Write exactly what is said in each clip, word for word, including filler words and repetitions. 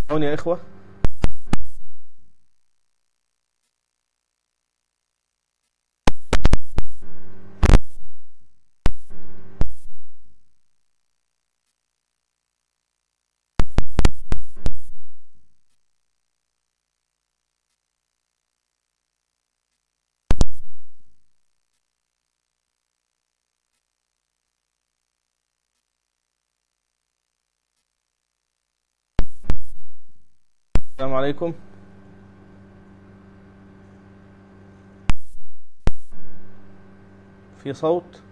هون يا إخوة. السلام عليكم. في صوت؟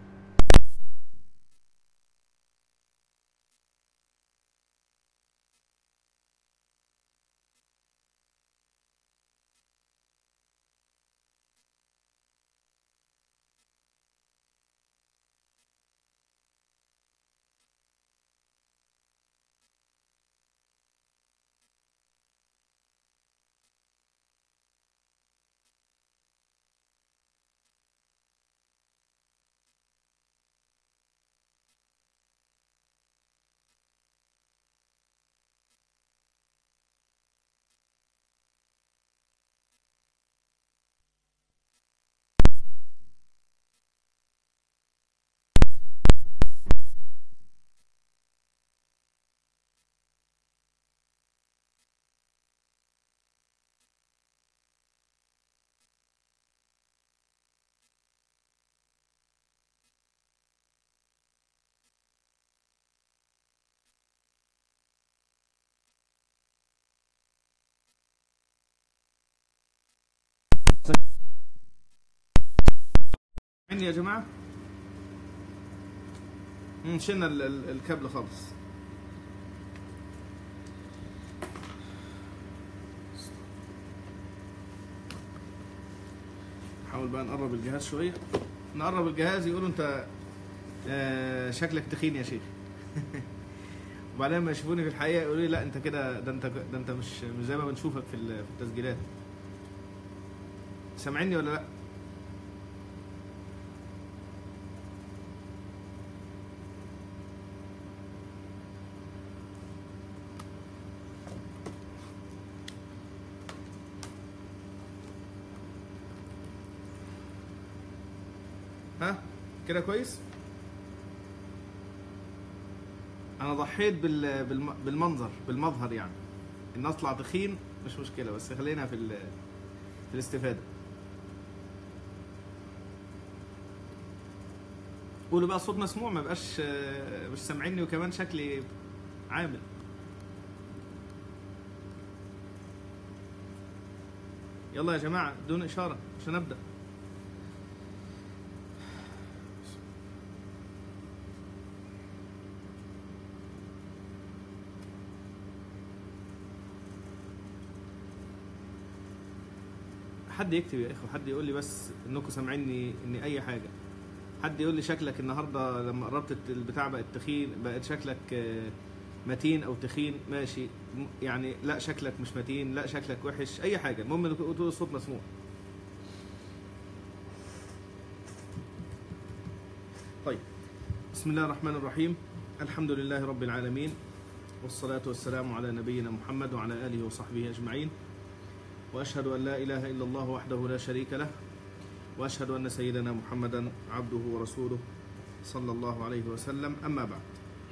عندي يا جماعة. شلنا الكابل خالص. نحاول بقى نقرب الجهاز شوية. نقرب الجهاز يقولوا انت آه شكلك تخين يا شيخ. وبعدين ما يشوفوني في الحقيقة يقولوا لي لا انت كده، ده انت ده انت مش مش زي ما بنشوفك في التسجيلات. سامعيني ولا لا؟ ها كده كويس. انا ضحيت بال... بالم... بالمنظر بالمظهر، يعني ان اطلع تخين مش مشكله، بس خلينا في ال... في الاستفاده. قولوا بقى صوت مسموع، ما بقاش مش سامعيني وكمان شكلي عامل. يلا يا جماعه دون اشاره عشان ابدا. حد يكتب يا اخوه، حد يقول لي بس انكم سامعيني، ان اي حاجه. حد يقول لي شكلك النهارده لما قربت البتاع بقت تخين، بقت شكلك متين او تخين، ماشي يعني. لا شكلك مش متين، لا شكلك وحش، اي حاجه، المهم انكم تقولوا الصوت مسموع. طيب، بسم الله الرحمن الرحيم. الحمد لله رب العالمين، والصلاه والسلام على نبينا محمد وعلى اله وصحبه اجمعين. وأشهد أن لا إله إلا الله وحده لا شريك له، وأشهد أن سيدنا محمدا عبده ورسوله صلى الله عليه وسلم. أما بعد،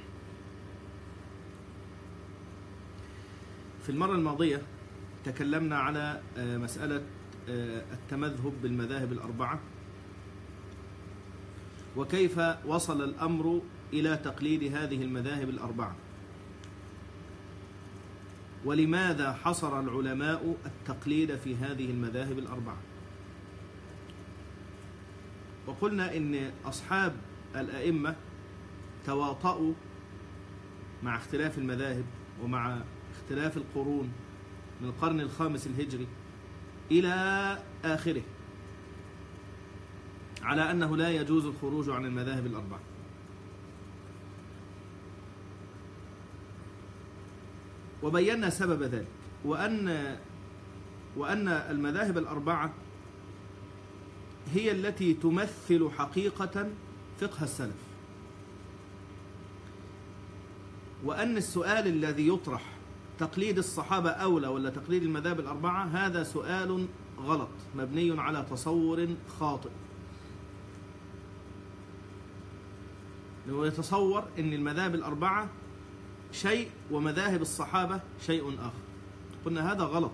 في المرة الماضية تكلمنا على مسألة التمذهب بالمذاهب الأربعة، وكيف وصل الأمر إلى تقليد هذه المذاهب الأربعة، ولماذا حصر العلماء التقليد في هذه المذاهب الأربعة. وقلنا إن أصحاب الأئمة تواطؤوا مع اختلاف المذاهب ومع اختلاف القرون من القرن الخامس الهجري إلى آخره على أنه لا يجوز الخروج عن المذاهب الأربعة. وبينا سبب ذلك، وأن وأن المذاهب الأربعة هي التي تمثل حقيقة فقه السلف، وأن السؤال الذي يطرح تقليد الصحابة أولى ولا تقليد المذاهب الأربعة، هذا سؤال غلط مبني على تصور خاطئ. لو يتصور أن المذاهب الأربعة شيء ومذاهب الصحابة شيء آخر، قلنا هذا غلط.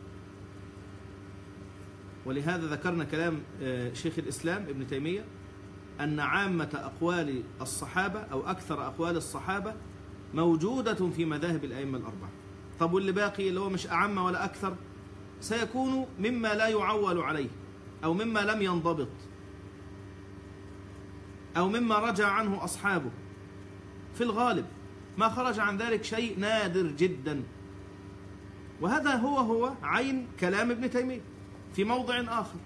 ولهذا ذكرنا كلام شيخ الإسلام ابن تيمية أن عامة أقوال الصحابة أو أكثر أقوال الصحابة موجودة في مذاهب الأئمة الأربعة. طب واللي باقي اللي هو مش أعم ولا أكثر سيكون مما لا يعول عليه، أو مما لم ينضبط، أو مما رجع عنه أصحابه. في الغالب ما خرج عن ذلك شيء نادر جدا. وهذا هو هو عين كلام ابن تيمية في موضع آخر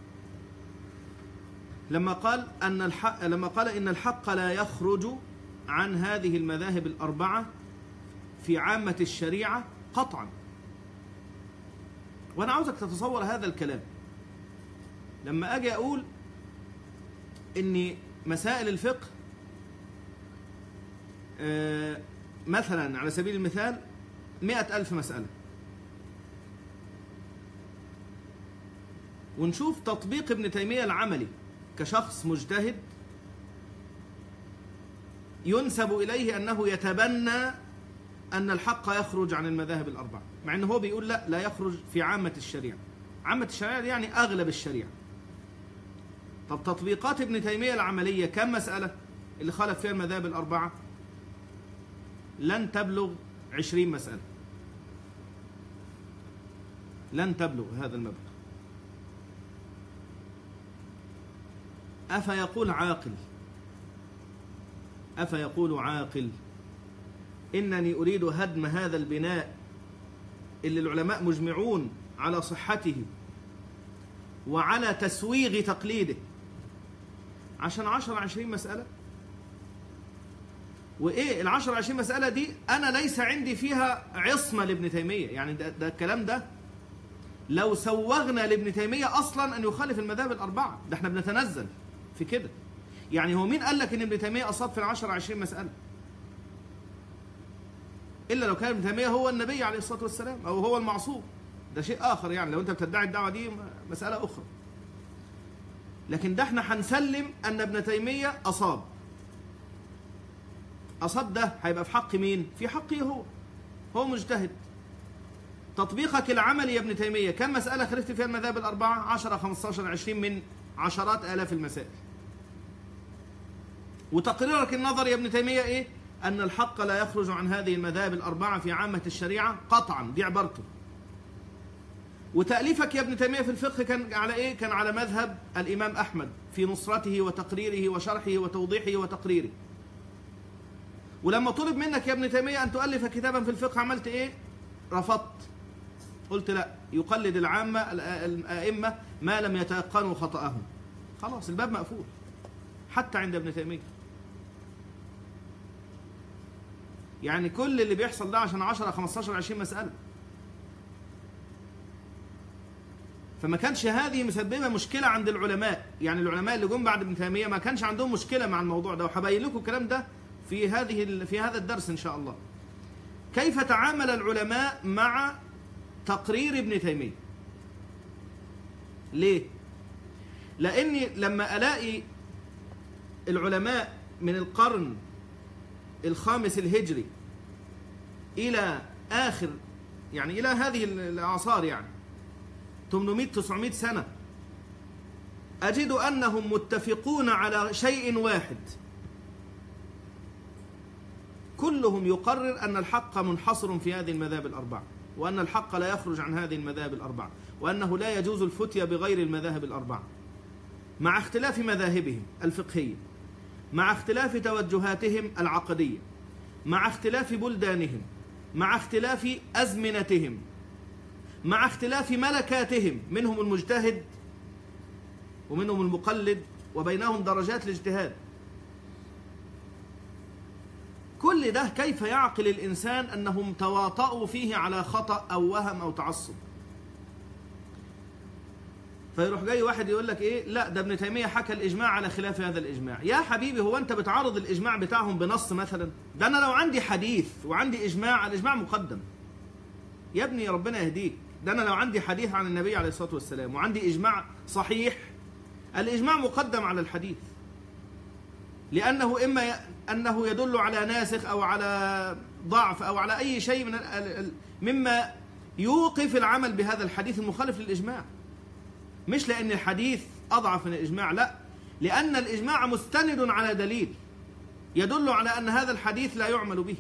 لما قال أن الحق لما قال إن الحق لا يخرج عن هذه المذاهب الأربعة في عامة الشريعة قطعا. وأنا عاوزك تتصور هذا الكلام. لما أجي أقول إن مسائل الفقه آه مثلا على سبيل المثال مئة ألف مسألة، ونشوف تطبيق ابن تيمية العملي كشخص مجتهد ينسب إليه أنه يتبنى أن الحق يخرج عن المذاهب الأربعة، مع أنه هو بيقول لا لا يخرج في عامة الشريعة. عامة الشريعة يعني أغلب الشريعة. طب تطبيقات ابن تيمية العملية كم مسألة اللي خالف فيها المذاهب الأربعة؟ لن تبلغ عشرين مسألة، لن تبلغ هذا المبلغ. أفيقول عاقل أفيقول عاقل إنني أريد هدم هذا البناء اللي العلماء مجمعون على صحته وعلى تسويغ تقليده عشان عشر عشرين مسألة؟ وإيه العشر عشرين مسألة دي أنا ليس عندي فيها عصمة لابن تيمية. يعني ده, ده الكلام ده لو سوغنا لابن تيمية أصلا أن يخالف المذاهب الأربعة، ده احنا بنتنزل في كده. يعني هو مين قال لك ان ابن تيمية اصاب في العشر عشرين مسألة؟ الا لو كان ابن تيمية هو النبي عليه الصلاة والسلام او هو المعصوم، ده شيء اخر. يعني لو انت بتدعي الدعوة دي مسألة اخرى، لكن ده احنا هنسلم ان ابن تيمية اصاب. اصاب ده هيبقى في حق مين؟ في حقه هو، هو مجتهد. تطبيقك العملي يا ابن تيمية كم مسألة خالفت فيها المذاهب الأربعة؟ عشرة خمستاشر عشرين من عشرات آلاف المسائل. وتقريرك النظر يا ابن تيمية إيه؟ أن الحق لا يخرج عن هذه المذاهب الأربعة في عامة الشريعة قطعا، دي عبارته. وتأليفك يا ابن تيمية في الفقه كان على إيه؟ كان على مذهب الإمام أحمد في نصرته وتقريره وشرحه وتوضيحه وتقريره. ولما طلب منك يا ابن تيمية أن تؤلف كتابا في الفقه عملت إيه؟ رفضت، قلت لا، يقلد العامة الأئمة ما لم يتيقنوا خطأهم. خلاص الباب مقفول حتى عند ابن تيمية. يعني كل اللي بيحصل ده عشان عشرة خمستاشر عشرين مسألة. فما كانش هذه مسببة مشكلة عند العلماء. يعني العلماء اللي جم بعد ابن تيمية ما كانش عندهم مشكلة مع الموضوع ده، وحبين لكم الكلام ده في هذه في هذا الدرس إن شاء الله. كيف تعامل العلماء مع تقرير ابن تيمية؟ ليه؟ لأني لما ألاقي العلماء من القرن الخامس الهجري إلى آخر، يعني إلى هذه الأعصار، يعني ثمانمائة تسعمائة سنة، أجد أنهم متفقون على شيء واحد، كلهم يقرر أن الحق منحصر في هذه المذاهب الأربعة، وأن الحق لا يخرج عن هذه المذاهب الأربعة، وأنه لا يجوز الفتية بغير المذاهب الأربعة، مع اختلاف مذاهبهم الفقهية، مع اختلاف توجهاتهم العقدية، مع اختلاف بلدانهم، مع اختلاف أزمنتهم، مع اختلاف ملكاتهم، منهم المجتهد ومنهم المقلد، وبينهم درجات الاجتهاد. كل ده كيف يعقل الإنسان أنهم تواطؤوا فيه على خطأ أو وهم أو تعصب؟ فيروح جاي واحد يقول لك إيه؟ لا ده ابن تيمية حكى الإجماع على خلاف هذا الإجماع. يا حبيبي، هو أنت بتعارض الإجماع بتاعهم بنص مثلا؟ ده أنا لو عندي حديث وعندي إجماع، الإجماع مقدم. يا ابني ربنا يهديك، ده أنا لو عندي حديث عن النبي عليه الصلاة والسلام وعندي إجماع صحيح، الإجماع مقدم على الحديث، لأنه إما أنه يدل على ناسخ أو على ضعف أو على أي شيء من مما يوقف العمل بهذا الحديث المخالف للإجماع، مش لأن الحديث أضعف من الإجماع، لا، لأن الإجماع مستند على دليل يدل على أن هذا الحديث لا يعمل به.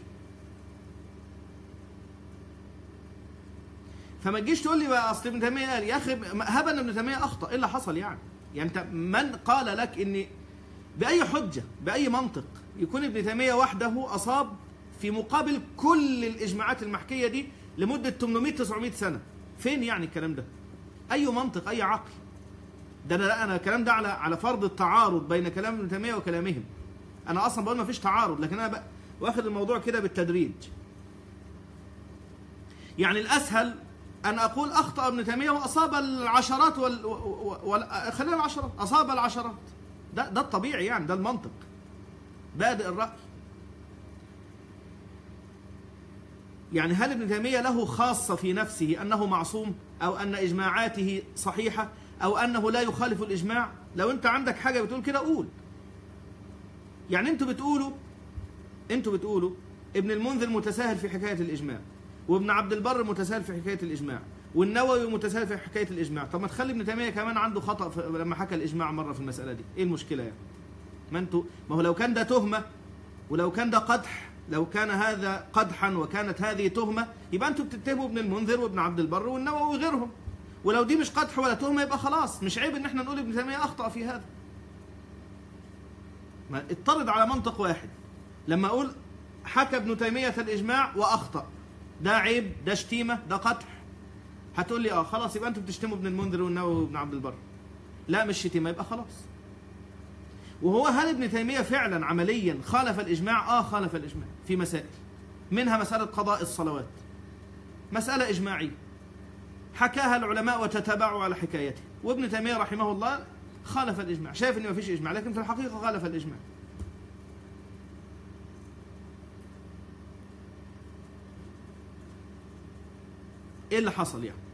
فما تجيش تقول لي بقى أصل ابن تيمية قال، يا أخي هبا أن ابن تيمية أخطأ، إيه اللي حصل يعني؟ يعني أنت من قال لك إن بأي حجة بأي منطق يكون ابن تيمية وحده أصاب في مقابل كل الإجماعات المحكية دي لمدة ثمانمائة تسعمائة سنة؟ فين يعني الكلام ده؟ أي منطق، أي عقل؟ ده أنا أنا الكلام ده على على فرض التعارض بين كلام ابن تيمية وكلامهم. أنا أصلا بقول ما فيش تعارض، لكن أنا بقى واخد الموضوع كده بالتدريج. يعني الأسهل أن أقول أخطأ ابن تيمية وأصاب العشرات وال... وال... خلينا العشرات، أصاب العشرات، ده ده الطبيعي يعني، ده المنطق بادئ الرأي. يعني هل ابن تيمية له خاصة في نفسه أنه معصوم، أو أن إجماعاته صحيحة، أو أنه لا يخالف الإجماع؟ لو أنت عندك حاجة بتقول كده قول. يعني أنتوا بتقولوا أنتوا بتقولوا ابن المنذر متساهل في حكاية الإجماع، وابن عبد البر متساهل في حكاية الإجماع، والنووي متساهل في حكاية الإجماع. طب ما تخلي ابن تيمية كمان عنده خطأ لما حكى الإجماع مرة في المسألة دي، إيه المشكلة يعني؟ ما أنتوا ما هو لو كان ده تهمة، ولو كان ده قدح، لو كان هذا قدحا وكانت هذه تهمة، يبقى أنتوا بتتهموا ابن المنذر وابن عبد البر والنووي وغيرهم. ولو دي مش قدح ولا تهمة يبقى خلاص، مش عيب إن احنا نقول ابن تيمية أخطأ في هذا. ما اضطرد على منطق واحد. لما أقول حكى ابن تيمية الإجماع وأخطأ، ده عيب، ده شتيمة، ده قدح، هتقول لي اه خلاص يبقى انتوا بتشتموا ابن المنذر والنووي وابن عبد البر. لا مش شتيمة، يبقى خلاص. وهو هل ابن تيمية فعلا عمليا خالف الإجماع؟ اه خالف الإجماع في مسائل، منها مسألة قضاء الصلوات، مسألة إجماعية حكاها العلماء وتتابعوا على حكايته، وابن تيمية رحمه الله خالف الإجماع، شايف إن ما فيش إجماع، لكن في الحقيقة خالف الإجماع. إيه اللي حصل يعني؟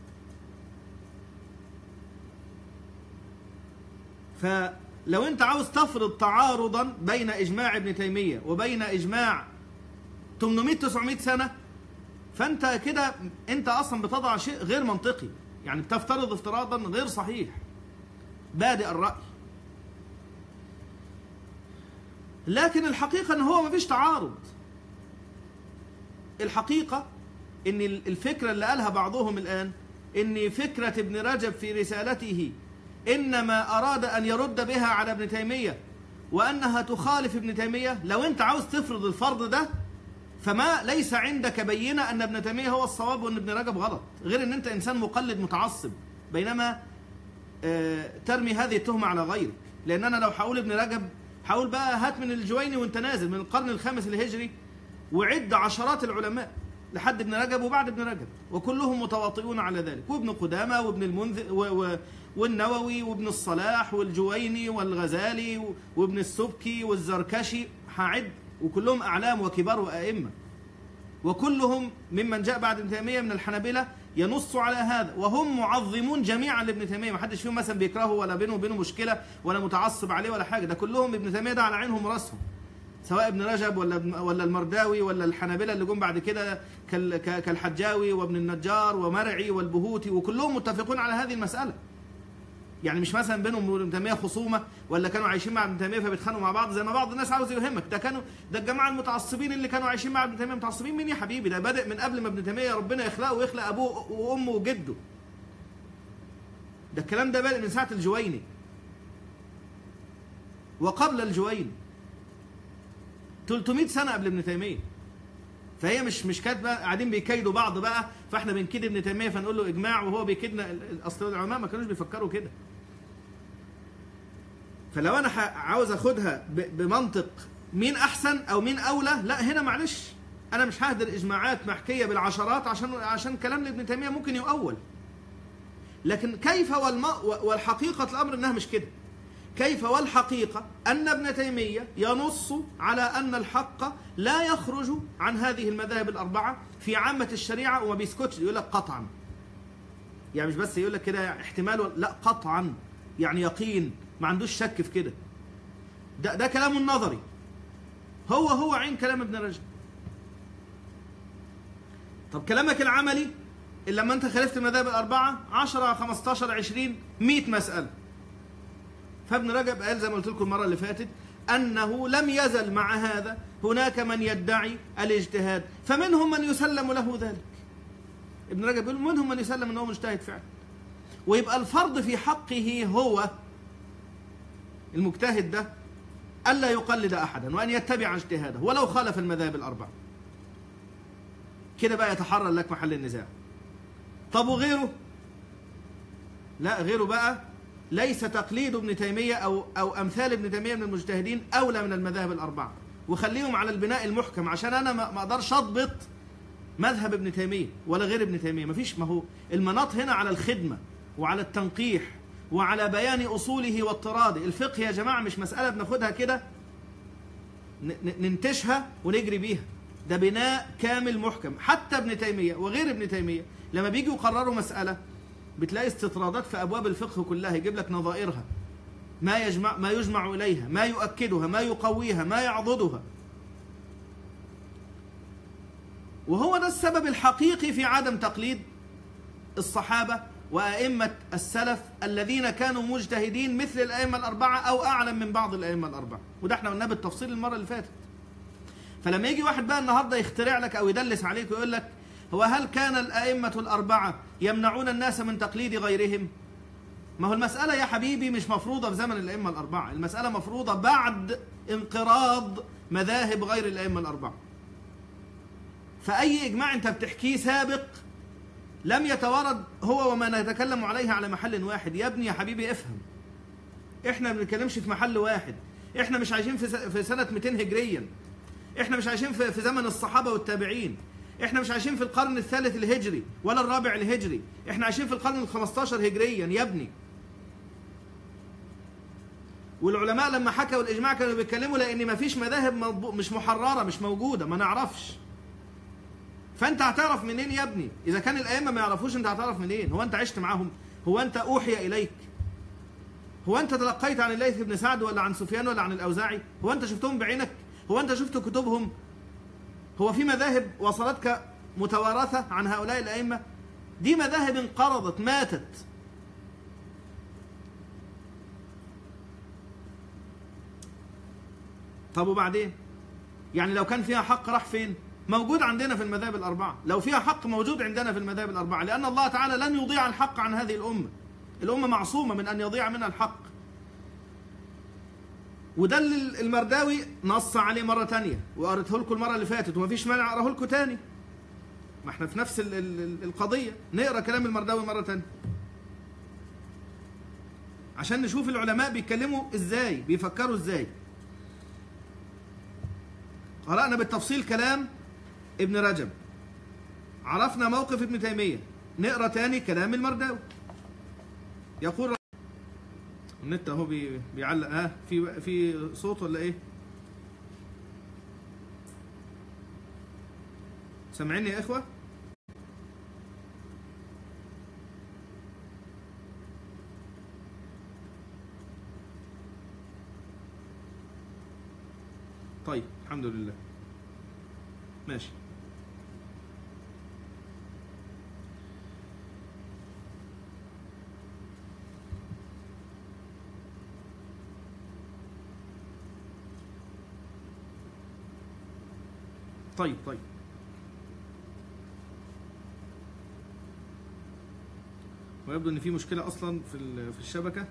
فلو أنت عاوز تفرض تعارضا بين إجماع ابن تيمية وبين إجماع ثمانمائة تسعمائة سنة، فأنت كده أنت أصلا بتضع شيء غير منطقي، يعني بتفترض افتراضا غير صحيح بادئ الرأي. لكن الحقيقة أن هو ما فيش تعارض. الحقيقة إن الفكرة اللي قالها بعضهم الآن، إن فكرة ابن رجب في رسالته إنما أراد أن يرد بها على ابن تيمية وأنها تخالف ابن تيمية، لو أنت عاوز تفرض الفرض ده فما ليس عندك بينة أن ابن تيمية هو الصواب وأن ابن رجب غلط، غير أن أنت إنسان مقلد متعصب، بينما ترمي هذه التهمة على غيرك. لأن أنا لو هقول ابن رجب هقول بقى هات من الجويني وأنت نازل من القرن الخامس الهجري وعد عشرات العلماء لحد ابن رجب وبعد ابن رجب، وكلهم متواطئون على ذلك، وابن قدامة وابن المنذر و و والنووي وابن الصلاح والجويني والغزالي وابن السبكي والزركشي، هعد، وكلهم أعلام وكبار وأئمة، وكلهم ممن جاء بعد ابن تيمية من الحنابلة ينص على هذا، وهم معظمون جميعا لابن تيمية، ما حدش فيهم مثلا بيكرهه ولا بينه وبينه مشكلة ولا متعصب عليه ولا حاجة، ده كلهم ابن تيمية ده على عينهم وراسهم، سواء ابن رجب ولا ولا المرداوي ولا الحنابلة اللي جم بعد كده كالحجاوي وابن النجار ومرعي والبهوتي، وكلهم متفقون على هذه المسألة. يعني مش مثلا بينهم وابن تيمية خصومة، ولا كانوا عايشين مع ابن تيمية فبيتخانقوا مع بعض زي ما بعض الناس عاوز يوهمك، ده كانوا ده الجماعة المتعصبين اللي كانوا عايشين مع ابن تيمية. متعصبين مين يا حبيبي؟ ده بدأ من قبل ما ابن تيمية ربنا يخلقه ويخلق أبوه وأمه وجده. ده الكلام ده بدأ من ساعة الجويني وقبل الجويني ثلاثمائة سنة قبل ابن تيمية. فهي مش مش كانت بقى قاعدين بيكيدوا بعض بقى، فاحنا بنكيد ابن تيمية فنقول له إجماع وهو بيكيدنا. أصل العلماء ما كانوش بيفكروا كده. فلو أنا عاوز أخدها بمنطق مين أحسن أو مين أولى، لا هنا معلش أنا مش ههدر إجماعات محكية بالعشرات عشان عشان كلام لابن تيمية ممكن يؤول. لكن كيف والم... والحقيقة الأمر إنها مش كده. كيف والحقيقة أن ابن تيمية ينص على أن الحق لا يخرج عن هذه المذاهب الأربعة في عامة الشريعة، وما بيسكتش يقول لك قطعا، يعني مش بس يقول لك كده احتمال، لا قطعا يعني يقين، ما عندوش شك في كده. ده ده كلامه النظري، هو هو عين كلام ابن رجب. طب كلامك العملي إلا لما أنت خالفت المذاهب الأربعة عشرة خمستاشر عشرين مئة مسألة. فابن رجب قال زي ما قلت لكم المرة اللي فاتت أنه لم يزل مع هذا هناك من يدعي الاجتهاد، فمنهم من يسلم له ذلك. ابن رجب يقول منهم من يسلم أنه مجتهد فعلا، ويبقى الفرض في حقه هو المجتهد ده ألا يقلد أحدا وأن يتبع اجتهاده ولو خالف المذاهب الأربعة. كده بقى يتحرر لك محل النزاع. طب وغيره؟ لا، غيره بقى ليس تقليد ابن تيمية أو أو أمثال ابن تيمية من المجتهدين أولى من المذاهب الأربعة، وخليهم على البناء المحكم عشان أنا ما أقدرش أضبط مذهب ابن تيمية ولا غير ابن تيمية. مفيش، ما هو المناط هنا على الخدمة وعلى التنقيح وعلى بيان أصوله واضطراده. الفقه يا جماعة مش مسألة بناخدها كده ننتشها ونجري بيها، ده بناء كامل محكم. حتى ابن تيمية وغير ابن تيمية لما بيجوا يقرروا مسألة بتلاقي استطرادات في أبواب الفقه كلها، يجيب لك نظائرها، ما يجمع ما يجمع إليها، ما يؤكدها، ما يقويها، ما يعضدها. وهو ده السبب الحقيقي في عدم تقليد الصحابة وأئمة السلف الذين كانوا مجتهدين مثل الأئمة الأربعة أو أعلم من بعض الأئمة الأربعة، وده احنا قلناه بالتفصيل المرة اللي فاتت. فلما يجي واحد بقى النهارده يخترع لك أو يدلس عليك ويقول لك هو هل كان الأئمة الأربعة يمنعون الناس من تقليد غيرهم؟ ما هو المسألة يا حبيبي مش مفروضة في زمن الأئمة الأربعة، المسألة مفروضة بعد انقراض مذاهب غير الأئمة الأربعة. فأي إجماع أنت بتحكيه سابق لم يتوارد هو وما نتكلم عليه على محل واحد. يا ابني يا حبيبي افهم، احنا ما بنتكلمش في محل واحد، احنا مش عايشين في سنة مئتين هجريا، احنا مش عايشين في زمن الصحابة والتابعين، احنا مش عايشين في القرن الثالث الهجري ولا الرابع الهجري، احنا عايشين في القرن الخمستاشر هجريا يا ابني. والعلماء لما حكوا الإجماع كانوا بيتكلموا لأن ما فيش مذاهب مش محررة، مش موجودة، ما نعرفش. فأنت هتعرف منين يا ابني؟ إذا كان الأئمة ما يعرفوش أنت هتعرف منين؟ هو أنت عشت معاهم؟ هو أنت أوحي إليك؟ هو أنت تلقيت عن الليث بن سعد ولا عن سفيان ولا عن الأوزاعي؟ هو أنت شفتهم بعينك؟ هو أنت شفت كتبهم؟ هو في مذاهب وصلتك متوارثة عن هؤلاء الأئمة؟ دي مذاهب انقرضت ماتت. طب وبعدين؟ يعني لو كان فيها حق راح فين؟ موجود عندنا في المذاهب الأربعة. لو فيها حق موجود عندنا في المذاهب الأربعة، لأن الله تعالى لن يضيع الحق عن هذه الأمة. الأمة معصومة من أن يضيع منها الحق. وده اللي المرداوي نص عليه مرة تانية وقريته لكم المرة اللي فاتت، ومفيش مانع أقراه لكم تاني. ما احنا في نفس ال ال القضية، نقرأ كلام المرداوي مرة تانية عشان نشوف العلماء بيتكلموا ازاي، بيفكروا ازاي. قرأنا بالتفصيل كلام ابن رجب، عرفنا موقف ابن تيمية، نقرأ تاني كلام المرداوي. يقول النت اهو بيعلق، ها في في صوت ولا ايه؟ سامعيني يا اخوة؟ طيب الحمد لله ماشي. طيب طيب ويبدو ان في مشكلة اصلا في في الشبكة.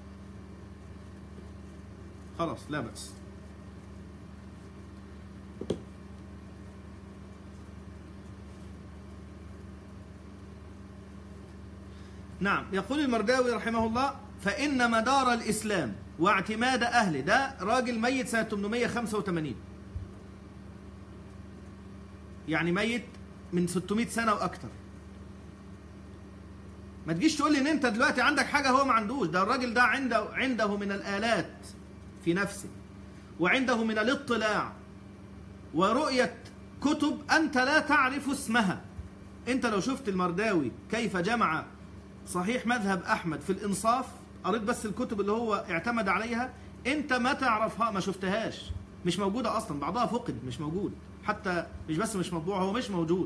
خلاص لا بأس. نعم، يقول المرداوي رحمه الله: فإن مدار الإسلام واعتماد أهله، ده راجل ميت سنة ثمانمائة وخمسة وثمانين، يعني ميت من ستمائة سنة وأكثر. ما تجيش تقول لي ان انت دلوقتي عندك حاجه هو ما عندوش. ده الراجل ده عنده عنده من الآلات في نفسه، وعنده من الاطلاع ورؤيه كتب انت لا تعرف اسمها. انت لو شفت المرداوي كيف جمع صحيح مذهب احمد في الانصاف، قريت بس الكتب اللي هو اعتمد عليها، انت ما تعرفها، ما شفتهاش، مش موجوده اصلا، بعضها فقد مش موجود، حتى مش بس مش مطبوع، هو مش موجود.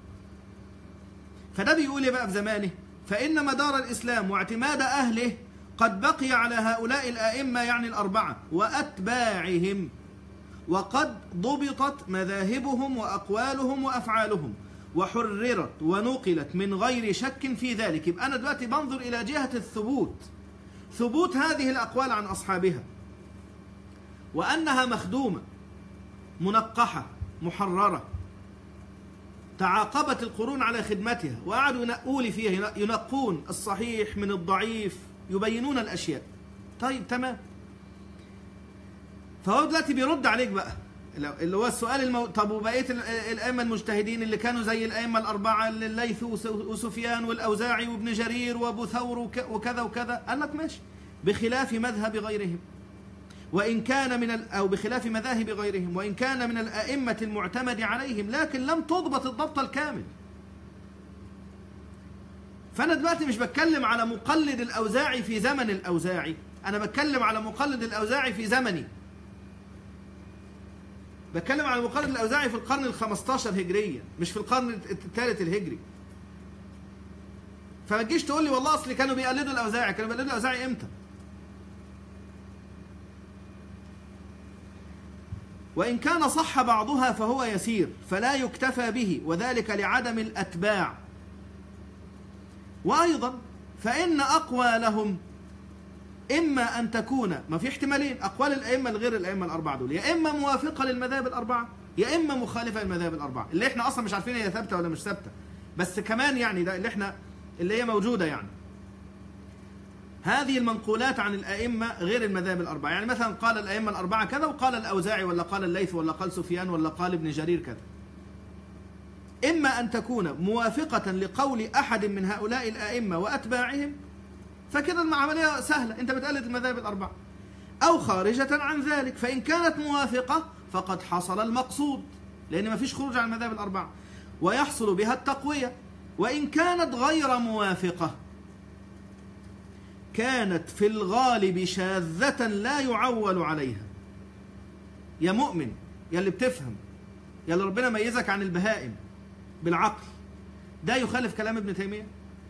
فده بيقول ايه بقى في زمانه؟ فإن مدار الإسلام واعتماد أهله قد بقي على هؤلاء الآئمة، يعني الأربعة وأتباعهم، وقد ضبطت مذاهبهم وأقوالهم وأفعالهم، وحررت ونقلت من غير شك في ذلك. يبقى أنا دلوقتي بنظر إلى جهة الثبوت، ثبوت هذه الأقوال عن أصحابها، وأنها مخدومة منقحة محررة، تعاقبت القرون على خدمتها، وقعدوا ينقوا فيها، ينقون الصحيح من الضعيف، يبينون الأشياء. طيب تمام. فهو دلوقتي بيرد عليك بقى اللي هو السؤال المو... طب وبقية الأئمة المجتهدين اللي كانوا زي الأئمة الأربعة، الليث وسفيان والأوزاعي وابن جرير وأبو ثور وك... وكذا وكذا، قال لك ماشي، بخلاف مذهب غيرهم، وإن كان من ال... أو بخلاف مذاهب غيرهم، وإن كان من الأئمة المعتمد عليهم، لكن لم تضبط الضبط الكامل. فأنا دلوقتي مش بتكلم على مقلد الأوزاعي في زمن الأوزاعي، أنا بتكلم على مقلد الأوزاعي في زمني، بتكلم على مقلد الأوزاعي في القرن الخمستاشر هجريا، مش في القرن الثالث الهجري. فما تجيش تقول لي والله أصل كانوا بيقلدوا الأوزاعي، كانوا بيقلدوا الأوزاعي إمتى؟ وإن كان صح بعضها فهو يسير، فلا يكتفى به، وذلك لعدم الأتباع. وأيضا فإن أقوالهم إما أن تكون، ما في احتمالين، أقوال الأئمة الغير الأئمة الأربعة دول، يا إما موافقة للمذاهب الأربعة، يا إما مخالفة للمذاهب الأربعة، اللي إحنا أصلا مش عارفين هي ثابتة ولا مش ثابتة، بس كمان يعني ده اللي إحنا اللي هي موجودة. يعني هذه المنقولات عن الأئمة غير المذاهب الأربعة، يعني مثلا قال الأئمة الأربعة كذا، وقال الأوزاعي ولا قال الليث ولا قال سفيان ولا قال ابن جرير كذا. إما أن تكون موافقة لقول أحد من هؤلاء الأئمة وأتباعهم، فكده العملية سهلة، أنت بتقلد المذاهب الأربعة، أو خارجة عن ذلك، فإن كانت موافقة فقد حصل المقصود، لأن ما فيش خروج عن المذاهب الأربعة، ويحصل بها التقوية. وإن كانت غير موافقة كانت في الغالب شاذة لا يعول عليها. يا مؤمن، يا اللي بتفهم، يا اللي ربنا ميزك عن البهائم بالعقل، ده يخالف كلام ابن تيمية.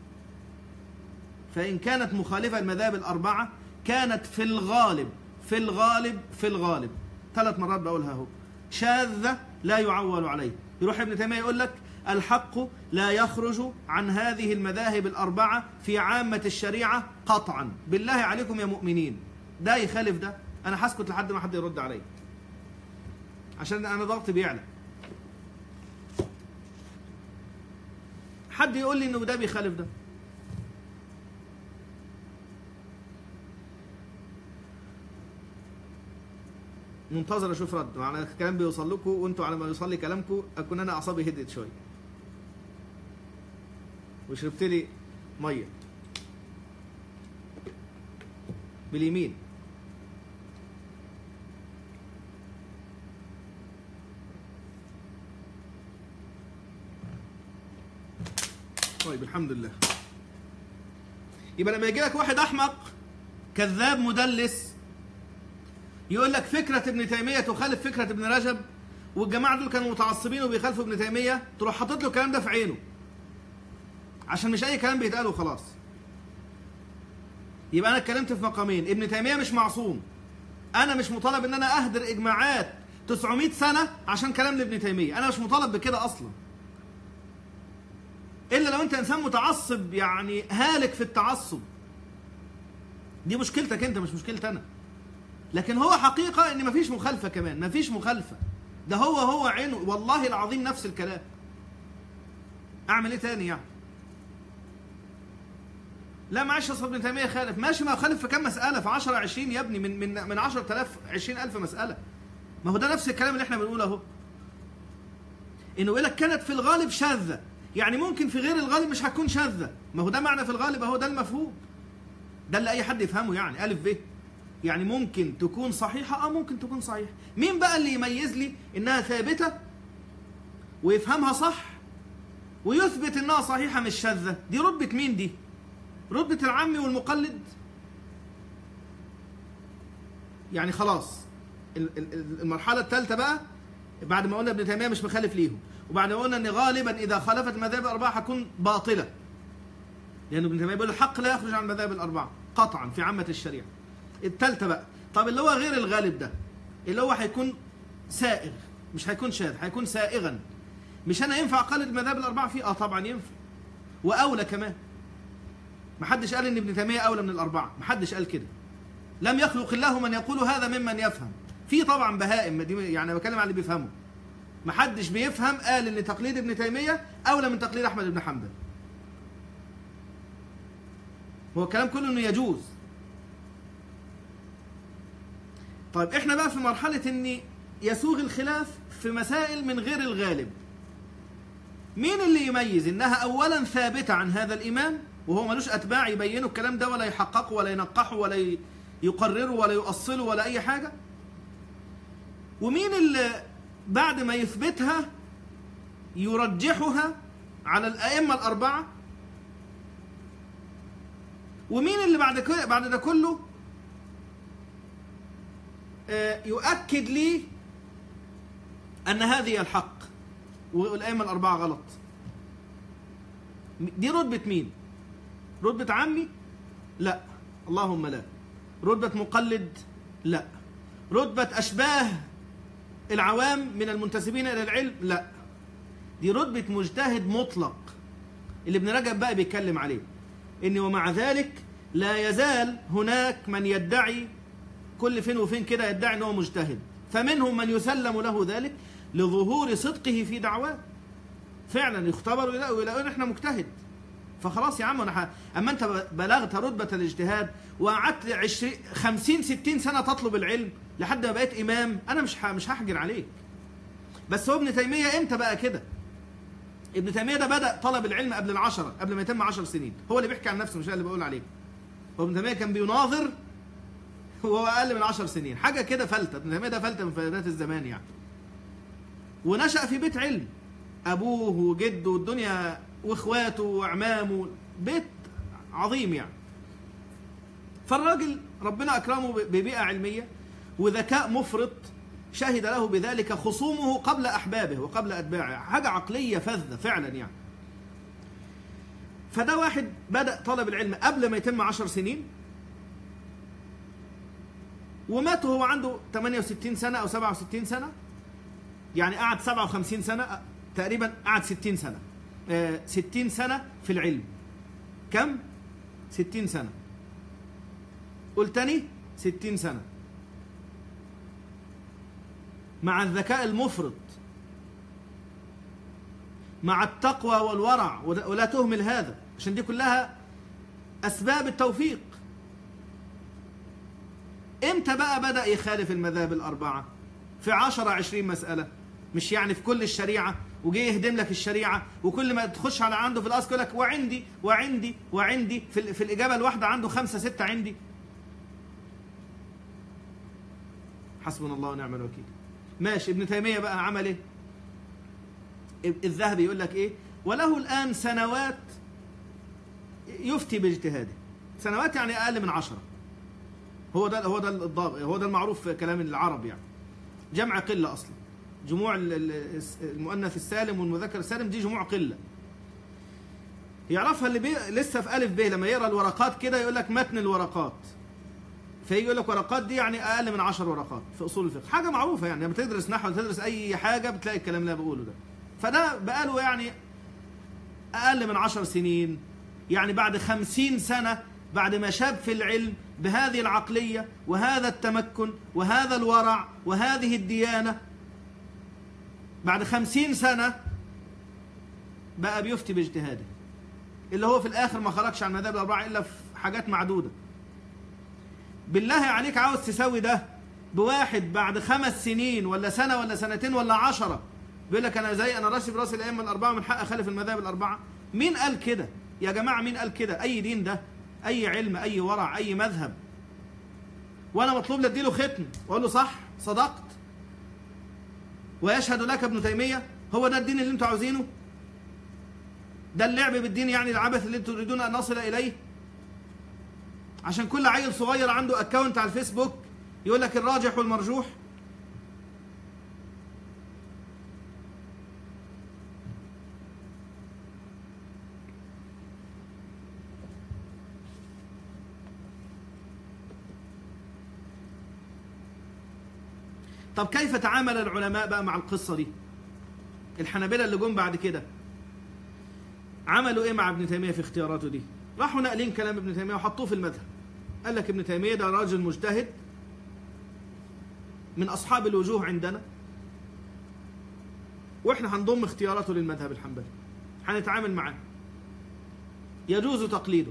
فإن كانت مخالفة المذاهب الأربعة كانت في الغالب في الغالب في الغالب ثلاث مرات بقولها اهو، شاذة لا يعول عليه. يروح ابن تيمية يقول لك الحق لا يخرج عن هذه المذاهب الأربعة في عامة الشريعة قطعا. بالله عليكم يا مؤمنين، ده يخالف ده؟ أنا هسكت لحد ما حد يرد علي، عشان أنا ضغطي بيعلى. حد يقول لي إنه ده بيخالف ده. منتظر اشوف رد، معنى الكلام بيوصل لكم، وانتوا على ما يوصل لي كلامكم اكون انا اعصابي هدت شويه وشربت لي ميه باليمين. طيب الحمد لله. يبقى لما يجي لك واحد احمق كذاب مدلس يقول لك فكرة ابن تيمية تخالف فكرة ابن رجب، والجماعة دول كانوا متعصبين وبيخالفوا ابن تيمية، تروح حاطط له الكلام ده في عينه عشان مش أي كلام بيتقال وخلاص. يبقى أنا اتكلمت في مقامين، ابن تيمية مش معصوم، أنا مش مطالب إن أنا أهدر إجماعات تسعمائة سنة عشان كلام لابن تيمية، أنا مش مطالب بكده أصلا، إلا لو أنت إنسان متعصب يعني هالك في التعصب، دي مشكلتك أنت مش مشكلتي أنا. لكن هو حقيقة ان مفيش مخالفة، كمان مفيش مخالفة، ده هو هو عينه والله العظيم نفس الكلام. اعمل ايه تاني يعني؟ لا معلش اصل ابن تيمية خالف، ماشي، ما خالف في كام مسألة، في عشرة عشرين يا ابني، من من من عشرة آلاف عشرين ألف مسألة، ما هو ده نفس الكلام اللي احنا بنقوله اهو. انه يقول لك كانت في الغالب شاذة، يعني ممكن في غير الغالب مش هتكون شاذة. ما هو ده معنى في الغالب، اهو ده المفهوم، ده اللي اي حد يفهمه يعني ألف ب. يعني ممكن تكون صحيحة، اه ممكن تكون صحيحة. مين بقى اللي يميز لي انها ثابتة ويفهمها صح ويثبت انها صحيحة مش شاذة؟ دي رتبة مين دي؟ رتبة العامي والمقلد. يعني خلاص المرحلة الثالثة بقى، بعد ما قلنا ابن تيمية مش مخالف ليهم، وبعد ما قلنا ان غالبا اذا خالفت المذاهب الاربعة هتكون باطلة، لأن ابن تيمية بيقول الحق لا يخرج عن المذاهب الاربعة قطعا في عامة الشريعة. الثالثة بقى، طب اللي هو غير الغالب ده، اللي هو هيكون سائغ، مش هيكون شاذ، هيكون سائغا. مش انا ينفع اقلد المذاهب الاربعة فيه؟ اه طبعا ينفع، واولى كمان. محدش قال ان ابن تيمية اولى من الاربعة، محدش قال كده. لم يخلق الله من يقول هذا ممن يفهم. في طبعا بهائم، يعني بتكلم عن اللي بيفهموا. محدش بيفهم قال ان تقليد ابن تيمية اولى من تقليد احمد بن حنبل. هو الكلام كله انه يجوز. طيب احنا بقى في مرحلة ان يسوغ الخلاف في مسائل من غير الغالب. مين اللي يميز انها اولا ثابتة عن هذا الامام وهو ملوش اتباع يبينوا الكلام ده ولا يحققوا ولا ينقحوا ولا يقرروا ولا يؤصلوا ولا اي حاجة؟ ومين اللي بعد ما يثبتها يرجحها على الائمة الاربعة؟ ومين اللي بعد كده بعد ده كله يؤكد لي أن هذه الحق والأئمة الأربعة غلط؟ دي رتبة مين؟ رتبة عمي؟ لا، اللهم لا. رتبة مقلد؟ لا. رتبة أشباه العوام من المنتسبين إلى العلم؟ لا. دي رتبة مجتهد مطلق اللي ابن رجب بقى بيتكلم عليه، إن ومع ذلك لا يزال هناك من يدعي كل فين وفين كده يدعي أنه مجتهد، فمنهم من يسلم له ذلك لظهور صدقه في دعواه. فعلا يختبروا يلاقوا يلاقوا ان احنا مجتهد، فخلاص يا عم انا ح... اما انت بلغت رتبة الاجتهاد وقعدت عشرين خمسين ستين سنة تطلب العلم لحد ما بقيت امام، انا مش ح... مش هحجر عليك. بس هو ابن تيمية امتى بقى كده؟ ابن تيمية ده بدأ طلب العلم قبل العشرة، قبل ما يتم عشر سنين. هو اللي بيحكي عن نفسه، مش انا اللي بقول عليه. هو ابن تيمية كان بيناظر وهو اقل من عشر سنين، حاجة كده فلتة. ابن تيمية ده فلتة من فلتات الزمان يعني. ونشأ في بيت علم، أبوه وجده والدنيا وإخواته وعمامه، بيت عظيم يعني. فالراجل ربنا أكرمه ببيئة علمية وذكاء مفرط، شهد له بذلك خصومه قبل أحبابه وقبل أتباعه. حاجة عقلية فذة فعلا يعني. فده واحد بدأ طلب العلم قبل ما يتم عشر سنين، ومات وهو عنده ثمانية وستين سنة أو سبعة وستين سنة، يعني قعد سبعة وخمسين سنة تقريبا، قعد ستين سنة. آه ستين سنة في العلم. كم؟ ستين سنة. قلت تاني؟ ستين سنة. مع الذكاء المفرط، مع التقوى والورع، ولا تهمل هذا، عشان دي كلها أسباب التوفيق. امتى بقى بدأ يخالف المذاهب الأربعة؟ في عشرة عشرين مسألة، مش يعني في كل الشريعة، وجي يهدم لك الشريعة، وكل ما تخش على عنده في الأصل يقول لك وعندي وعندي وعندي، في, في الإجابة الواحدة عنده خمسة ستة عندي. حسبنا الله ونعم الوكيل. ماشي. ابن تيمية بقى عمل ايه؟ الذهبي يقول لك ايه؟ وله الآن سنوات يفتي باجتهاده. سنوات يعني أقل من عشرة. هو ده هو ده الضابط، هو ده المعروف في كلام العرب يعني. جمع قلة أصلا. جموع المؤنث السالم والمذكر السالم دي جموع قلة. يعرفها اللي بي... لسه في ألف ب، لما يقرأ الورقات كده يقول لك متن الورقات، فيجي يقول لك ورقات دي يعني أقل من عشر ورقات في أصول الفقه. حاجة معروفة يعني، لما تدرس نحو ولا تدرس أي حاجة بتلاقي الكلام اللي أنا بقوله ده. فده بقاله يعني أقل من عشر سنين، يعني بعد خمسين سنة، بعد ما شاب في العلم بهذه العقلية وهذا التمكن وهذا الورع وهذه الديانة، بعد خمسين سنة بقى بيفتي باجتهاده، اللي هو في الآخر ما خرجش عن المذاهب الأربعة إلا في حاجات معدودة. بالله عليك عاوز تسوي ده بواحد بعد خمس سنين ولا سنة ولا سنتين ولا عشرة بيقول لك انا زي انا راشي براس الائمه الاربعه من حق اخالف المذاهب الاربعه. مين قال كده يا جماعه؟ مين قال كده؟ اي دين ده؟ اي علم؟ اي ورع؟ اي مذهب؟ وانا مطلوب لي اديله ختم واقول له صح صدقت ويشهد لك ابن تيميه؟ هو ده الدين اللي انتوا عاوزينه؟ ده اللعب بالدين يعني، العبث اللي انتوا تريدون ان نصل اليه؟ عشان كل عيل صغير عنده اكونت على الفيسبوك يقول لك الراجح والمرجوح؟ طب كيف تعامل العلماء بقى مع القصة دي؟ الحنابلة اللي جم بعد كده عملوا ايه مع ابن تيمية في اختياراته دي؟ راحوا ناقلين كلام ابن تيمية وحطوه في المذهب. قال لك ابن تيمية ده راجل مجتهد من أصحاب الوجوه عندنا، واحنا هنضم اختياراته للمذهب الحنبلي، هنتعامل معاه، يجوز تقليده.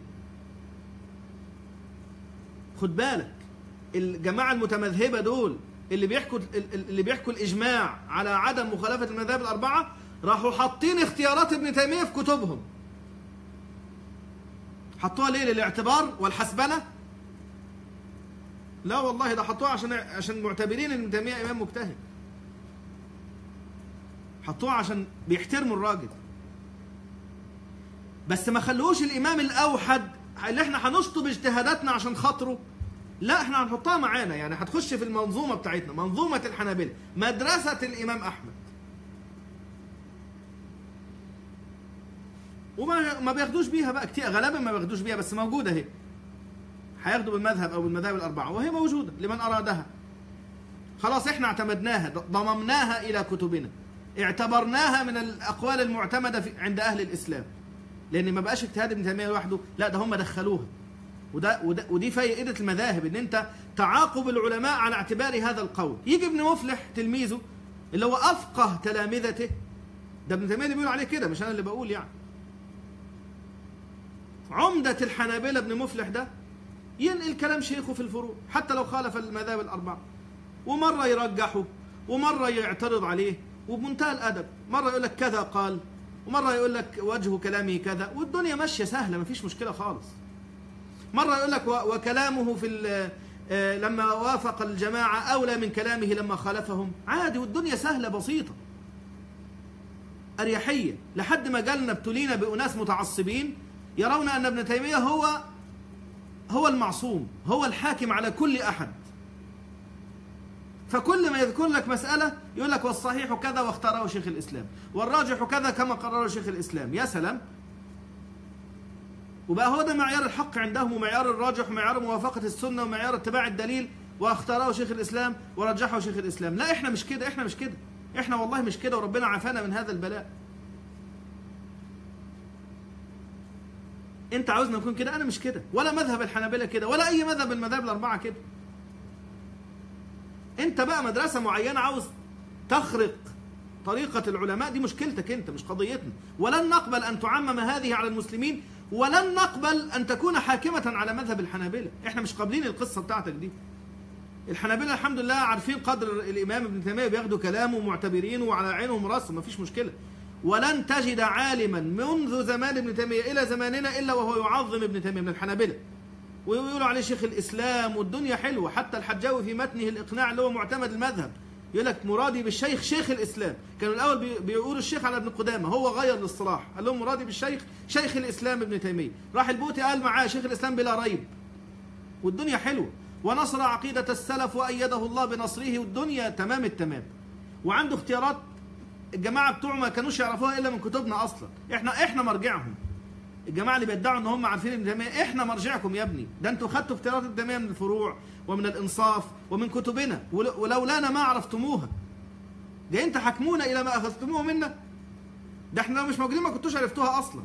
خد بالك الجماعة المتمذهبة دول اللي بيحكوا اللي بيحكوا الإجماع على عدم مخالفة المذاهب الأربعة راحوا حاطين اختيارات ابن تيمية في كتبهم. حطوها ليه؟ للاعتبار والحسبنة؟ لا والله، ده حطوها عشان عشان معتبرين ان ابن تيمية إمام مجتهد. حطوها عشان بيحترموا الراجل. بس ما خلوش الإمام الأوحد اللي احنا هنشطب اجتهاداتنا عشان خاطره. لا، احنا هنحطها معانا، يعني هتخش في المنظومة بتاعتنا، منظومة الحنابلة، مدرسة الإمام أحمد. وما ما بياخدوش بيها بقى كتير، غالبا ما بياخدوش بيها، بس موجودة اهي. هياخدوا بالمذهب أو بالمذاهب الأربعة وهي موجودة لمن أرادها. خلاص احنا اعتمدناها، ضممناها إلى كتبنا، اعتبرناها من الأقوال المعتمدة في عند أهل الإسلام، لأن ما بقاش اجتهاد ابن تيمية لوحده، لا ده هم دخلوها. وده, وده ودي فائدة المذاهب، ان انت تعاقب العلماء على اعتبار هذا القول. يجي ابن مفلح تلميذه اللي هو افقه تلامذته، ده ابن تيمية اللي بيقول عليه كده، مش انا اللي بقول يعني. عمدة الحنابلة ابن مفلح ده ينقل كلام شيخه في الفروع حتى لو خالف المذاهب الأربعة، ومرة يرجحه ومرة يعترض عليه وبمنتهى الأدب، مرة يقول لك كذا قال ومرة يقول لك وجه كلامه كذا، والدنيا ماشية سهلة، مفيش مشكلة خالص. مرة يقول لك وكلامه في لما وافق الجماعة أولى من كلامه لما خالفهم، عادي، والدنيا سهلة بسيطة أريحية، لحد ما جالنا ابتلينا بأناس متعصبين يرون أن ابن تيمية هو هو المعصوم، هو الحاكم على كل أحد. فكل ما يذكر لك مسألة يقول لك والصحيح كذا واختاره شيخ الإسلام، والراجح كذا كما قرره شيخ الإسلام. يا سلام، وبقى هو ده معيار الحق عندهم، ومعيار الراجح ومعيار موافقة السنة ومعيار اتباع الدليل، واختاره شيخ الإسلام ورجحه شيخ الإسلام. لا احنا مش كده، احنا مش كده، احنا والله مش كده، وربنا عافانا من هذا البلاء. انت عاوزنا نكون كده؟ انا مش كده، ولا مذهب الحنابلة كده، ولا اي مذهب من المذاهب الاربعة كده. انت بقى مدرسة معينة عاوز تخرق طريقة العلماء، دي مشكلتك انت، مش قضيتنا. ولن نقبل ان تعمم هذه على المسلمين، ولن نقبل ان تكون حاكمة على مذهب الحنابلة. احنا مش قابلين القصة بتاعتك دي. الحنابلة الحمد لله عارفين قدر الامام ابن تيمية، بياخدوا كلامه ومعتبرينه وعلى عينهم وراسهم، مفيش مشكلة. ولن تجد عالما منذ زمان ابن تيمية الى زماننا الا وهو يعظم ابن تيمية من الحنابلة، ويقولوا عليه شيخ الاسلام، والدنيا حلوة. حتى الحجاوي في متنه الاقناع اللي هو معتمد المذهب يقول لك مرادي بالشيخ شيخ الاسلام. كانوا الاول بيقولوا الشيخ على ابن قدامه، هو غير الاصطلاح قال لهم مرادي بالشيخ شيخ الاسلام ابن تيميه. راح البوتي قال معاه شيخ الاسلام بلا ريب، والدنيا حلوه، ونصر عقيده السلف وايده الله بنصره، والدنيا تمام التمام. وعنده اختيارات الجماعه بتوعه ما كانوش يعرفوها الا من كتبنا اصلا. احنا احنا مرجعهم. الجماعه اللي بيدعوا ان هم عارفين ابن تيميه، احنا مرجعكم يا ابني، ده انتوا خدتوا اختيارات ابن تيميه من الفروع ومن الانصاف ومن كتبنا، ولولانا ما عرفتموها. ده انت حكمونا الى ما اخذتموه منا، ده احنا لو مش موجودين ما كنتوش عرفتوها اصلا.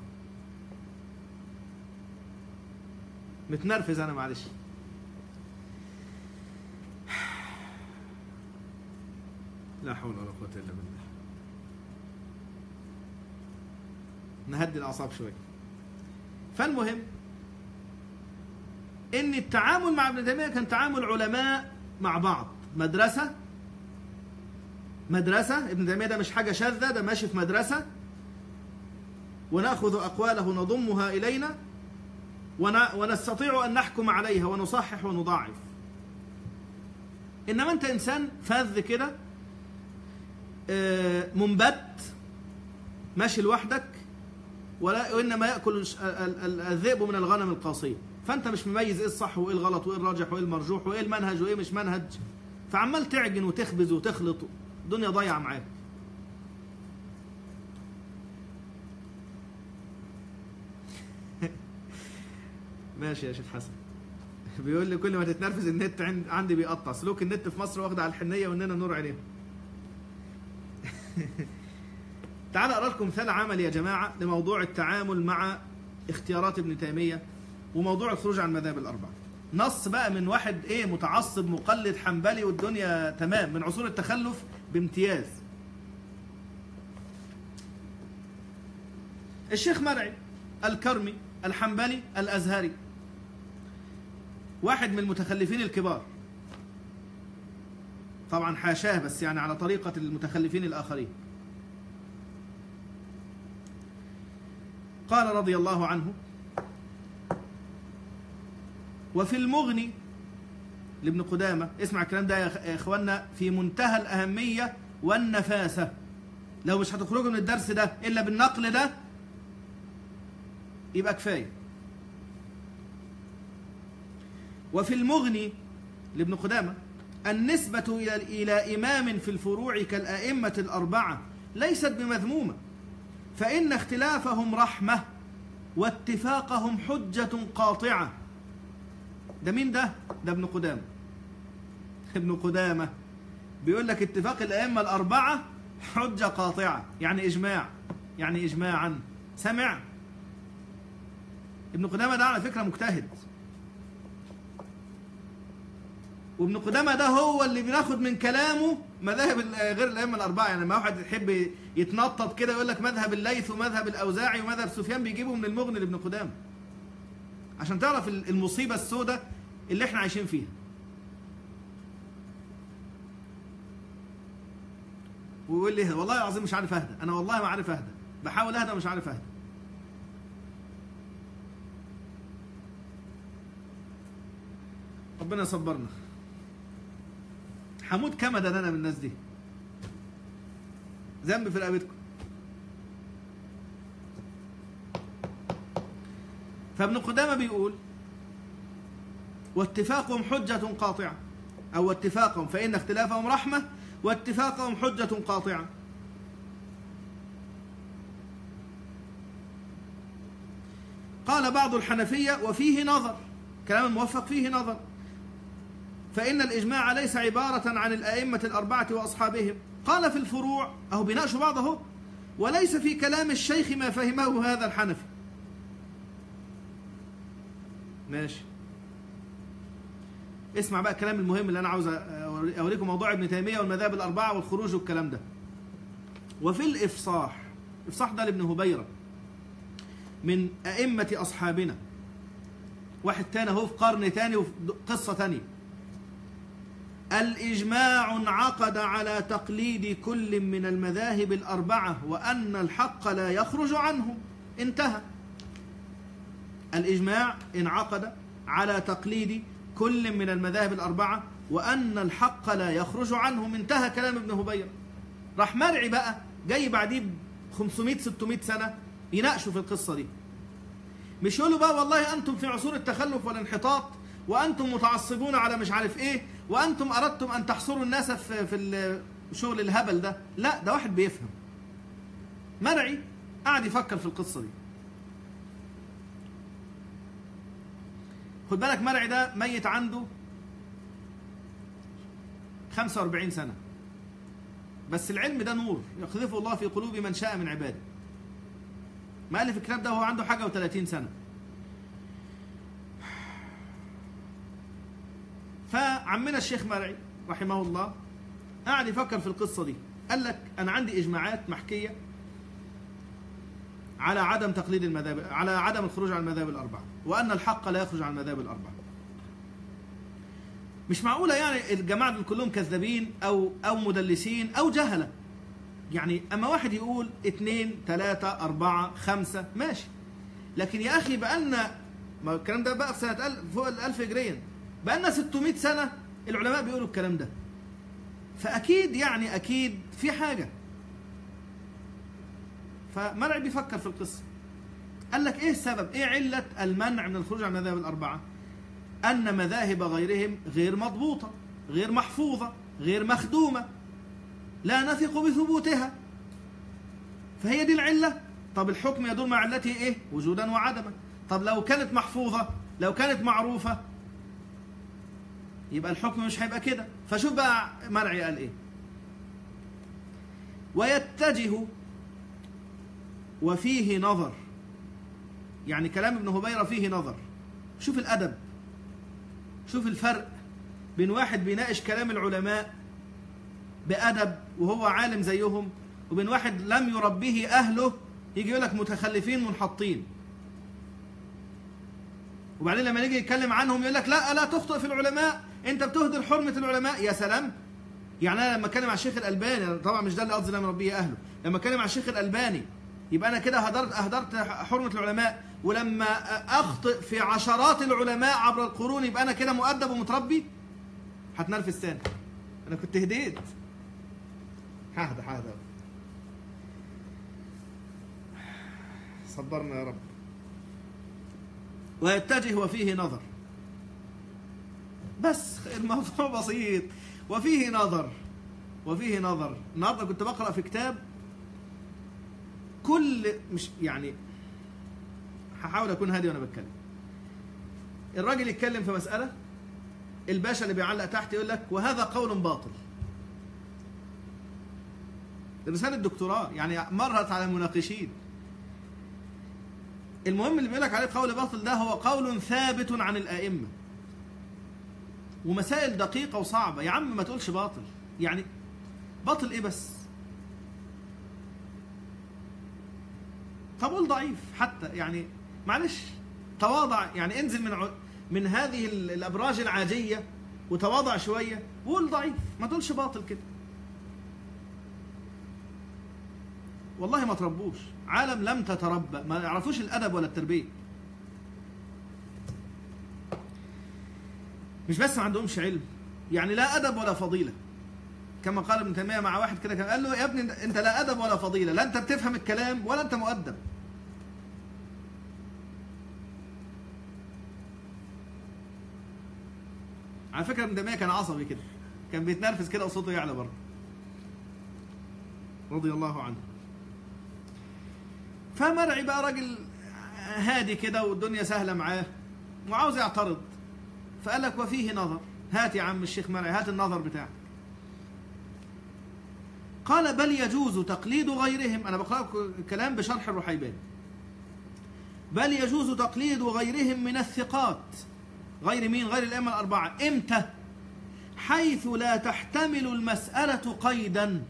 متنرفز انا معلش. لا حول ولا قوه الا بالله. نهدي الاعصاب شويه. فالمهم ان التعامل مع ابن تيمية كان تعامل علماء مع بعض، مدرسة مدرسة، ابن تيمية ده مش حاجة شاذة، ده ماشي في مدرسة، ونأخذ أقواله نضمها إلينا ونستطيع أن نحكم عليها ونصحح ونضاعف. إنما أنت إنسان فاذ كده منبت ماشي لوحدك، وإنما يأكل الذئب من الغنم القاصية، فأنت مش مميز إيه الصح وإيه الغلط وإيه الراجح وإيه المرجوح وإيه المنهج وإيه مش منهج، فعمال تعجن وتخبز وتخلط، الدنيا ضايعة معاك. ماشي يا شيخ حسن. بيقول لي كل ما تتنرفز النت عندي بيقطع، سلوك النت في مصر واخد على الحنية وإننا نور عليهم. تعال أقرأ لكم مثال عملي يا جماعة لموضوع التعامل مع اختيارات ابن تيمية وموضوع الخروج عن المذاهب الأربعة. نص بقى من واحد إيه متعصب مقلد حنبلي والدنيا تمام، من عصور التخلف بامتياز. الشيخ مرعي الكرمي الحنبلي الأزهري، واحد من المتخلفين الكبار، طبعا حاشاه بس يعني على طريقة المتخلفين الآخرين. قال رضي الله عنه: وفي المغني لابن قدامة، اسمع الكلام ده يا إخواننا، في منتهى الأهمية والنفاسة، لو مش هتخرجوا من الدرس ده إلا بالنقل ده يبقى كفاية. وفي المغني لابن قدامة: النسبة إلى إمام في الفروع كالأئمة الأربعة ليست بمذمومة، فإن اختلافهم رحمة واتفاقهم حجة قاطعة. ده مين ده؟ ده ابن قدامة. ابن قدامة بيقول لك اتفاق الأئمة الأربعة حجة قاطعة، يعني إجماع، يعني إجماعا. سمع؟ ابن قدامة ده على فكرة مجتهد، وابن قدامة ده هو اللي بناخد من كلامه مذاهب غير الأئمة الأربعة. يعني لما واحد يحب يتنطط كده يقول لك مذهب الليث ومذهب الأوزاعي ومذهب سفيان، بيجيبه من المغني لابن قدامة عشان تعرف المصيبة السوداء اللي احنا عايشين فيها. ويقول لي والله العظيم مش عارف أهدى، أنا والله ما عارف أهدى، بحاول أهدى ومش عارف أهدى. ربنا يصبرنا. حمود كمدا انا من الناس دي، ذنب في رقبتكم. فابن قدامة بيقول: واتفاقهم حجة قاطعة، أو واتفاقهم فإن اختلافهم رحمة واتفاقهم حجة قاطعة. قال بعض الحنفية: وفيه نظر، كلام الموفق فيه نظر، فإن الإجماع ليس عبارة عن الأئمة الأربعة وأصحابهم. قال في الفروع، أهو بيناقشوا بعضه، وليس في كلام الشيخ ما فهمه هذا الحنفي. ماشي، اسمع بقى الكلام المهم اللي أنا عاوز أوريكم، موضوع ابن تيمية والمذاهب الأربعة والخروج والكلام ده. وفي الإفصاح، إفصاح ده لابن هبيرة من أئمة أصحابنا، واحد تاني هو في قرن تاني وفي قصة تانية. الإجماع انعقد على تقليد كل من المذاهب الأربعة وأن الحق لا يخرج عنه. انتهى. الإجماع انعقد على تقليد كل من المذاهب الأربعة وأن الحق لا يخرج عنه. انتهى كلام ابن هبيرة. راح مرعي بقى جاي بعديه خمسمائة ستمائة سنة يناقشوا في القصة دي، مش يقولوا بقى والله أنتم في عصور التخلف والانحطاط، وأنتم متعصبون على مش عارف إيه، وأنتم أردتم أن تحصروا الناس في في الشغل الهبل ده. لا، ده واحد بيفهم. مرعي قاعد يفكر في القصة دي. خد بالك مرعي ده ميت عنده خمسة وأربعين سنة، بس العلم ده نور يقذفه الله في قلوب من شاء من عباده. مؤلف الكتاب ده هو عنده حاجة وثلاثين سنة. فعمنا الشيخ مرعي رحمه الله قاعد يفكر في القصة دي. قال لك أنا عندي إجماعات محكية على عدم تقليد المذاهب، على عدم الخروج عن المذاهب الأربعة، وأن الحق لا يخرج عن المذاهب الأربعة. مش معقولة يعني الجماعة دول كلهم كذابين أو أو مدلسين أو جهلة. يعني أما واحد يقول اتنين تلاتة أربعة خمسة ماشي، لكن يا أخي بقالنا، ما الكلام ده بقى في سنة ألف فوق الألف هجريا، بقالنا ستمائة سنة العلماء بيقولوا الكلام ده، فأكيد يعني أكيد في حاجة. فمرعي بيفكر في القصة، قال لك إيه السبب؟ إيه علة المنع من الخروج عن المذاهب الأربعة؟ أن مذاهب غيرهم غير مضبوطة، غير محفوظة، غير مخدومة، لا نثق بثبوتها، فهي دي العلة. طب الحكم يدور مع علته إيه؟ وجودا وعدما. طب لو كانت محفوظة، لو كانت معروفة، يبقى الحكم مش هيبقى كده. فشوف بقى مرعي قال إيه: ويتجه وفيه نظر. يعني كلام ابن هبيرة فيه نظر. شوف الأدب، شوف الفرق بين واحد بيناقش كلام العلماء بأدب وهو عالم زيهم، وبين واحد لم يربيه أهله يجي يقول لك متخلفين منحطين، وبعدين لما نيجي يتكلم عنهم يقول لك لا لا تخطئ في العلماء، انت بتهدر حرمة العلماء. يا سلام. يعني انا لما اتكلم على الشيخ الألباني، طبعا مش ده اللي قصدي لم يربيه أهله، لما اتكلم على الشيخ الألباني يبقى انا كده هدرت اهدرت حرمة العلماء، ولما اخطئ في عشرات العلماء عبر القرون يبقى انا كده مؤدب ومتربي. هتنرفز تاني، انا كنت هديت. ههدى ههدى، صبرنا يا رب. ويتجه وفيه نظر، بس الموضوع بسيط. وفيه نظر، وفيه نظر. النهارده كنت بقرأ في كتاب، كل مش يعني هحاول اكون هادي وانا بتكلم. الراجل يتكلم في مسألة، الباشا اللي بيعلق تحت يقول لك وهذا قول باطل. رسالة الدكتوراه يعني مرت على المناقشين. المهم اللي بيقول لك عليه قول باطل ده هو قول ثابت عن الأئمة، ومسائل دقيقة وصعبة. يا عم ما تقولش باطل، يعني باطل ايه بس؟ طب قول ضعيف حتى، يعني معلش تواضع، يعني انزل من من هذه الأبراج العاجية وتواضع شوية وقول ضعيف، ما تقولش باطل كده. والله ما تربوش، عالم لم تتربى، ما يعرفوش الأدب ولا التربية. مش بس ما عندهمش علم، يعني لا أدب ولا فضيلة. كما قال ابن تيمية مع واحد كده، كان قال له يا ابني انت لا أدب ولا فضيلة، لا انت بتفهم الكلام ولا انت مؤدب. على فكرة ابن تيمية كان عصبي كده، كان بيتنرفز كده وصوته يعلى برضه رضي الله عنه. فمرعي بقى راجل هادي كده والدنيا سهلة معاه وعاوز يعترض، فقال لك وفيه نظر. هات يا عم الشيخ مرعي، هات النظر بتاعك. قال بل يجوز تقليد غيرهم. أنا بقرأ كلام بشرح الرحيباني. بل يجوز تقليد غيرهم من الثقات. غير مين؟ غير الأئمة الأربعة. إمتى؟ حيث لا تحتمل المسألة قيدا.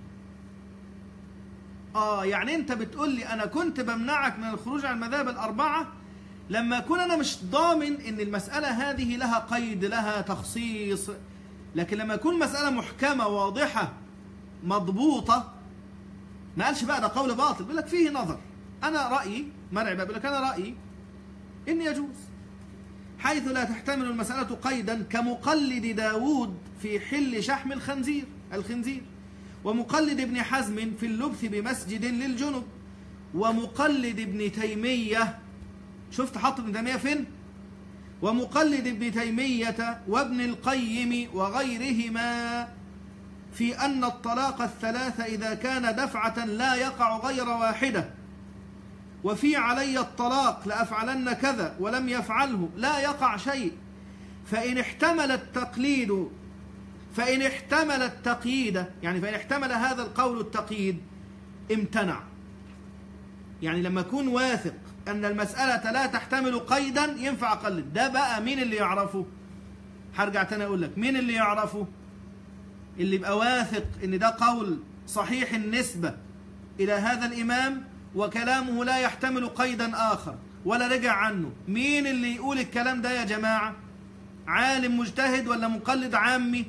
آه يعني أنت بتقول لي أنا كنت بمنعك من الخروج عن المذاهب الأربعة لما أكون أنا مش ضامن إن المسألة هذه لها قيد، لها تخصيص. لكن لما يكون مسألة محكمة واضحة مضبوطة، ما قالش بقى ده قول باطل، بيقول لك فيه نظر. أنا رأيي، مرعي بقى بيقول لك أنا رأيي إن يجوز حيث لا تحتمل المسألة قيدا، كمقلد داود في حل شحم الخنزير الخنزير ومقلد ابن حزم في اللبث بمسجد للجنب، ومقلد ابن تيمية. شفت حط ابن تيمية فين؟ ومقلد ابن تيمية وابن القيم وغيرهما في أن الطلاق الثلاثة إذا كان دفعة لا يقع غير واحدة، وفي علي الطلاق لأفعلن كذا ولم يفعله لا يقع شيء، فإن احتمل التقليد فإن احتمل التقييد، يعني فإن احتمل هذا القول التقييد امتنع. يعني لما أكون واثق أن المسألة لا تحتمل قيدا ينفع أقلد. ده بقى مين اللي يعرفه؟ هرجع تاني أقول لك مين اللي يعرفه؟ اللي يبقى واثق أن ده قول صحيح النسبة إلى هذا الإمام وكلامه لا يحتمل قيدا آخر ولا رجع عنه. مين اللي يقول الكلام ده يا جماعة؟ عالم مجتهد ولا مقلد عامي؟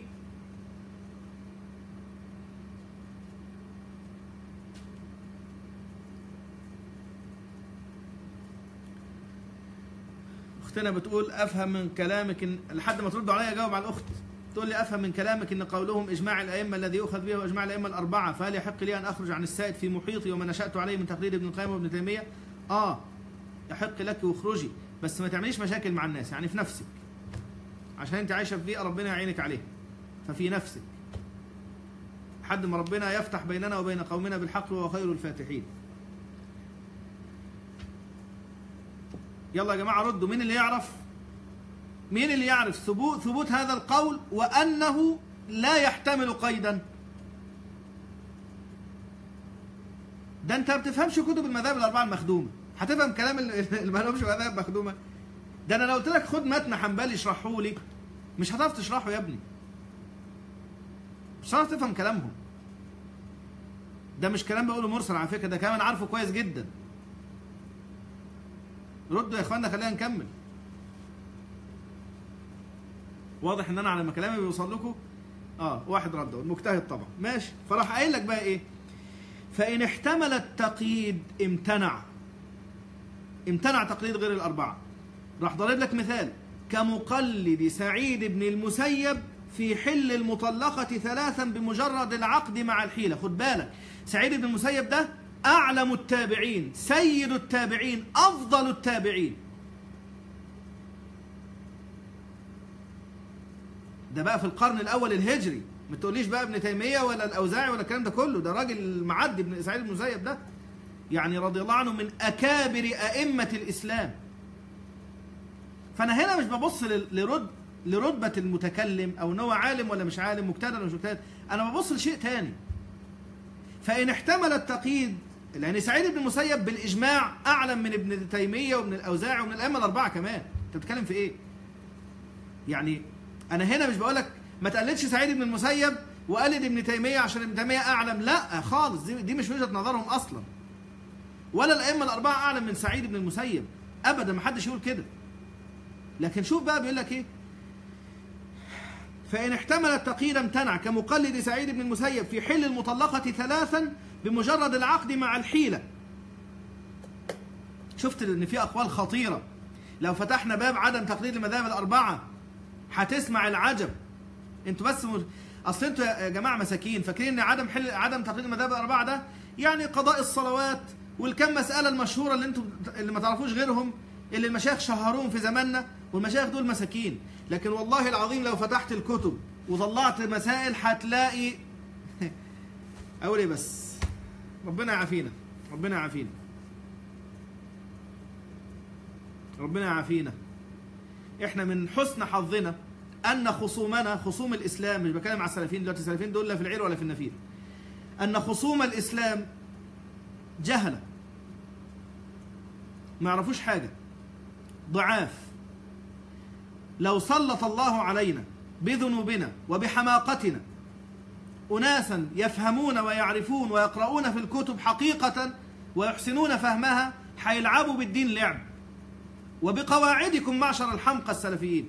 اختنا بتقول افهم من كلامك إن لحد ما تردوا عليا اجاوب على الاخت. تقول لي افهم من كلامك ان قولهم اجماع الائمه الذي يؤخذ به واجماع الائمه الاربعه، فهل يحق لي ان اخرج عن السائد في محيطي وما نشأت عليه من تقليد ابن القيم وابن تيميه؟ اه يحق لك واخرجي، بس ما تعمليش مشاكل مع الناس، يعني في نفسك، عشان انت عايشه في بيئه ربنا يعينك عليها، ففي نفسك لحد ما ربنا يفتح بيننا وبين قومنا بالحق وهو خير الفاتحين. يلا يا جماعه ردوا. مين اللي يعرف مين اللي يعرف ثبوت ثبوت هذا القول وانه لا يحتمل قيدا؟ ده انت ما بتفهمش كتب المذاهب الاربعه المخدومه، هتفهم كلام اللي ما لهمش مذاهب مخدومه؟ ده انا لو قلت لك خد متن حنبلي اشرحه لي مش هتعرف تشرحه يا ابني، مش هتعرف تفهم كلامهم. ده مش كلام بقوله مرسل على فكره، ده كمان عارفه كويس جدا. ردوا يا اخوانا، خلينا نكمل. واضح ان انا على ما كلامي بيوصل لكم. اه واحد رد، المجتهد طبعا ماشي. فراح قايل لك بقى ايه؟ فان احتمل التقييد امتنع امتنع تقليد غير الاربعه. راح ضارب لك مثال كمقلد سعيد بن المسيب في حل المطلقه ثلاثا بمجرد العقد مع الحيله. خد بالك، سعيد بن المسيب ده أعلم التابعين، سيد التابعين، أفضل التابعين. ده بقى في القرن الأول الهجري، ما تقوليش بقى ابن تيمية ولا الأوزاعي ولا الكلام ده كله. ده راجل معدي ابن سعيد بن المسيب ده، يعني رضي الله عنه، من أكابر أئمة الإسلام. فأنا هنا مش ببص لرد لرتبة المتكلم أو إن هو عالم ولا مش عالم، مجتهد ولا مش مجتهد، أنا ببص لشيء تاني. فإن احتمل التقييد، لأن سعيد بن المسيب بالإجماع أعلم من ابن تيمية وابن الأوزاعي ومن الأئمة الأربعة كمان. أنت بتتكلم في إيه؟ يعني أنا هنا مش بقول لك ما تقلدش سعيد بن المسيب وقلد ابن تيمية عشان ابن تيمية أعلم، لا خالص، دي, دي مش وجهة نظرهم أصلا. ولا الأئمة الأربعة أعلم من سعيد بن المسيب أبدا، ما حدش يقول كده. لكن شوف بقى بيقول لك إيه؟ فإن احتمل التقييد امتنع كمقلد سعيد بن المسيب في حل المطلقة ثلاثا بمجرد العقد مع الحيلة. شفت ان في اقوال خطيرة، لو فتحنا باب عدم تقليد المذاهب الاربعة هتسمع العجب. انتوا بس مج... اصل انتوا يا جماعة مساكين فاكرين ان عدم حل عدم تقليد المذاهب الاربعة ده يعني قضاء الصلوات والكم مسألة المشهورة اللي انتوا اللي ما تعرفوش غيرهم، اللي المشايخ شهروهم في زماننا، والمشايخ دول مساكين. لكن والله العظيم لو فتحت الكتب وطلعت مسائل هتلاقي اقول ايه بس، ربنا يعافينا، ربنا يعافينا، ربنا يعافينا. احنا من حسن حظنا ان خصومنا، خصوم الاسلام، مش بتكلم على السلفيين دلوقتي، السلفيين دول لا في العير ولا في النفير، ان خصوم الاسلام جهله، ما يعرفوش حاجه، ضعاف. لو سلط الله علينا بذنوبنا وبحماقتنا أناسا يفهمون ويعرفون ويقرؤون في الكتب حقيقة ويحسنون فهمها، هيلعبوا بالدين لعب. وبقواعدكم معشر الحمقى السلفيين،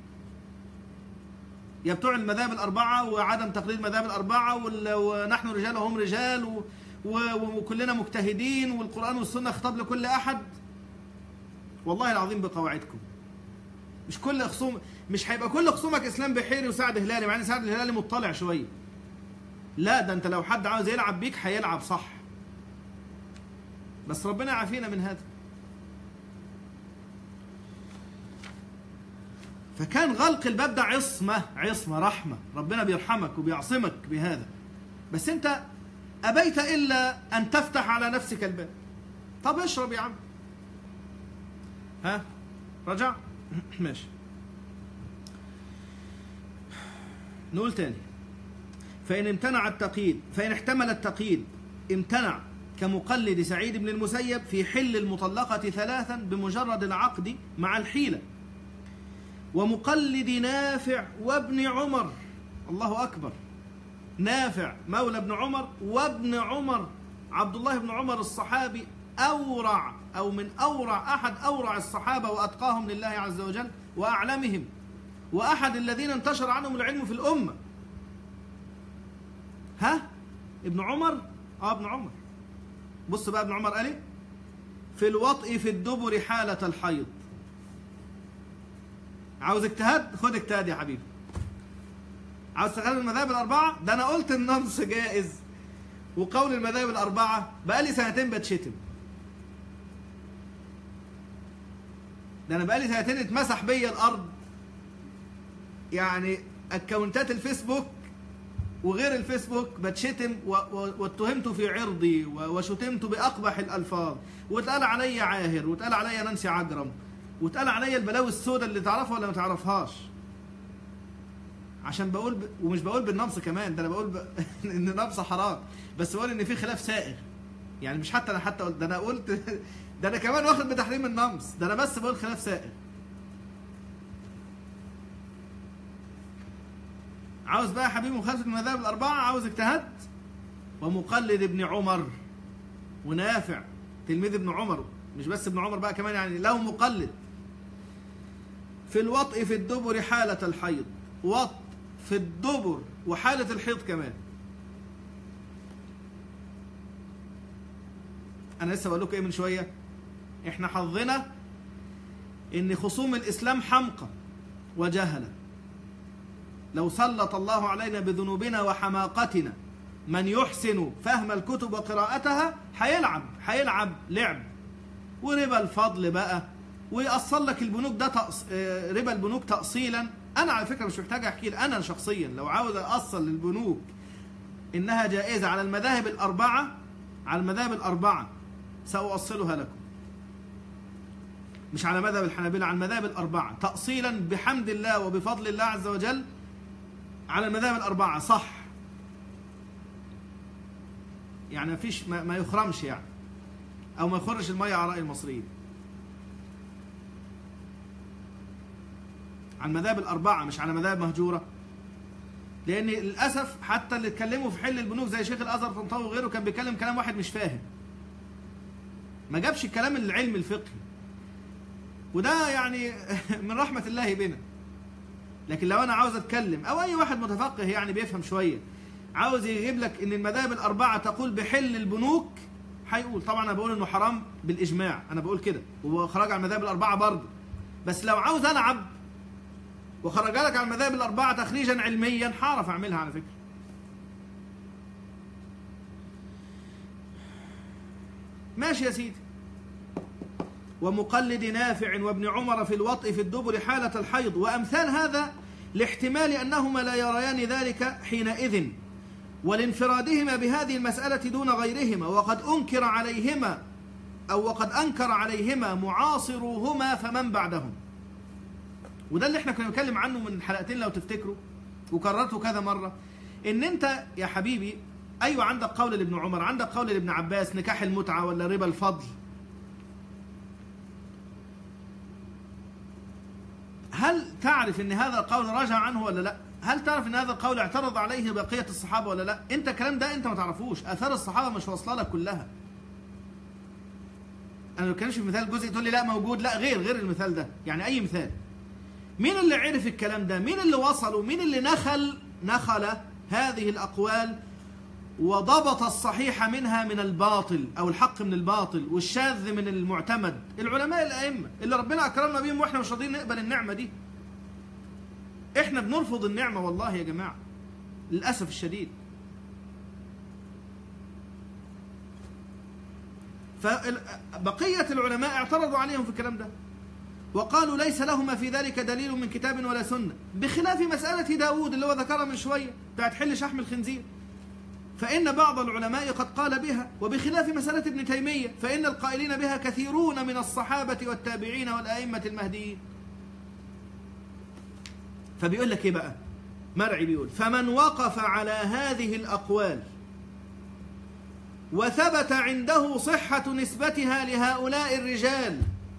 يا بتوع المذاهب الأربعة وعدم تقليد المذاهب الأربعة ونحن رجال وهم رجال وكلنا مجتهدين والقرآن والسنة خطاب لكل أحد. والله العظيم بقواعدكم. مش كل خصوم، مش هيبقى كل خصومك اسلام بحيري وسعد هلالي، مع ان سعد الهلالي مطلع شويه. لا، ده انت لو حد عاوز يلعب بيك هيلعب صح. بس ربنا يعافينا من هذا. فكان غلق الباب ده عصمه، عصمه رحمه، ربنا بيرحمك وبيعصمك بهذا. بس انت ابيت الا ان تفتح على نفسك الباب. طب اشرب يا عم. ها؟ رجع؟ ماشي. نقول تاني. فإن امتنع التقييد، فإن احتمل التقييد امتنع كمقلد سعيد بن المسيب في حل المطلقة ثلاثا بمجرد العقد مع الحيلة، ومقلد نافع وابن عمر. الله أكبر. نافع مولى ابن عمر وابن عمر عبد الله بن عمر الصحابي، أورع أو من أورع أحد أورع الصحابة وأتقاهم لله عز وجل وأعلمهم، وأحد الذين انتشر عنهم العلم في الأمة. ها؟ ابن عمر؟ آه ابن عمر. بص بقى ابن عمر قال ايه؟ في الوطء في الدبر حالة الحيض. عاوز اجتهاد؟ خد اجتهاد يا حبيبي. عاوز تغير المذاهب الأربعة؟ ده أنا قلت النص جائز وقول المذاهب الأربعة بقالي سنتين بتشتم. ده أنا بقالي سنتين اتمسح بيا الأرض، يعني أكونتات الفيسبوك وغير الفيسبوك بتشتم واتهمت في عرضي وشتمت بأقبح الألفاظ، واتقال علي عاهر، واتقال علي نانسي عجرم، واتقال علي البلاوي السوداء اللي تعرفها ولا ما تعرفهاش. عشان بقول ب... ومش بقول بالنمص كمان، ده انا بقول ب... ان النمص حرام، بس بقول ان في خلاف سائغ. يعني مش حتى انا حتى قلت ده انا قلت ده انا كمان واخد بتحريم النمص، ده انا بس بقول خلاف سائغ. عاوز بقى يا حبيبي مخالفة المذاهب الأربعة، عاوز اجتهاد ومقلد ابن عمر ونافع تلميذ ابن عمر، مش بس ابن عمر بقى كمان، يعني له مقلد. في الوطء في الدبر حالة الحيض، وطء في الدبر وحالة الحيض كمان. أنا لسه بقول لكم إيه من شوية؟ إحنا حظنا إن خصوم الإسلام حمقى وجهلة. لو سلط الله علينا بذنوبنا وحماقتنا من يحسن فهم الكتب وقراءتها هيلعب هيلعب لعب وربا الفضل بقى، ويأصل لك البنوك ده تأص... ربا البنوك تأصيلا. أنا على فكرة مش محتاج أحكي لك، أنا شخصيا لو عاوز أصل للبنوك إنها جائزة على المذاهب الأربعة، على المذاهب الأربعة سأوصلها لكم، مش على مذهب الحنابلة، على المذاهب الأربعة تأصيلا بحمد الله وبفضل الله عز وجل، على المذاهب الأربعة صح. يعني مفيش ما, ما يخرمش يعني، أو ما يخرش المية على رأي المصريين. على المذاهب الأربعة مش على مذاهب مهجورة، لأن للأسف حتى اللي اتكلموا في حل البنوك زي شيخ الأزهر طنطاوي وغيره كان بيتكلم كلام واحد مش فاهم، ما جابش الكلام العلم الفقهي، وده يعني من رحمة الله بنا. لكن لو أنا عاوز أتكلم أو أي واحد متفقه يعني بيفهم شوية عاوز يجيب لك إن المذاهب الأربعة تقول بحل البنوك، هيقول طبعا أنا بقول إنه حرام بالإجماع، أنا بقول كده، وخرج على المذاهب الأربعة برضه. بس لو عاوز ألعب وخرج لك على المذاهب الأربعة تخريجا علميا هعرف أعملها على فكرة. ماشي يا سيدي. ومقلد نافع وابن عمر في الوطء في الدبر حالة الحيض وأمثال هذا، لاحتمال أنهما لا يريان ذلك حينئذ، ولانفرادهما بهذه المسألة دون غيرهما، وقد أنكر عليهما أو وقد أنكر عليهما معاصروهما فمن بعدهم. وده اللي احنا كنا بنتكلم عنه من حلقتين لو تفتكروا، وكررته كذا مرة، ان انت يا حبيبي ايوه عندك قول لابن عمر، عندك قول لابن عباس نكاح المتعة ولا ربا الفضل، هل تعرف ان هذا القول رجع عنه ولا لا؟ هل تعرف ان هذا القول اعترض عليه بقية الصحابة ولا لا؟ انت الكلام ده انت ما تعرفوش، اثار الصحابة مش واصله لك كلها. انا ما بتكلمش في مثال جزئي تقول لي لا موجود، لا غير غير المثال ده، يعني اي مثال. مين اللي عرف الكلام ده؟ مين اللي وصلوا؟ مين اللي نخل نخل هذه الأقوال وضبط الصحيح منها من الباطل أو الحق من الباطل والشاذ من المعتمد؟ العلماء الأئمة اللي ربنا أكرمنا بيهم، وإحنا مش راضيين نقبل النعمة دي. إحنا بنرفض النعمة والله يا جماعة للأسف الشديد. فبقية العلماء اعترضوا عليهم في الكلام ده وقالوا ليس لهما في ذلك دليل من كتاب ولا سنة، بخلاف مسألة داود اللي هو ذكرها من شوية بتاعت حل شحم الخنزير، فإن بعض العلماء قد قال بها، وبخلاف مسألة ابن تيمية فإن القائلين بها كثيرون من الصحابة والتابعين والأئمة المهديين. فبيقول لك إيه بقى؟ مرعي بيقول فمن وقف على هذه الأقوال وثبت عنده صحة نسبتها لهؤلاء الرجال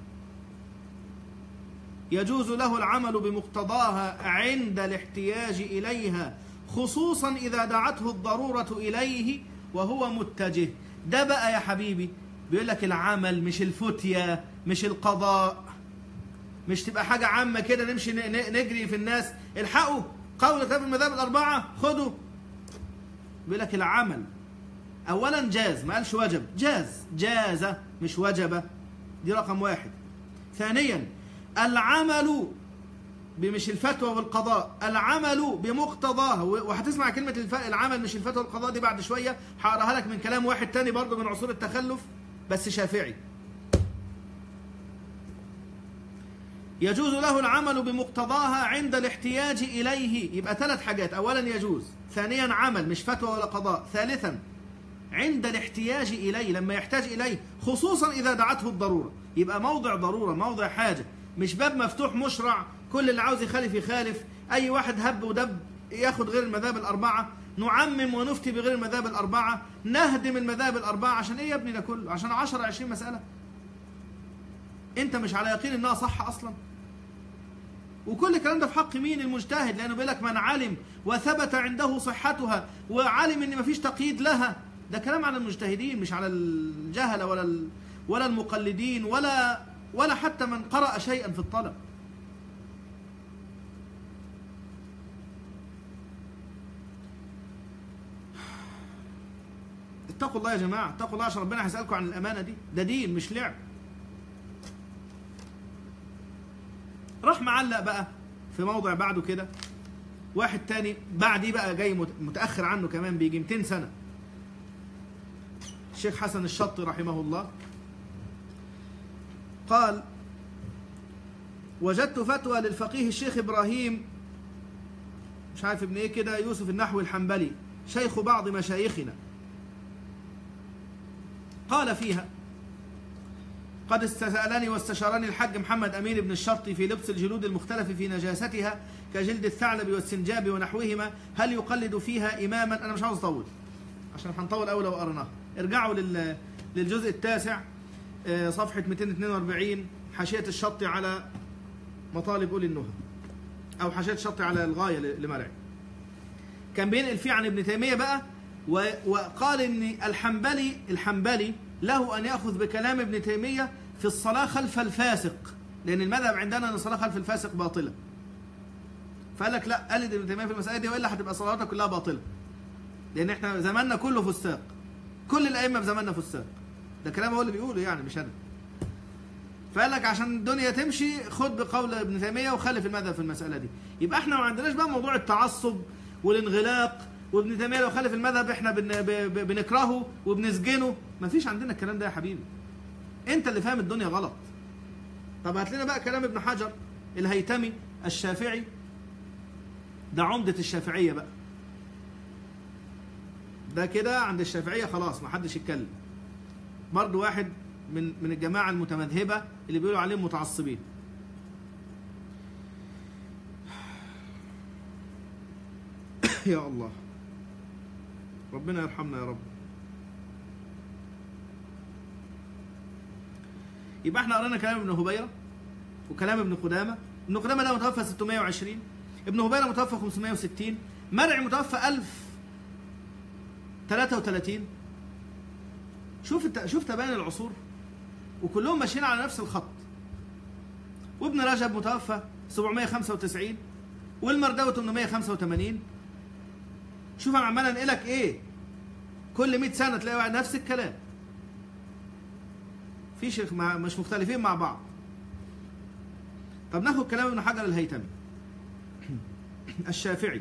يجوز له العمل بمقتضاها عند الاحتياج إليها، خصوصا إذا دعته الضرورة إليه وهو متجه. ده بقى يا حبيبي بيقول لك العمل مش الفتية مش القضاء. مش تبقى حاجة عامة كده نمشي نجري في الناس الحقوا قول خلاف المذاهب الأربعة خدوا. بيقول لك العمل أولا جاز، ما قالش وجب، جاز، جازة مش وجبة، دي رقم واحد. ثانيا العمل مش الفتوى والقضاء، العمل بمقتضاها، وهتسمع كلمة العمل مش الفتوى والقضاء دي بعد شوية، هقراها لك من كلام واحد تاني برضه من عصور التخلف بس شافعي. يجوز له العمل بمقتضاها عند الاحتياج إليه، يبقى ثلاث حاجات، أولا يجوز، ثانيا عمل مش فتوى ولا قضاء، ثالثا عند الاحتياج إليه لما يحتاج إليه، خصوصا إذا دعته الضرورة، يبقى موضع ضرورة موضع حاجة، مش باب مفتوح مشرع كل اللي عاوز يخالف يخالف، أي واحد هب ودب ياخد غير المذاهب الأربعة، نعمم ونفتي بغير المذاهب الأربعة، نهدم المذاهب الأربعة. عشان إيه يا ابني ده كله؟ عشان عشرة عشرين مسألة أنت مش على يقين إنها صح أصلا. وكل الكلام ده في حق مين؟ المجتهد، لأنه بيقول لك من علم وثبت عنده صحتها وعلم إن مفيش تقييد لها. ده كلام على المجتهدين مش على الجهلة ولا ولا المقلدين ولا ولا حتى من قرأ شيئا في الطلب. اتقوا الله يا جماعة، اتقوا الله عشان ربنا هيسألكم عن الأمانة دي، ده دين مش لعب. راح معلق بقى في موضع بعده كده واحد تاني بعديه بقى جاي متأخر عنه كمان بيجي مئتين سنة، الشيخ حسن الشطي رحمه الله قال: وجدت فتوى للفقيه الشيخ إبراهيم مش عارف ابن ايه كده يوسف النحوي الحنبلي شيخ بعض مشايخنا، قال فيها: قد استسألني واستشارني الحاج محمد أمين بن الشرطي في لبس الجلود المختلف في نجاستها كجلد الثعلب والسنجاب ونحوهما، هل يقلد فيها إماما؟ أنا مش عاوز أطول عشان هنطول أول لو قرناها، ارجعوا للجزء التاسع صفحة مئتين واثنين وأربعين حاشية الشطي على مطالب أولي النهى، أو حاشية الشطي على الغاية لمرعي، كان بينقل فيه عن ابن تيمية بقى، وقال إن الحنبلي الحنبلي له أن يأخذ بكلام ابن تيمية في الصلاة خلف الفاسق، لأن المذهب عندنا أن الصلاة خلف الفاسق باطلة، فقال لك لا، قلد ابن تيمية في المسألة دي وإلا هتبقى صلاتك كلها باطلة، لأن احنا زماننا كله فساق، كل الأئمة في زماننا فساق، ده كلام هو اللي بيقوله يعني مش أنا. فقال لك عشان الدنيا تمشي خد بقول ابن تيمية وخلف المذهب في المسألة دي. يبقى احنا ما عندناش بقى موضوع التعصب والانغلاق، وابن تيمية لو خالف المذهب احنا بن بنكرهه وبنسجنه، ما فيش عندنا الكلام ده يا حبيبي، انت اللي فاهم الدنيا غلط. طب هات لنا بقى كلام ابن حجر الهيتمي الشافعي، ده عمدة الشافعية بقى، ده كده عند الشافعية خلاص ما حدش يتكلم، برضه واحد من من الجماعة المتمذهبة اللي بيقولوا عليهم متعصبين. يا الله ربنا يرحمنا يا رب. يبقى احنا قرأنا كلام ابن هبيرة وكلام ابن قدامة. ابن قدامة ده متوفى ستمائة وعشرين، ابن هبيرة متوفى خمسمائة وستين، مرعي متوفى ألف وثلاثة وثلاثين. شوف الت... شوف تباين العصور وكلهم ماشيين على نفس الخط. وابن رجب متوفى سبعمائة وخمسة وتسعين، والمرداوي ثمانمائة وخمسة وثمانين. شوف انا عمال انقلك ايه، كل مئة سنة تلاقي نفس الكلام، في شيخ مش مختلفين مع بعض. طب ناخد كلام ابن حجر الهيتمي الشافعي.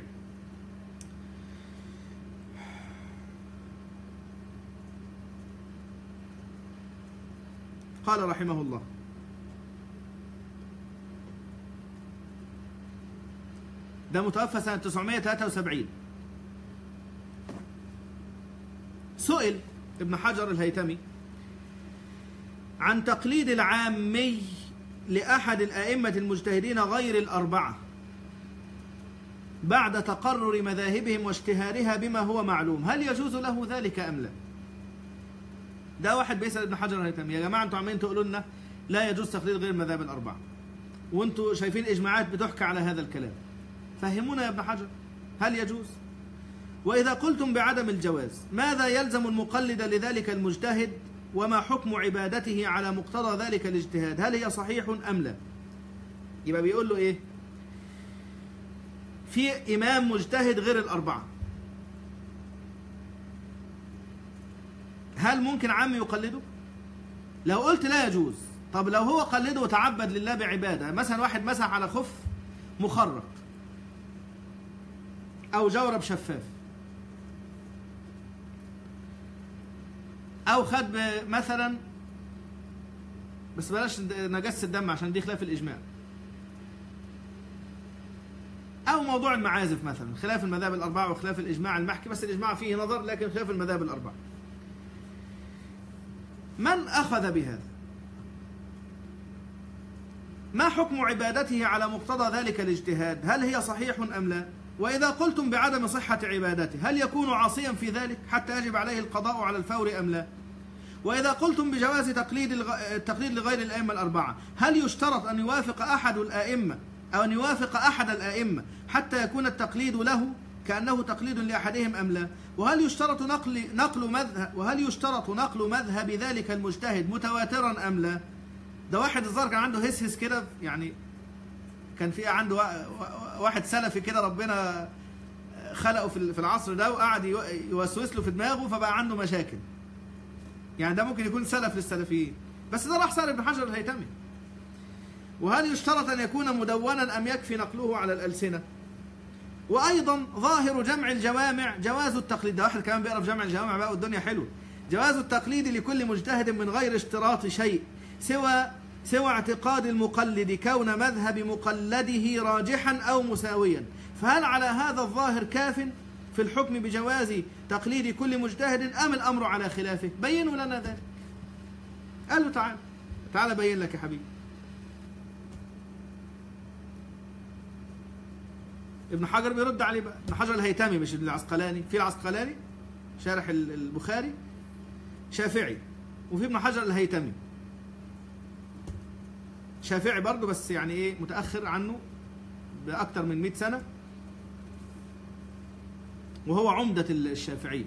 قال رحمه الله: ده متوفى سنة تسعمائة وثلاثة وسبعين. سئل ابن حجر الهيتمي عن تقليد العامي لأحد الأئمة المجتهدين غير الأربعة بعد تقرر مذاهبهم واشتهارها بما هو معلوم، هل يجوز له ذلك أم لا؟ ده واحد بيسأل ابن حجر الهيتمي: يا جماعة انتوا عمالين تقولوا لنا لا يجوز تقليد غير المذاهب الأربعة، وانتوا شايفين إجماعات بتحكي على هذا الكلام، فهمونا يا ابن حجر هل يجوز؟ وإذا قلتم بعدم الجواز ماذا يلزم المقلد لذلك يبقى بيقول له ايه؟ في امام مجتهد غير الاربعه، هل ممكن عام يقلده؟ لو قلت لا يجوز، طب لو هو قلده وتعبد لله بعباده، مثلا واحد مسح على خف مخرق او جورب شفاف، او خد مثلا، بس بلاش نجس الدم عشان دي خلاف الاجماع، او موضوع المعازف مثلا خلاف المذاهب الاربعه وخلاف الاجماع المحكي، بس الاجماع فيه نظر لكن خلاف المذاهب الاربعه. من اخذ بهذا؟ ما حكم عبادته على مقتضى ذلك الاجتهاد؟ هل هي صحيح ام لا؟ واذا قلتم بعدم صحه عبادته هل يكون عاصيا في ذلك حتى يجب عليه القضاء على الفور ام لا؟ واذا قلتم بجواز تقليد التقليد لغير الائمه الاربعه هل يشترط ان يوافق احد الائمه او ان يوافق احد الائمه حتى يكون التقليد له كانه تقليد لاحدهم ام لا؟ وهل يشترط نقل نقل مذهب وهل يشترط نقل مذهب ذلك المجتهد متواترا ام لا؟ ده واحد الظاهر كان عنده هس هس كده، يعني كان في عنده واحد سلفي كده ربنا خلقه في العصر ده وقعد يوسوس له في دماغه فبقى عنده مشاكل. يعني ده ممكن يكون سلف للسلفيين، بس ده راح سأل ابن حجر الهيثمي. وهل يشترط ان يكون مدونا ام يكفي نقله على الألسنة؟ وايضا ظاهر جمع الجوامع جواز التقليد، ده واحد كمان بيقرا في جمع الجوامع بقى والدنيا حلوه، جواز التقليد لكل مجتهد من غير اشتراط شيء سوى سوى اعتقاد المقلد كون مذهب مقلده راجحا او مساويا، فهل على هذا الظاهر كاف في الحكم بجواز تقليد كل مجتهد ام الامر على خلافه؟ بينوا لنا ذلك. قال له تعال تعال بين لك يا حبيبي. ابن حجر بيرد عليه بقى، ابن حجر الهيثمي مش ابن العسقلاني، في العسقلاني شارح البخاري شافعي، وفي ابن حجر الهيثمي شافعي برضه بس يعني ايه متأخر عنه بأكثر من مئة سنة، وهو عمدة الشافعية.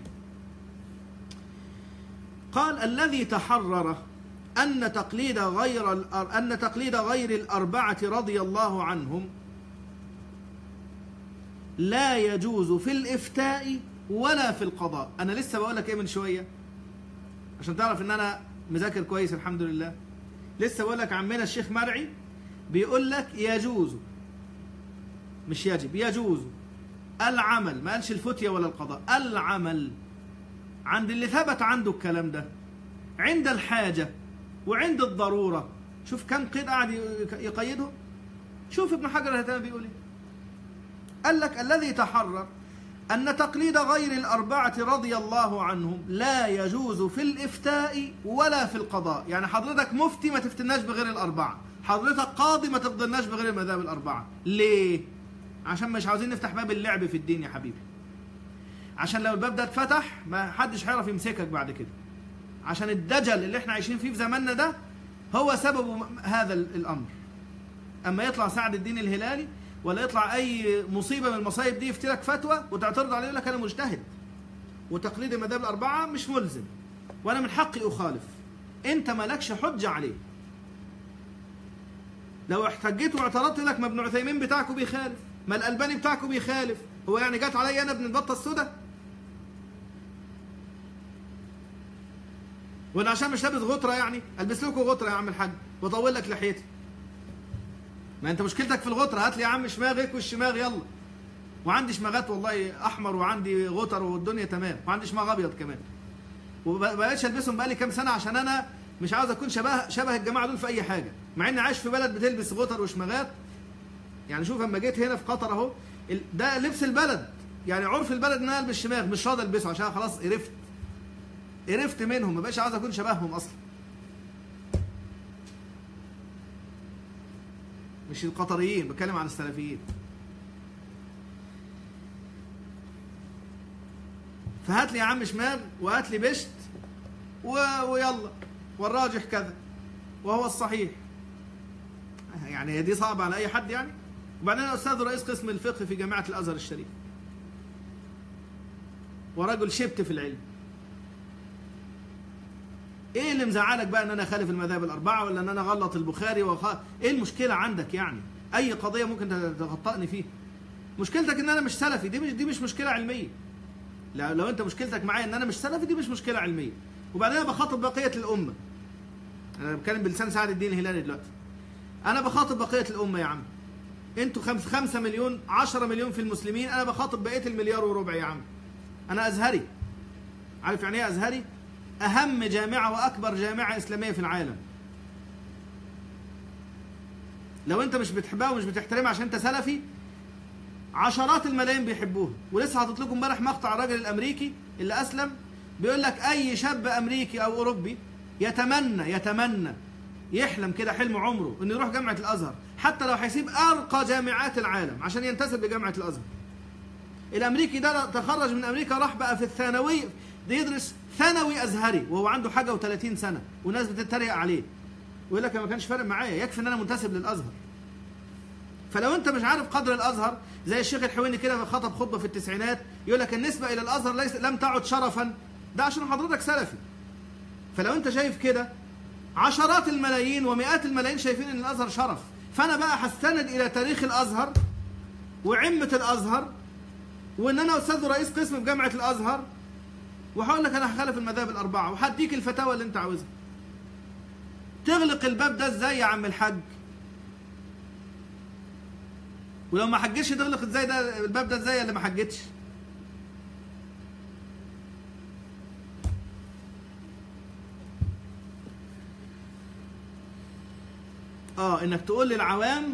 قال الذي تحرر أن تقليد غير أن تقليد غير الأربعة رضي الله عنهم لا يجوز في الإفتاء ولا في القضاء. أنا لسه بقول لك إيه من شوية عشان تعرف إن أنا مذاكر كويس الحمد لله. لسه بقول لك عمنا الشيخ مرعي بيقول لك يجوز مش يجب، يجوز العمل، ما قالش الفتية ولا القضاء، العمل عند اللي ثبت عنده الكلام ده عند الحاجة وعند الضرورة. شوف كم قيد قاعد يقيده. شوف ابن حجر الهيثمي بيقول ايه. قال لك الذي تحرر أن تقليد غير الأربعة رضي الله عنهم لا يجوز في الإفتاء ولا في القضاء. يعني حضرتك مفتي ما تفتناش بغير الأربعة، حضرتك قاضي ما تقضلناش بغير المذاهب الأربعة. ليه؟ عشان مش عاوزين نفتح باب اللعب في الدين يا حبيبي، عشان لو الباب ده اتفتح ما حدش هيعرف يمسكك بعد كده، عشان الدجل اللي احنا عايشين فيه في زماننا ده هو سبب هذا الأمر. أما يطلع سعد الدين الهلالي ولا يطلع أي مصيبة من المصايب دي يفتي لك فتوى وتعترض عليه يقول لك أنا مجتهد وتقليد المذاهب الأربعة مش ملزم وأنا من حقي أخالف. أنت مالكش حجة عليه. لو احتجيت واعترضت لك ما ابن عثيمين بتاعكم بيخالف، ما الألباني بتاعكم بيخالف، هو يعني جات عليا أنا ابن البطة السوداء؟ وأنا عشان مش لابس غطرة يعني ألبس لكم غطرة يا عم الحاج وأطول لك لحيتي؟ ما انت مشكلتك في الغطره، هات لي يا عم شماغك والشماغ يلا. وعندي شماغات والله احمر وعندي غطر والدنيا تمام، وعندي شماغ ابيض كمان، وبقيتش البسهم بقالي كام سنه عشان انا مش عاوز اكون شبه شبه الجماعه دول في اي حاجه، مع اني عايش في بلد بتلبس غطر وشماغات. يعني شوف اما جيت هنا في قطر اهو ده لبس البلد، يعني عرف البلد ان انا البس شماغ، مش راضي البسه عشان خلاص قرفت قرفت منهم، ما بقاش عاوز اكون شبههم اصلا. مش القطريين، بتكلم عن السلفيين. فهات لي يا عم شماغ وهات لي بشت و... ويلا، والراجح كذا وهو الصحيح. يعني دي صعبة على أي حد يعني. وبعدين أنا أستاذ رئيس قسم الفقه في جامعة الأزهر الشريف ورجل شبت في العلم. ايه اللي مزعلك بقى ان انا خالف المذاهب الاربعه ولا ان انا غلط البخاري وخ... ايه المشكله عندك يعني؟ اي قضيه ممكن تتخطئني فيها. مشكلتك ان انا مش سلفي، دي مش دي مش مشكله علميه. لو, لو انت مشكلتك معايا ان انا مش سلفي، دي مش مشكله علميه. وبعدين انا بخاطب بقيه الامه. انا بتكلم بلسان سعد الدين الهلالي دلوقتي. انا بخاطب بقيه الامه يا عم. انتوا خمس خمسة مليون، عشرة مليون في المسلمين، انا بخاطب بقيه المليار وربع يا عم. انا ازهري. عارف يعني ايه ازهري؟ اهم جامعه واكبر جامعه اسلاميه في العالم. لو انت مش بتحبها ومش بتحترمها عشان انت سلفي، عشرات الملايين بيحبوها. ولسه حاطط لكم امبارح مقطع الراجل الامريكي اللي اسلم بيقول لك اي شاب امريكي او اوروبي يتمنى يتمنى يحلم كده حلم عمره انه يروح جامعه الازهر، حتى لو هيسيب ارقى جامعات العالم عشان ينتسب لجامعه الازهر. الامريكي ده تخرج من امريكا، راح بقى في الثانوي ده يدرس ثانوي ازهري وهو عنده حاجه وثلاثين سنه، والناس بتتريق عليه ويقول لك ما كانش فارق معايا، يكفي ان انا منتسب للازهر. فلو انت مش عارف قدر الازهر، زي الشيخ الحويني كده خطب خطبه في التسعينات يقول لك النسبه الى الازهر ليس لم تعد شرفا، ده عشان حضرتك سلفي. فلو انت شايف كده، عشرات الملايين ومئات الملايين شايفين ان الازهر شرف. فانا بقى هستند الى تاريخ الازهر وعمه الازهر، وان انا استاذ رئيس قسم في جامعه الازهر، وهقول لك انا هخالف المذاهب الاربعه وهديك الفتاوى اللي انت عاوزها. تغلق الباب ده ازاي يا عم الحاج؟ ولو ما حجتش تغلق ازاي ده الباب ده ازاي اللي ما حجتش؟ اه انك تقول للعوام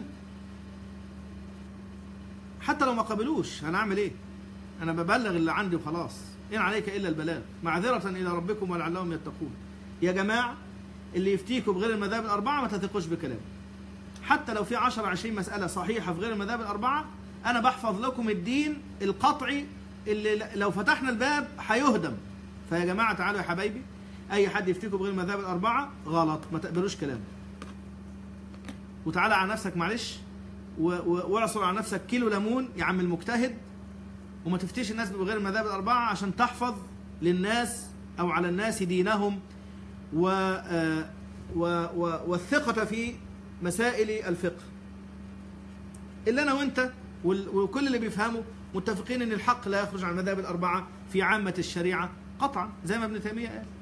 حتى لو ما قبلوش، انا اعمل ايه؟ انا ببلغ اللي عندي وخلاص. ان عليك الا البلاغ معذره الى ربكم ولعلهم يتقون. يا جماعه اللي يفتيكوا بغير المذاهب الاربعه ما تثقوش بكلامه. حتى لو في عشرة عشرين مساله صحيحه في غير المذاهب الاربعه، انا بحفظ لكم الدين القطعي اللي لو فتحنا الباب هيهدم. فيا جماعه تعالوا يا حبايبي، اي حد يفتيكوا بغير المذاهب الاربعه غلط، ما تقبلوش كلامه. وتعالى على نفسك معلش واعصر على نفسك كيلو ليمون يا عم المجتهد، وما تفتيش الناس بغير المذاهب الاربعه عشان تحفظ للناس او على الناس دينهم و و والثقه في مسائل الفقه. الا انا وانت وكل اللي بيفهموا متفقين ان الحق لا يخرج عن المذاهب الاربعه في عامه الشريعه قطعا، زي ما ابن تيميه قال.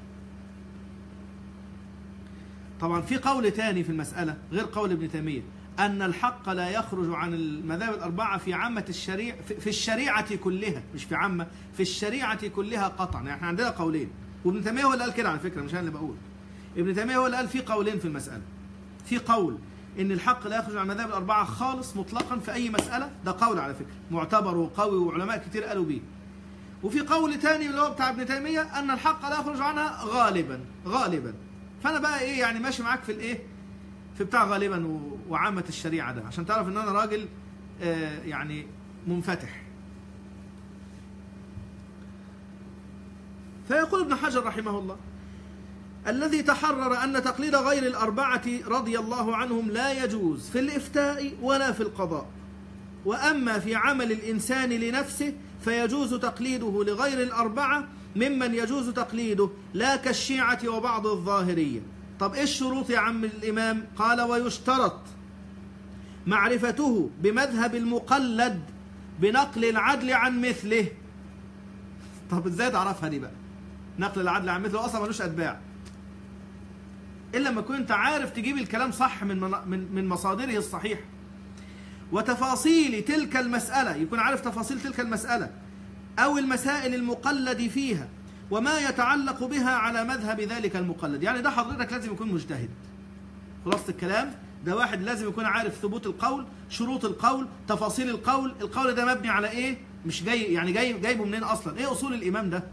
طبعا في قول ثاني في المساله غير قول ابن تيميه، ان الحق لا يخرج عن المذاهب الاربعه في عامه الشريعه، في الشريعه كلها، مش في عامه، في الشريعه كلها قطعا. يعني احنا عندنا قولين، وابن تيميه هو اللي قال كده على فكره، مش انا اللي بقول. ابن تيميه هو اللي قال في قولين في المساله. في قول ان الحق لا يخرج عن المذاهب الاربعه خالص مطلقا في اي مساله، ده قول على فكره معتبر وقوي وعلماء كتير قالوا بيه. وفي قول ثاني اللي هو بتاع ابن تيميه ان الحق لا يخرج عنها غالبا غالبا. فانا بقى ايه يعني ماشي معاك في الايه، في بتاع غالبا وعامه الشريعه ده، عشان تعرف ان انا راجل آه يعني منفتح. فيقول ابن حجر رحمه الله: الذي تحرر أن تقليد غير الأربعة رضي الله عنهم لا يجوز في الإفتاء ولا في القضاء، وأما في عمل الإنسان لنفسه فيجوز تقليده لغير الأربعة ممن يجوز تقليده، لا كالشيعة وبعض الظاهرية. طب إيش الشروط يا عم الإمام؟ قال: ويشترط معرفته بمذهب المقلد بنقل العدل عن مثله. طب إزاي تعرفها دي بقى؟ نقل العدل عن مثله أصلا ملوش أتباع، إلا لما كنت عارف تجيب الكلام صح من من من مصادره الصحيحة، وتفاصيل تلك المسألة، يكون عارف تفاصيل تلك المسألة أو المسائل المقلد فيها وما يتعلق بها على مذهب ذلك المقلد. يعني ده حضرتك لازم يكون مجتهد. خلاصة الكلام ده واحد لازم يكون عارف ثبوت القول، شروط القول، تفاصيل القول، القول ده مبني على إيه؟ مش جاي يعني جاي جايبه منين أصلا؟ إيه أصول الإمام ده؟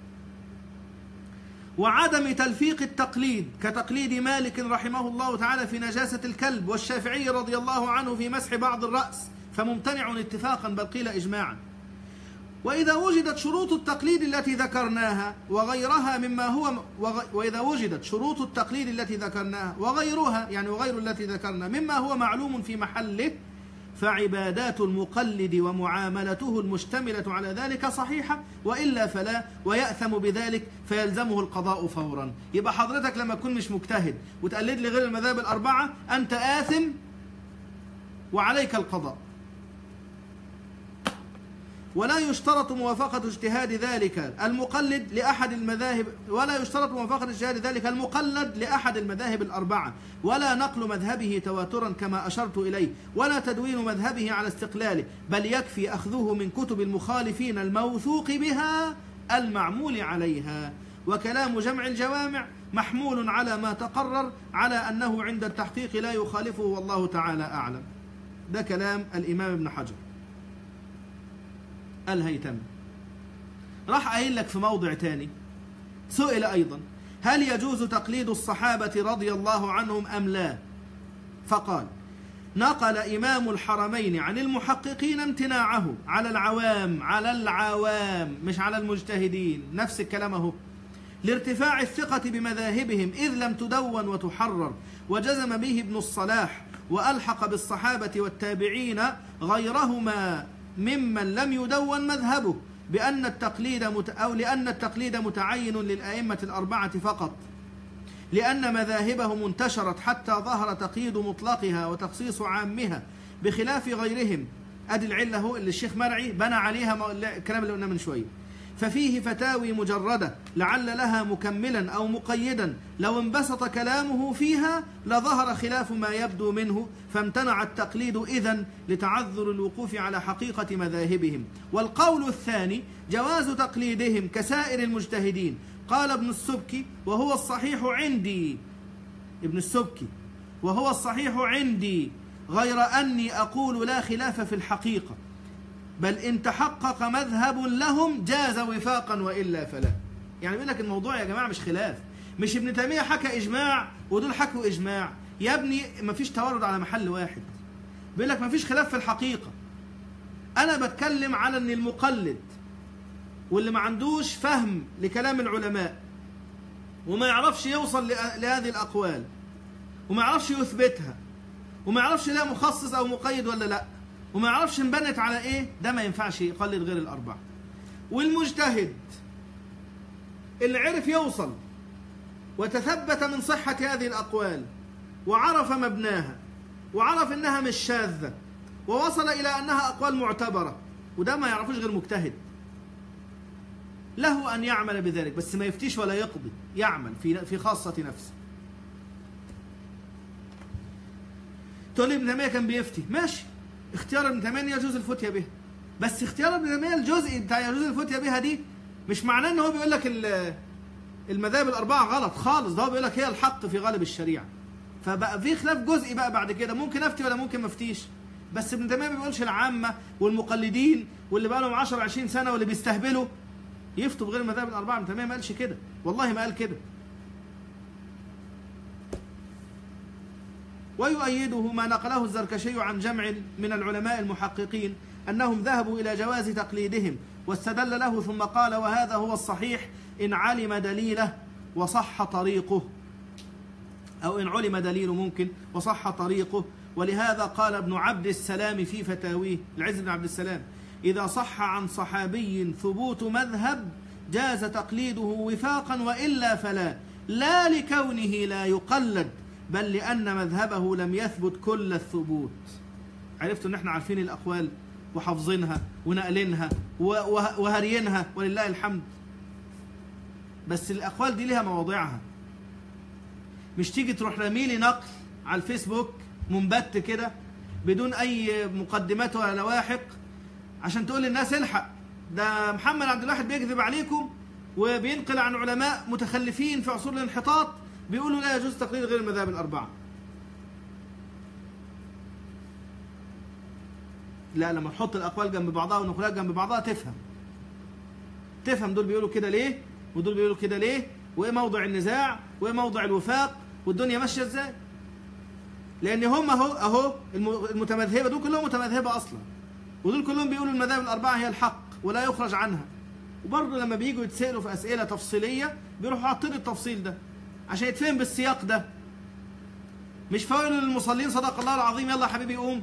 وعدم تلفيق التقليد كتقليد مالك رحمه الله تعالى في نجاسة الكلب، والشافعي رضي الله عنه في مسح بعض الرأس، فممتنع اتفاقا بل قيل إجماعا. وإذا وجدت شروط التقليد التي ذكرناها وغيرها مما هو وغ... وإذا وجدت شروط التقليد التي ذكرناها وغيرها يعني وغير التي ذكرنا مما هو معلوم في محله، فعبادات المقلد ومعاملته المشتملة على ذلك صحيحة، وإلا فلا، ويأثم بذلك فيلزمه القضاء فورا. يبقى حضرتك لما تكون مش مجتهد وتقلد لي غير المذاهب الأربعة أنت آثم وعليك القضاء. ولا يشترط موافقة اجتهاد ذلك المقلد لأحد المذاهب ولا يشترط موافقة اجتهاد ذلك المقلد لأحد المذاهب الأربعة، ولا نقل مذهبه تواترا كما أشرت إليه، ولا تدوين مذهبه على استقلاله، بل يكفي أخذه من كتب المخالفين الموثوق بها المعمول عليها. وكلام جمع الجوامع محمول على ما تقرر على أنه عند التحقيق لا يخالفه، والله تعالى أعلم. ده كلام الإمام ابن حجر الهيثمي. راح قايل لك في موضع تاني، سئل أيضا هل يجوز تقليد الصحابة رضي الله عنهم أم لا؟ فقال: نقل إمام الحرمين عن المحققين امتناعه على العوام، على العوام مش على المجتهدين، نفس الكلام اهو، لارتفاع الثقة بمذاهبهم إذ لم تدون وتحرر، وجزم به ابن الصلاح، وألحق بالصحابة والتابعين غيرهما ممن لم يدون مذهبه بأن التقليد مت... أو لأن التقليد متعين للأئمة الأربعة فقط، لأن مذاهبهم انتشرت حتى ظهر تقييد مطلقها وتخصيص عامها بخلاف غيرهم. أدي العلة هو اللي الشيخ مرعي بنى عليها الكلام اللي قلنا من شوية. ففيه فتاوي مجردة لعل لها مكملا أو مقيدا، لو انبسط كلامه فيها لظهر خلاف ما يبدو منه، فامتنع التقليد إذن لتعذر الوقوف على حقيقة مذاهبهم. والقول الثاني جواز تقليدهم كسائر المجتهدين. قال ابن السبكي وهو الصحيح عندي ابن السبكي وهو الصحيح عندي غير أني أقول لا خلاف في الحقيقة، بل إن تحقق مذهب لهم جاز وفاقا وإلا فلا. يعني بيقول لك الموضوع يا جماعة مش خلاف، مش ابن تيمية حكى إجماع ودول حكوا إجماع، يا ابني مفيش تورد على محل واحد. بيقول لك مفيش خلاف في الحقيقة. أنا بتكلم على أن المقلد واللي ما عندوش فهم لكلام العلماء وما يعرفش يوصل لهذه الأقوال وما يعرفش يثبتها وما يعرفش لا مخصص أو مقيد ولا لا، وما يعرفش انبنت على ايه، ده ما ينفعش يقلد غير الأربعة. والمجتهد اللي عرف يوصل وتثبت من صحة هذه الأقوال وعرف مبناها وعرف انها مش شاذة ووصل الى انها أقوال معتبرة، وده ما يعرفوش غير مجتهد، له ان يعمل بذلك، بس ما يفتيش ولا يقضي، يعمل في في خاصة نفسه. تقول لي ابن تيمية كان بيفتي، ماشي، اختيار ابن تيمية يجوز الفتية بها، بس اختيار ابن تيمية الجزء بتاع يجوز الفتية بها دي مش معناه ان هو بيقول لك المذاهب الأربعة غلط خالص، ده هو بيقول لك هي الحق في غالب الشريعة. فبقى في خلاف جزئي بقى بعد كده، ممكن افتي ولا ممكن ما افتيش، بس ابن تيمية ما بيقولش العامة والمقلدين واللي بقى لهم عشرة عشرين سنة واللي بيستهبلوا يفتوا بغير المذاهب الأربعة. ابن تيمية ما قالش كده، والله ما قال كده. ويؤيده ما نقله الزركشي عن جمع من العلماء المحققين أنهم ذهبوا إلى جواز تقليدهم، واستدل له ثم قال: وهذا هو الصحيح إن علم دليله وصح طريقه، أو إن علم دليله ممكن وصح طريقه. ولهذا قال ابن عبد السلام في فتاويه، العز بن عبد السلام: إذا صح عن صحابي ثبوت مذهب جاز تقليده وفاقا وإلا فلا، لا لكونه لا يقلد بل لأن مذهبه لم يثبت كل الثبوت. عرفتوا ان احنا عارفين الأقوال وحافظينها ونقلينها وهرينها ولله الحمد، بس الأقوال دي لها مواضعها، مش تيجي تروح رميلي نقل على الفيسبوك منبت كده بدون أي مقدمات ولا لواحق عشان تقول للناس الحق ده محمد عبد الواحد بيكذب عليكم وبينقل عن علماء متخلفين في عصور الانحطاط بيقولوا لا يجوز تقليد غير المذاهب الأربعة. لا، لما نحط الأقوال جنب بعضها والنقولات جنب بعضها تفهم تفهم دول بيقولوا كده ليه ودول بيقولوا كده ليه، وإيه موضع النزاع وإيه موضع الوفاق والدنيا ماشية إزاي. لأن هم أهو أهو المتمذهبة دول كلهم متمذهبة أصلا، ودول كلهم بيقولوا المذاهب الأربعة هي الحق ولا يخرج عنها، وبرضه لما بييجوا يتسألوا في أسئلة تفصيلية بيروحوا حاطين التفصيل ده عشان يتفهم بالسياق ده، مش فوائل للمصلين صدق الله العظيم يلا يا حبيبي قوم.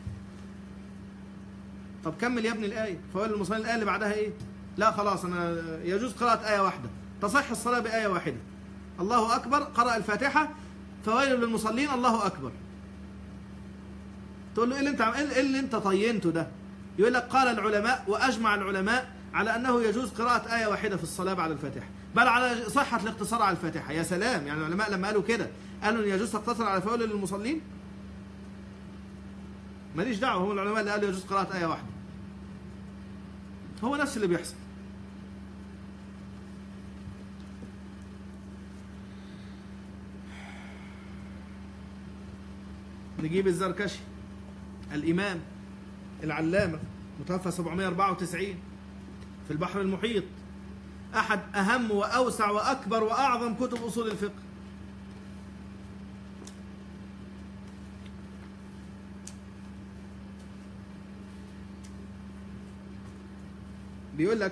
طب كمل يا ابني الآية، فوائل للمصلين الآية اللي بعدها إيه؟ لا خلاص أنا يجوز قراءة آية واحدة، تصح الصلاة بآية واحدة، الله أكبر قرأ الفاتحة، فوائل للمصلين الله أكبر، تقول له ايه اللي انت ايه اللي انت طينته ده؟ يقول لك قال العلماء واجمع العلماء على انه يجوز قراءه ايه واحده في الصلاه بعد الفاتحه، بل على صحه الاقتصار على الفاتحه. يا سلام، يعني العلماء لما قالوا كده قالوا ان يجوز تقتصر على فاول للمصلين؟ ماليش دعوه، هم العلماء اللي قالوا يجوز قراءه ايه واحده. هو نفس اللي بيحصل. نجيب الزركشي الإمام العلامة متوفى سبعمائة وأربعة وتسعين في البحر المحيط، أحد أهم وأوسع وأكبر وأعظم كتب أصول الفقه. بيقول لك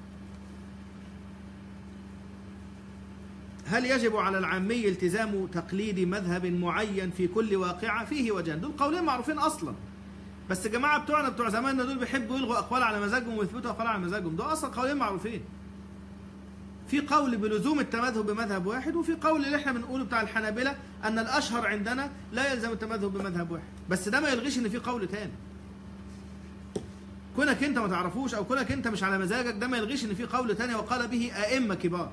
هل يجب على العامي التزام تقليد مذهب معين في كل واقعة؟ فيه وجهان. دول قولين معروفين أصلا، بس الجماعة بتوعنا بتوع زماننا دول بيحبوا يلغوا أقوال على مزاجهم ويثبتوا أقوال على مزاجهم. دول أصلا قولين معروفين. في قول بلزوم التمذهب بمذهب واحد، وفي قول اللي احنا بنقوله بتاع الحنابلة أن الأشهر عندنا لا يلزم التمذهب بمذهب واحد، بس ده ما يلغيش إن في قول تاني. كونك أنت ما تعرفوش أو كونك أنت مش على مزاجك ده ما يلغيش إن في قول تاني وقال به أئمة كبار.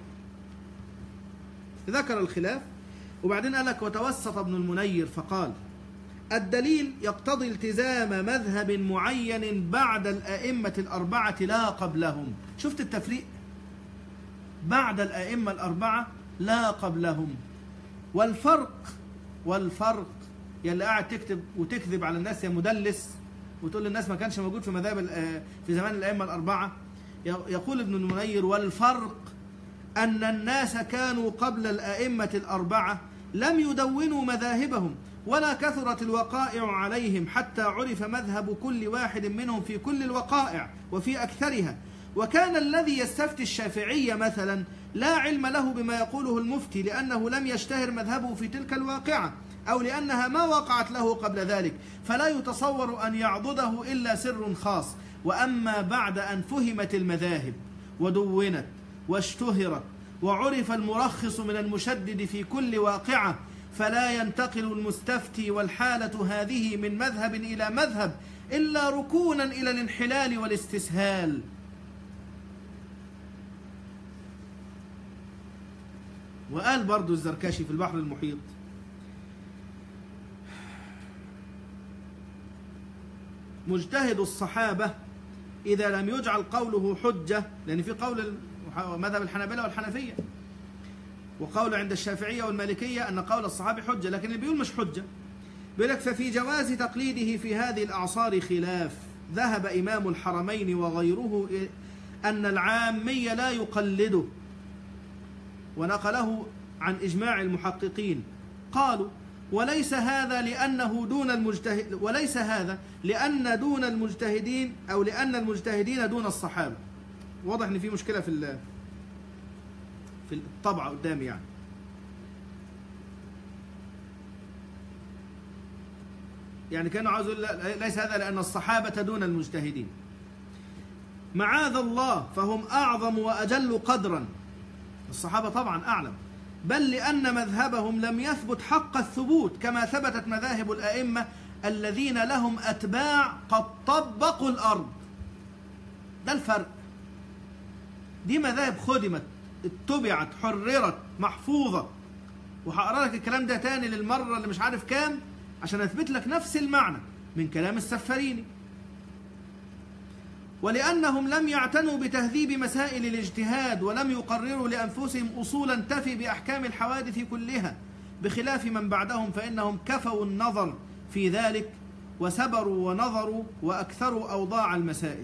ذكر الخلاف وبعدين قال لك وتوسط ابن المنير فقال الدليل يقتضي التزام مذهب معين بعد الأئمة الأربعة لا قبلهم. شفت التفريق؟ بعد الأئمة الأربعة لا قبلهم. والفرق والفرق يلي قاعد تكتب وتكذب على الناس يا مدلس وتقول للناس ما كانش موجود في مذاهب في زمان الأئمة الأربعة. يقول ابن المنير والفرق أن الناس كانوا قبل الأئمة الأربعة لم يدونوا مذاهبهم ولا كثرت الوقائع عليهم حتى عرف مذهب كل واحد منهم في كل الوقائع وفي أكثرها. وكان الذي يستفتي الشافعية مثلا لا علم له بما يقوله المفتي لأنه لم يشتهر مذهبه في تلك الواقعة أو لأنها ما وقعت له قبل ذلك، فلا يتصور أن يعضده إلا سر خاص. وأما بعد أن فهمت المذاهب ودونت واشتهرت وعرف المرخص من المشدد في كل واقعة فلا ينتقل المستفتي والحالة هذه من مذهب إلى مذهب إلا ركونا إلى الانحلال والاستسهال. وقال برضو الزركشي في البحر المحيط مجتهد الصحابة إذا لم يجعل قوله حجة، لأن في قول مذهب الحنابلة والحنفية وقول عند الشافعية والمالكية أن قول الصحابي حجة، لكن اللي بيقول مش حجة بيقول لك ففي جواز تقليده في هذه الأعصار خلاف. ذهب إمام الحرمين وغيره أن العامي لا يقلده، ونقله عن إجماع المحققين. قالوا وليس هذا لأنه دون المجتهد وليس هذا لأن دون المجتهدين أو لأن المجتهدين دون الصحابة. واضح إن في مشكلة في في الطبعة قدامي، يعني يعني كانوا عاوز يقول ليس هذا لأن الصحابة دون المجتهدين. معاذ الله، فهم أعظم وأجل قدرا، الصحابة طبعا أعلم، بل لأن مذهبهم لم يثبت حق الثبوت كما ثبتت مذاهب الأئمة الذين لهم أتباع قد طبقوا الأرض. ده الفرق. دي مذاهب خدمت، اتبعت، حررت، محفوظة. وهقرأ لك الكلام ده تاني للمرة اللي مش عارف كام عشان أثبت لك نفس المعنى من كلام السفاريني. ولأنهم لم يعتنوا بتهذيب مسائل الاجتهاد ولم يقرروا لأنفسهم أصولا تفي بأحكام الحوادث كلها، بخلاف من بعدهم فإنهم كفوا النظر في ذلك وسبروا ونظروا وأكثروا أوضاع المسائل.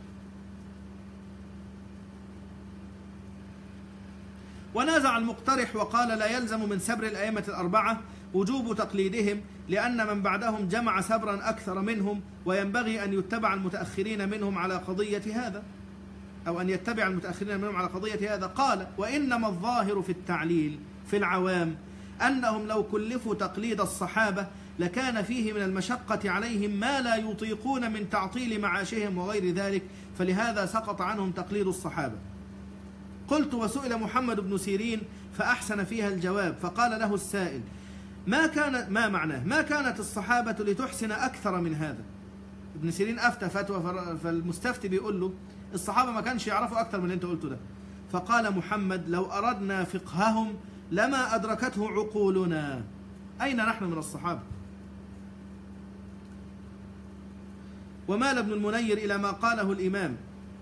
ونازع المقترح وقال لا يلزم من سبر الأئمة الأربعة وجوب تقليدهم لأن من بعدهم جمع سبرا أكثر منهم، وينبغي أن يتبع المتأخرين منهم على قضية هذا أو أن يتبع المتأخرين منهم على قضية هذا. قال وإنما الظاهر في التعليل في العوام أنهم لو كلفوا تقليد الصحابة لكان فيه من المشقة عليهم ما لا يطيقون من تعطيل معاشهم وغير ذلك، فلهذا سقط عنهم تقليد الصحابة. قلت وسئل محمد بن سيرين فأحسن فيها الجواب، فقال له السائل ما كان ما معناه ما كانت الصحابة لتحسن أكثر من هذا. ابن سيرين أفتى فتوى، فالمستفتي بيقول له الصحابة ما كانش يعرفوا أكثر من اللي أنت قلته ده. فقال محمد: لو أردنا فقههم لما أدركته عقولنا. أين نحن من الصحابة؟ ومال ابن المنير إلى ما قاله الإمام،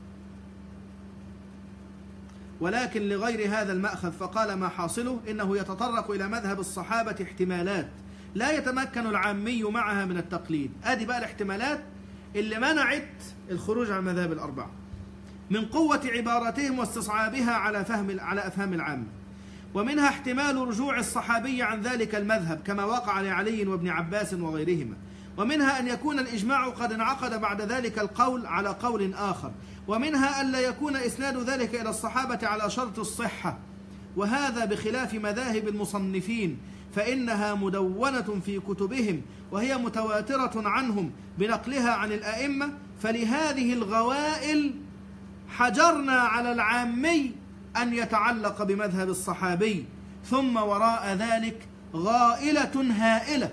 ولكن لغير هذا المأخذ، فقال: ما حاصله إنه يتطرق إلى مذهب الصحابة احتمالات لا يتمكن العامي معها من التقليد. آدي بقى الاحتمالات اللي منعت الخروج عن المذاهب الأربعة، من قوة عباراتهم واستصعابها على فهم على أفهام العامة. ومنها احتمال رجوع الصحابي عن ذلك المذهب كما وقع لعلي وابن عباس وغيرهما. ومنها أن يكون الإجماع قد انعقد بعد ذلك القول على قول آخر. ومنها أن لا يكون إسناد ذلك إلى الصحابة على شرط الصحة، وهذا بخلاف مذاهب المصنفين، فإنها مدونة في كتبهم وهي متواترة عنهم بنقلها عن الأئمة. فلهذه الغوائل حجرنا على العامي أن يتعلق بمذهب الصحابي. ثم وراء ذلك غائلة هائلة،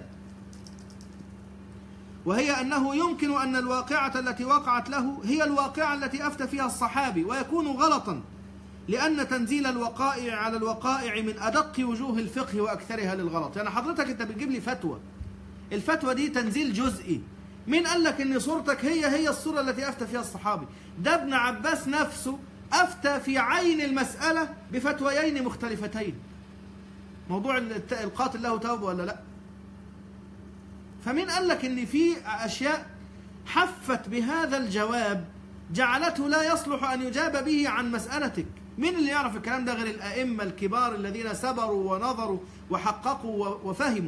وهي أنه يمكن أن الواقعة التي وقعت له هي الواقعة التي أفتى فيها الصحابي، ويكون غلطا، لأن تنزيل الوقائع على الوقائع من أدق وجوه الفقه وأكثرها للغلط. يعني حضرتك أنت بتجيب لي فتوى، الفتوى دي تنزيل جزئي، مين قال لك أن صورتك هي هي الصورة التي أفتى فيها الصحابي؟ ده ابن عباس نفسه أفتى في عين المسألة بفتويين مختلفتين. موضوع القاتل له توبة ولا لا؟ فمين قال لك ان في اشياء حفت بهذا الجواب جعلته لا يصلح ان يجاب به عن مسألتك؟ مين اللي يعرف الكلام ده غير الائمة الكبار الذين سبروا ونظروا وحققوا وفهموا؟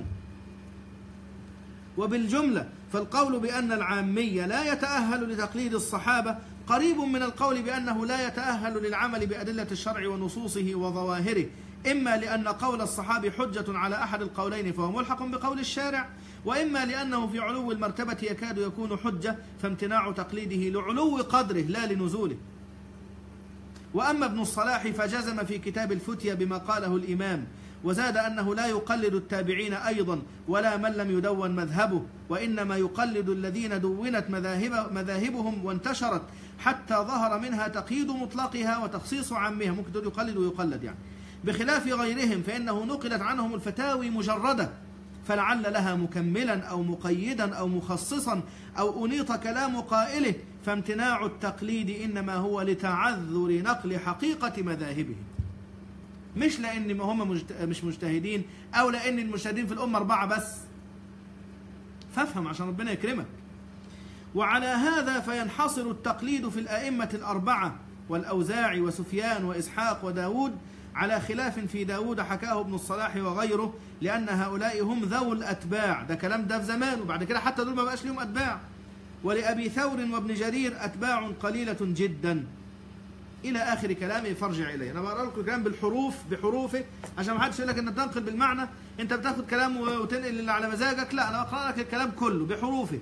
وبالجملة فالقول بأن العامي لا يتأهل لتقليد الصحابة قريب من القول بأنه لا يتأهل للعمل بأدلة الشرع ونصوصه وظواهره، إما لأن قول الصحابي حجة على أحد القولين فهو ملحق بقول الشارع، وإما لأنه في علو المرتبة يكاد يكون حجة فامتناع تقليده لعلو قدره لا لنزوله. وأما ابن الصلاح فجزم في كتاب الفتية بما قاله الإمام، وزاد أنه لا يقلد التابعين أيضا ولا من لم يدون مذهبه، وإنما يقلد الذين دونت مذاهب مذاهبهم وانتشرت حتى ظهر منها تقييد مطلقها وتخصيص عامها. ممكن تقول يقلد ويقلد يعني، بخلاف غيرهم فإنه نقلت عنهم الفتاوي مجردة، فلعل لها مكملا أو مقيدا أو مخصصا أو أنيط كلام قائله، فامتناع التقليد إنما هو لتعذر نقل حقيقة مذاهبهم، مش لأن هم مش مجتهدين أو لأن المجتهدين في الأمة أربعة بس. فافهم عشان ربنا يكرمك. وعلى هذا فينحصر التقليد في الأئمة الأربعة والأوزاعي وسفيان وإسحاق وداود، على خلاف في داود حكاه ابن الصلاح وغيره، لأن هؤلاء هم ذو الأتباع. ده كلام ده في زمان، وبعد كده حتى دول ما بقاش لهم أتباع. ولأبي ثور وابن جرير أتباع قليلة جدا، إلى آخر كلامه فارجع إليه. أنا بقرأ لكم الكلام بالحروف بحروفه عشان ما حدش يقول لك أنت بتنقل بالمعنى، أنت بتاخد كلام وتنقل اللي على مزاجك. لا، أنا بقرأ لك الكلام كله بحروفه،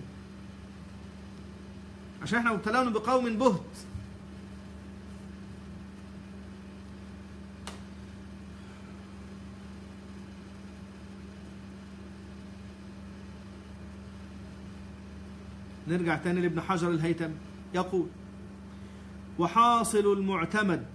عشان احنا مبتلون بقوم بهت. نرجع تاني لابن حجر الهيثمي، يقول: وحاصل المعتمد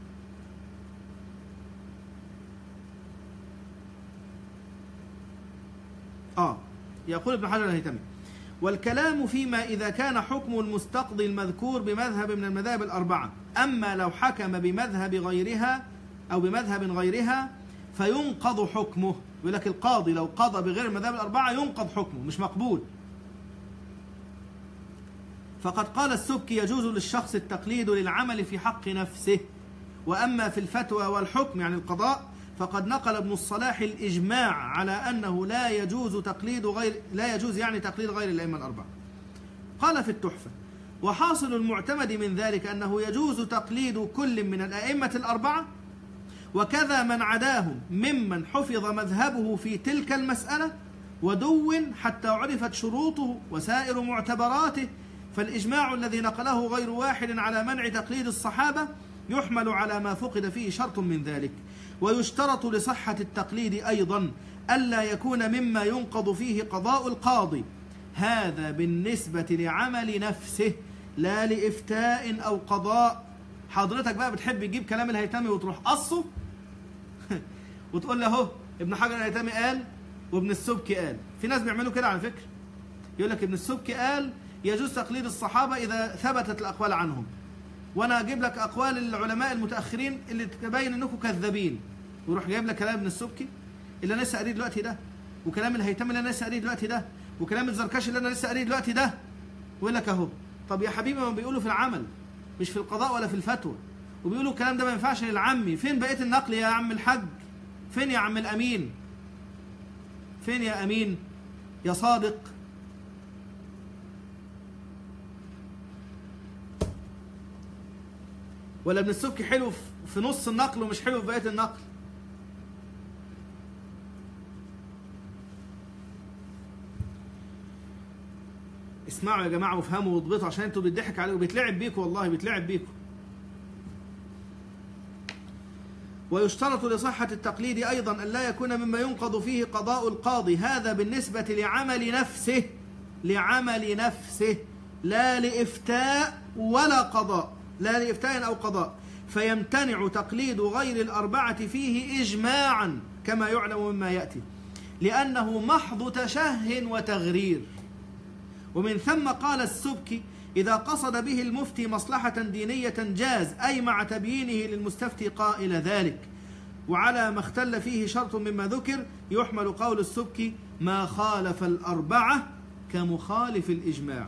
آه يقول ابن حجر الهيثمي: والكلام فيما إذا كان حكم المستقضي المذكور بمذهب من المذاهب الأربعة، أما لو حكم بمذهب غيرها أو بمذهب غيرها فينقض حكمه. يقول لك القاضي لو قضى بغير المذاهب الأربعة ينقض حكمه، مش مقبول. فقد قال السبكي: يجوز للشخص التقليد للعمل في حق نفسه، وأما في الفتوى والحكم يعني القضاء فقد نقل ابن الصلاح الإجماع على أنه لا يجوز تقليد غير لا يجوز يعني تقليد غير الأئمة الأربعة. قال في التحفة: وحاصل المعتمد من ذلك أنه يجوز تقليد كل من الأئمة الأربعة، وكذا من عداهم ممن حفظ مذهبه في تلك المسألة ودون حتى عرفت شروطه وسائر معتبراته. فالإجماع الذي نقله غير واحد على منع تقليد الصحابة يحمل على ما فقد فيه شرط من ذلك. ويشترط لصحة التقليد أيضا ألا يكون مما ينقض فيه قضاء القاضي، هذا بالنسبة لعمل نفسه لا لإفتاء أو قضاء. حضرتك بقى بتحب تجيب كلام الهيثمي وتروح قصه وتقول له اهو ابن حجر الهيثمي قال وابن السبكي قال. في ناس بيعملوا كده على فكرة، يقول لك ابن السبكي قال يجوز تقليد الصحابة إذا ثبتت الأقوال عنهم، وأنا أجيب لك أقوال العلماء المتأخرين اللي تبين أنكم كذابين، ويروح جايب لك كلام ابن السبكي اللي أنا لسه قاريه دلوقتي ده، وكلام الهيثمي اللي أنا لسه قاريه دلوقتي ده، وكلام الزركشي اللي أنا لسه قاريه دلوقتي ده، ويقول لك أهو. طب يا حبيبي ما بيقولوا في العمل مش في القضاء ولا في الفتوى، وبيقولوا الكلام ده ما ينفعش للعمي. فين بقية النقل يا عم الحج؟ فين يا عم الأمين؟ فين يا أمين يا صادق؟ ولا ابن السبكي حلو في نص النقل ومش حلو في بقية النقل؟ اسمعوا يا جماعة وافهموا واضبطوا، عشان انتوا بيضحك عليكم وبيتلعب بيكم، والله بيتلعب بيكم. ويشترط لصحة التقليد أيضا أن لا يكون مما ينقض فيه قضاء القاضي، هذا بالنسبة لعمل نفسه، لعمل نفسه لا لإفتاء ولا قضاء، لا لإفتاء أو قضاء، فيمتنع تقليد غير الأربعة فيه إجماعا كما يعلم مما يأتي، لأنه محض تشه وتغرير. ومن ثم قال السبكي إذا قصد به المفتي مصلحة دينية جاز، أي مع تبيينه للمستفتي قائل ذلك. وعلى ما اختل فيه شرط مما ذكر يحمل قول السبكي ما خالف الأربعة كمخالف الإجماع.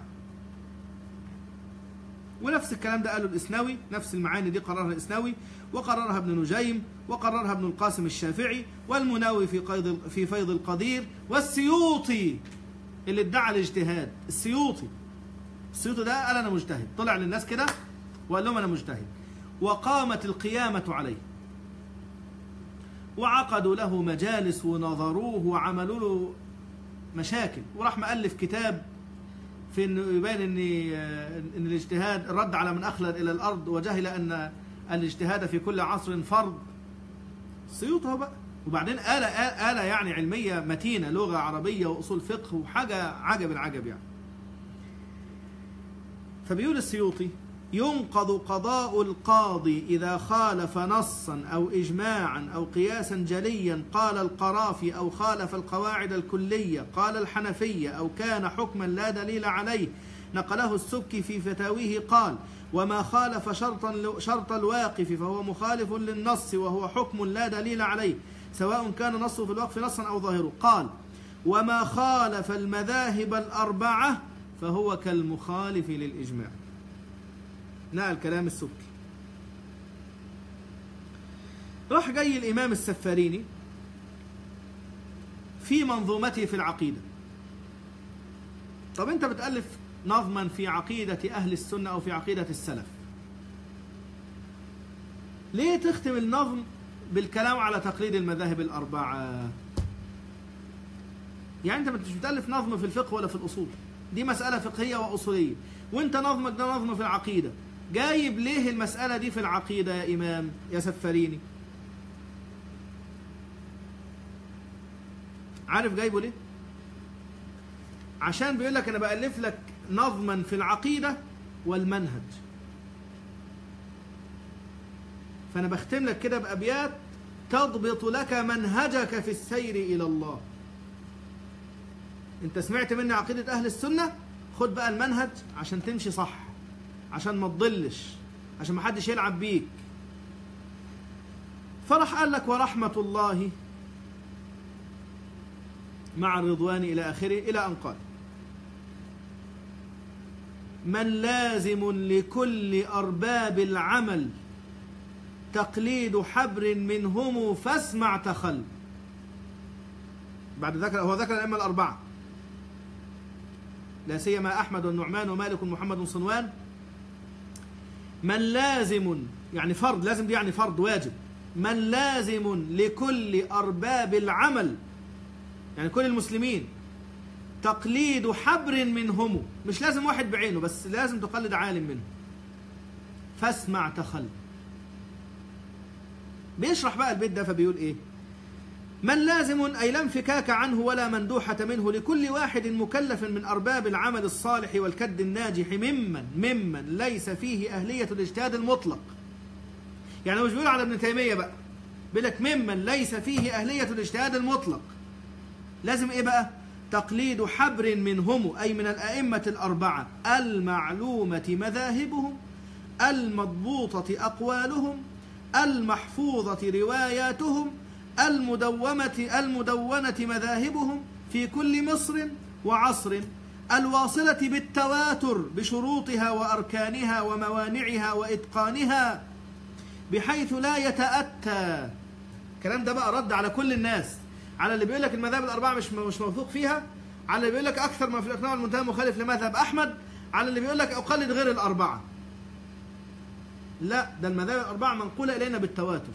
ونفس الكلام ده قاله الإسنوي، نفس المعاني دي قررها الإسنوي، وقررها ابن نجيم، وقررها ابن القاسم الشافعي، والمناوي في قيد في فيض القدير، والسيوطي اللي ادعى الاجتهاد. السيوطي السيوطي ده قال أنا مجتهد، طلع للناس كده وقال لهم أنا مجتهد، وقامت القيامة عليه، وعقدوا له مجالس ونظروه وعملوا له مشاكل، وراح مؤلف كتاب في انه يبين ان ان الاجتهاد الرد على من اخلد الى الارض وجهل ان الاجتهاد في كل عصر فرض. السيوطي هو بقى، وبعدين آلة آلة يعني علمية متينة، لغة عربية وأصول فقه وحاجة عجب العجب يعني. فبيقول السيوطي ينقض قضاء القاضي إذا خالف نصا أو إجماعا أو قياسا جليا قال القرافي، أو خالف القواعد الكلية قال الحنفية، أو كان حكما لا دليل عليه نقله السبكي في فتاويه قال وما خالف شرطا شرط الواقف فهو مخالف للنص وهو حكم لا دليل عليه سواء كان نصه في الوقف نصا أو ظاهره. قال وما خالف المذاهب الأربعة فهو كالمخالف للإجماع. نقل كلام السبكي. راح جاي الإمام السفاريني في منظومته في العقيدة. طب أنت بتألف نظما في عقيدة أهل السنة أو في عقيدة السلف، ليه تختم النظم بالكلام على تقليد المذاهب الأربعة؟ يعني أنت مش بتألف نظم في الفقه ولا في الأصول، دي مسألة فقهية وأصولية، وأنت نظمك ده نظم في العقيدة، جايب ليه المسألة دي في العقيدة يا إمام يا سفاريني؟ عارف جايبه ليه؟ عشان بيقول لك أنا بألف لك نظما في العقيدة والمنهج، فأنا بختم لك كده بأبيات تضبط لك منهجك في السير إلى الله. أنت سمعت مني عقيدة أهل السنة، خد بقى المنهج عشان تمشي صح، عشان ما تضلش، عشان ما حدش يلعب بيك. فرح قال لك ورحمة الله مع الرضوان إلى آخره، إلى أن قال من لازم لكل أرباب العمل تقليد حبر منهم فاسمع تخل. بعد ذكر هو ذكر الأئمة الأربعة لا سيما أحمد والنعمان ومالك ومحمد وصنوان. من لازم يعني فرض، لازم دي يعني فرض واجب. من لازم لكل أرباب العمل يعني كل المسلمين تقليد حبر منهم، مش لازم واحد بعينه بس لازم تقلد عالم منه. فاسمع تخل. بيشرح بقى البيت ده فبيقول ايه؟ من لازم أي لا انفكاك عنه ولا مندوحة منه لكل واحد مكلف من أرباب العمل الصالح والكد الناجح ممن ممن ليس فيه أهلية الاجتهاد المطلق. يعني مش بيقول على ابن تيمية بقى، بيقول لك ممن ليس فيه أهلية الاجتهاد المطلق. لازم إيه بقى؟ تقليد حبر منهم أي من الأئمة الأربعة المعلومة مذاهبهم، المضبوطة أقوالهم، المحفوظة رواياتهم، المدونة المدونة مذاهبهم في كل مصر وعصر، الواصلة بالتواتر بشروطها وأركانها وموانعها وإتقانها بحيث لا يتأتى. الكلام ده بقى رد على كل الناس، على اللي بيقول لك المذاهب الأربعة مش مش موثوق فيها، على اللي بيقول لك أكثر ما في الإقناع والمنتهى مخالف لمذهب أحمد، على اللي بيقول لك أقلد غير الأربعة. لا، ده المذاهب الأربعة منقولة إلينا بالتواتر.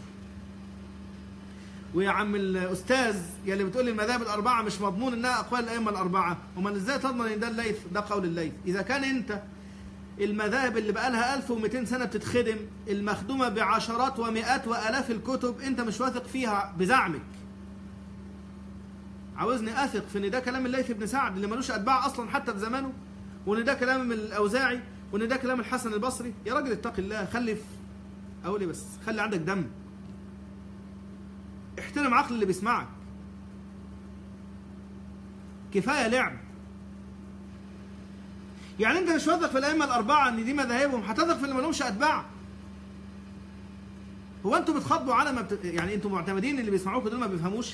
ويا عم الأستاذ يا اللي بتقول لي المذاهب الأربعة مش مضمون إنها أقوال الأئمة الأربعة، ومن إزاي تضمن إن ده الليث ده قول الليث؟ إذا كان أنت المذاهب اللي بقى لها ألف ومئتين سنة بتتخدم، المخدومة بعشرات ومئات وآلاف الكتب، أنت مش واثق فيها بزعمك. عاوزني أثق في إن ده كلام الليث بن سعد اللي ملوش أتباع أصلا حتى في زمانه، وإن ده كلام الأوزاعي، وإن ده كلام الحسن البصري؟ يا راجل اتق الله، خلي أقول إيه بس، خلي عندك دم، احترم عقل اللي بيسمعك. كفاية لعب. يعني انت مش واثق في الائمه الاربعه ان دي مذاهبهم، هتثق في اللي مالهمش اتباع؟ هو انتوا بتخاطبوا على ما بت... يعني انتوا معتمدين اللي بيسمعوكوا دول ما بيفهموش؟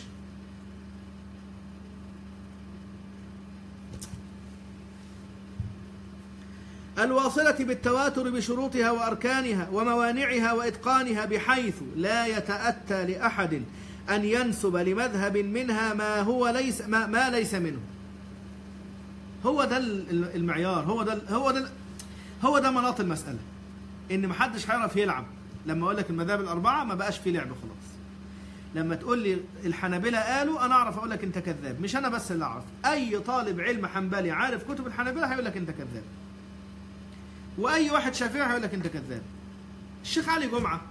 الواصلة بالتواتر بشروطها وأركانها وموانعها وإتقانها بحيث لا يتأتى لأحد أن ينسب لمذهب منها ما هو ليس ما, ما ليس منه. هو ده المعيار، هو ده هو ده هو ده مناط المسألة، إن محدش هيعرف يلعب. لما أقول لك المذاهب الأربعة ما بقاش في لعب خلاص. لما تقول لي الحنابلة قالوا، أنا أعرف أقول لك أنت كذاب. مش أنا بس اللي أعرف، أي طالب علم حنبلي عارف كتب الحنابلة هيقول لك أنت كذاب، واي واحد شافعي هيقول لك انت كذاب. الشيخ علي جمعه،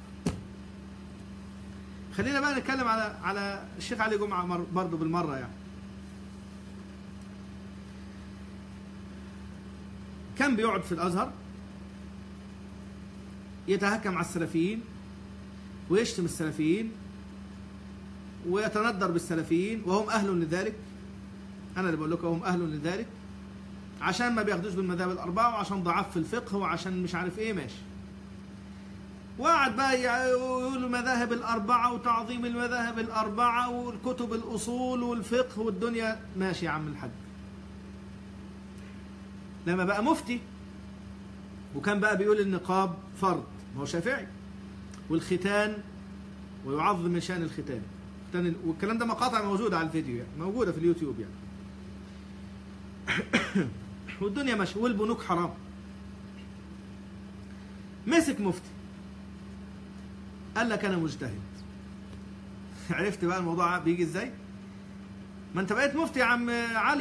خلينا بقى نتكلم على على الشيخ علي جمعه برضه بالمره. يعني كان بيقعد في الازهر يتهكم على السلفيين ويشتم السلفيين ويتندر بالسلفيين وهم اهل لذلك. انا اللي بقول لكم هم اهل لذلك، عشان ما بياخدوش بالمذاهب الأربعة، وعشان ضعاف في الفقه، وعشان مش عارف إيه. ماشي. وقعد بقى يقول المذاهب الأربعة وتعظيم المذاهب الأربعة والكتب الأصول والفقه والدنيا. ماشي يا عم الحاج. لما بقى مفتي وكان بقى بيقول النقاب فرض، ما هو شافعي، والختان ويعظم من شأن الختان، والكلام ده مقاطع موجودة على الفيديو، يعني موجودة في اليوتيوب يعني. والدنيا ماشيه، والبنوك حرام. مسك مفتي قال لك انا مجتهد. عرفت بقى الموضوع بيجي ازاي؟ ما انت بقيت مفتي يا عم علي،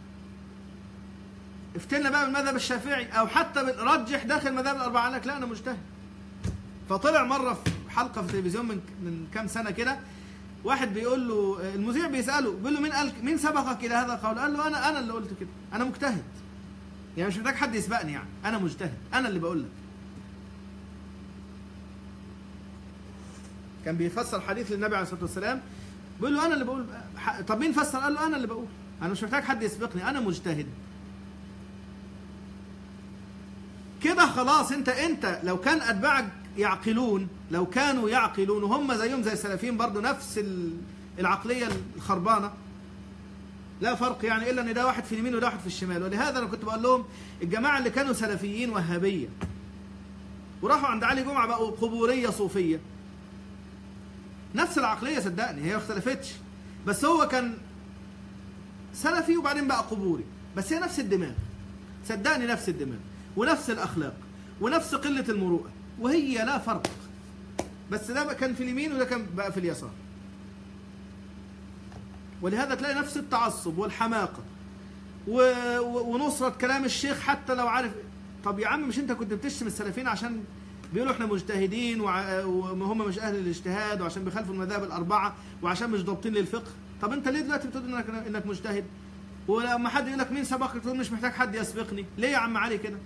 افتلنا بقى بالمذهب الشافعي، او حتى رجح داخل المذاهب الاربعه. قال لك لا انا مجتهد. فطلع مره في حلقه في التلفزيون من من كام سنه كده، واحد بيقول له، المذيع بيساله بيقول له مين قال مين سبقك الى هذا القول؟ قال له انا انا اللي قلت كده، انا مجتهد. يعني مش محتاج حد يسبقني، يعني انا مجتهد، انا اللي بقول لك. كان بيفسر حديث للنبي عليه الصلاه والسلام، بيقول له انا اللي بقول. طب مين فسر؟ قال له انا اللي بقول، انا مش محتاج حد يسبقني، انا مجتهد. كده خلاص. انت انت لو كان اتباعك يعقلون، لو كانوا يعقلون وهم زيهم زي السلفيين برضو نفس العقليه الخربانه، لا فرق يعني الا ان ده واحد في اليمين وده واحد في الشمال. ولهذا انا كنت بقول لهم الجماعه اللي كانوا سلفيين وهابيه وراحوا عند علي جمعه بقوا قبوريه صوفيه، نفس العقليه صدقني، هي ما اختلفتش، بس هو كان سلفي وبعدين بقى قبوري، بس هي نفس الدماغ صدقني، نفس الدماغ ونفس الاخلاق ونفس قله المروءه، وهي لا فرق، بس ده كان في اليمين وده كان بقى في اليسار. ولهذا تلاقي نفس التعصب والحماقه ونصره كلام الشيخ حتى لو عارف. طب يا عم مش انت كنت بتشتم السلفيين عشان بيقولوا احنا مجتهدين وهم مش اهل الاجتهاد، وعشان بيخالفوا المذاهب الاربعه، وعشان مش ضابطين للفقه. طب انت ليه دلوقتي بتقول انك انك مجتهد؟ ولما حد يقول لك مين سبقك تقول مش محتاج حد يسبقني. ليه يا عم علي كده؟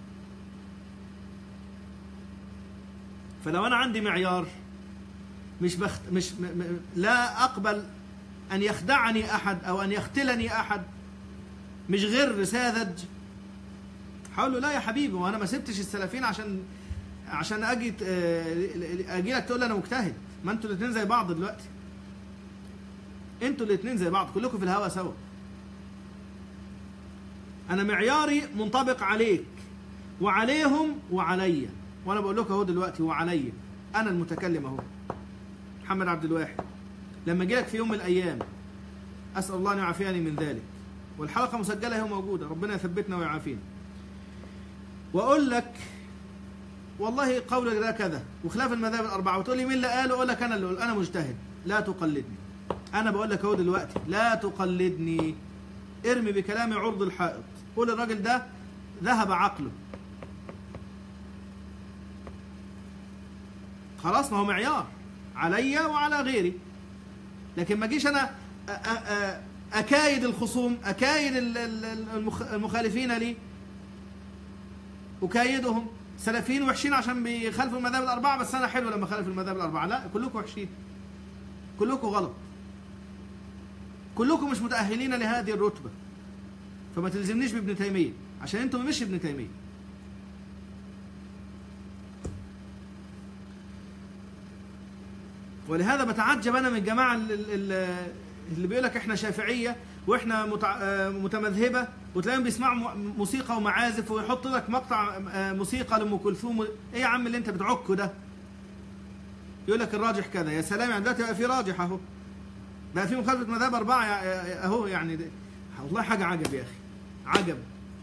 فلو انا عندي معيار مش بخت مش م... م... لا اقبل ان يخدعني احد او ان يختلني احد، مش غير ساذج، هقول له لا يا حبيبي، وانا ما سبتش السلفيين عشان عشان اجي اجي لك تقول لي انا مجتهد. ما انتوا الاثنين زي بعض دلوقتي، انتوا الاثنين زي بعض، كلكم في الهوا سوا. انا معياري منطبق عليك وعليهم وعليا، وانا بقول لكم اهو دلوقتي وعليا، انا المتكلم اهو محمد عبد الواحد. لما اجي لك في يوم من الايام، اسال الله ان يعافيني من ذلك، والحلقه مسجله هي موجوده، ربنا يثبتنا ويعافينا، واقول لك والله قولك ده كذا وخلاف المذاهب الاربعه، وتقول لي مين اللي قاله؟ اقول لك انا اللي اقول، انا مجتهد، لا تقلدني. انا بقول لك اهو دلوقتي لا تقلدني، ارمي بكلامي عرض الحائط، قول الراجل ده ذهب عقله. خلاص، ما هو معيار علي وعلى غيري. لكن ما اجيش انا اكايد الخصوم، اكايد المخالفين لي، اكايدهم. سلفيين وحشين عشان بيخالفوا المذاهب الاربعه، بس انا حلو لما خالف المذاهب الاربعه. لا، كلكم وحشين، كلكم غلط، كلكم مش متاهلين لهذه الرتبه. فما تلزمنيش بابن تيميه، عشان انتم مش ابن تيميه. ولهذا بتعجب انا من الجماعه اللي بيقول لك احنا شافعيه واحنا متمذهبه، وتلاقيهم بيسمعوا موسيقى ومعازف ويحط لك مقطع موسيقى لام كلثوم. ايه يا عم اللي انت بتعكه ده؟ يقول لك الراجح كذا. يا سلام، يعني دلوقتي بقى في راجح اهو، بقى في مخالفه مذاهب اربعه اهو. يعني والله حاجه عجب يا اخي، عجب.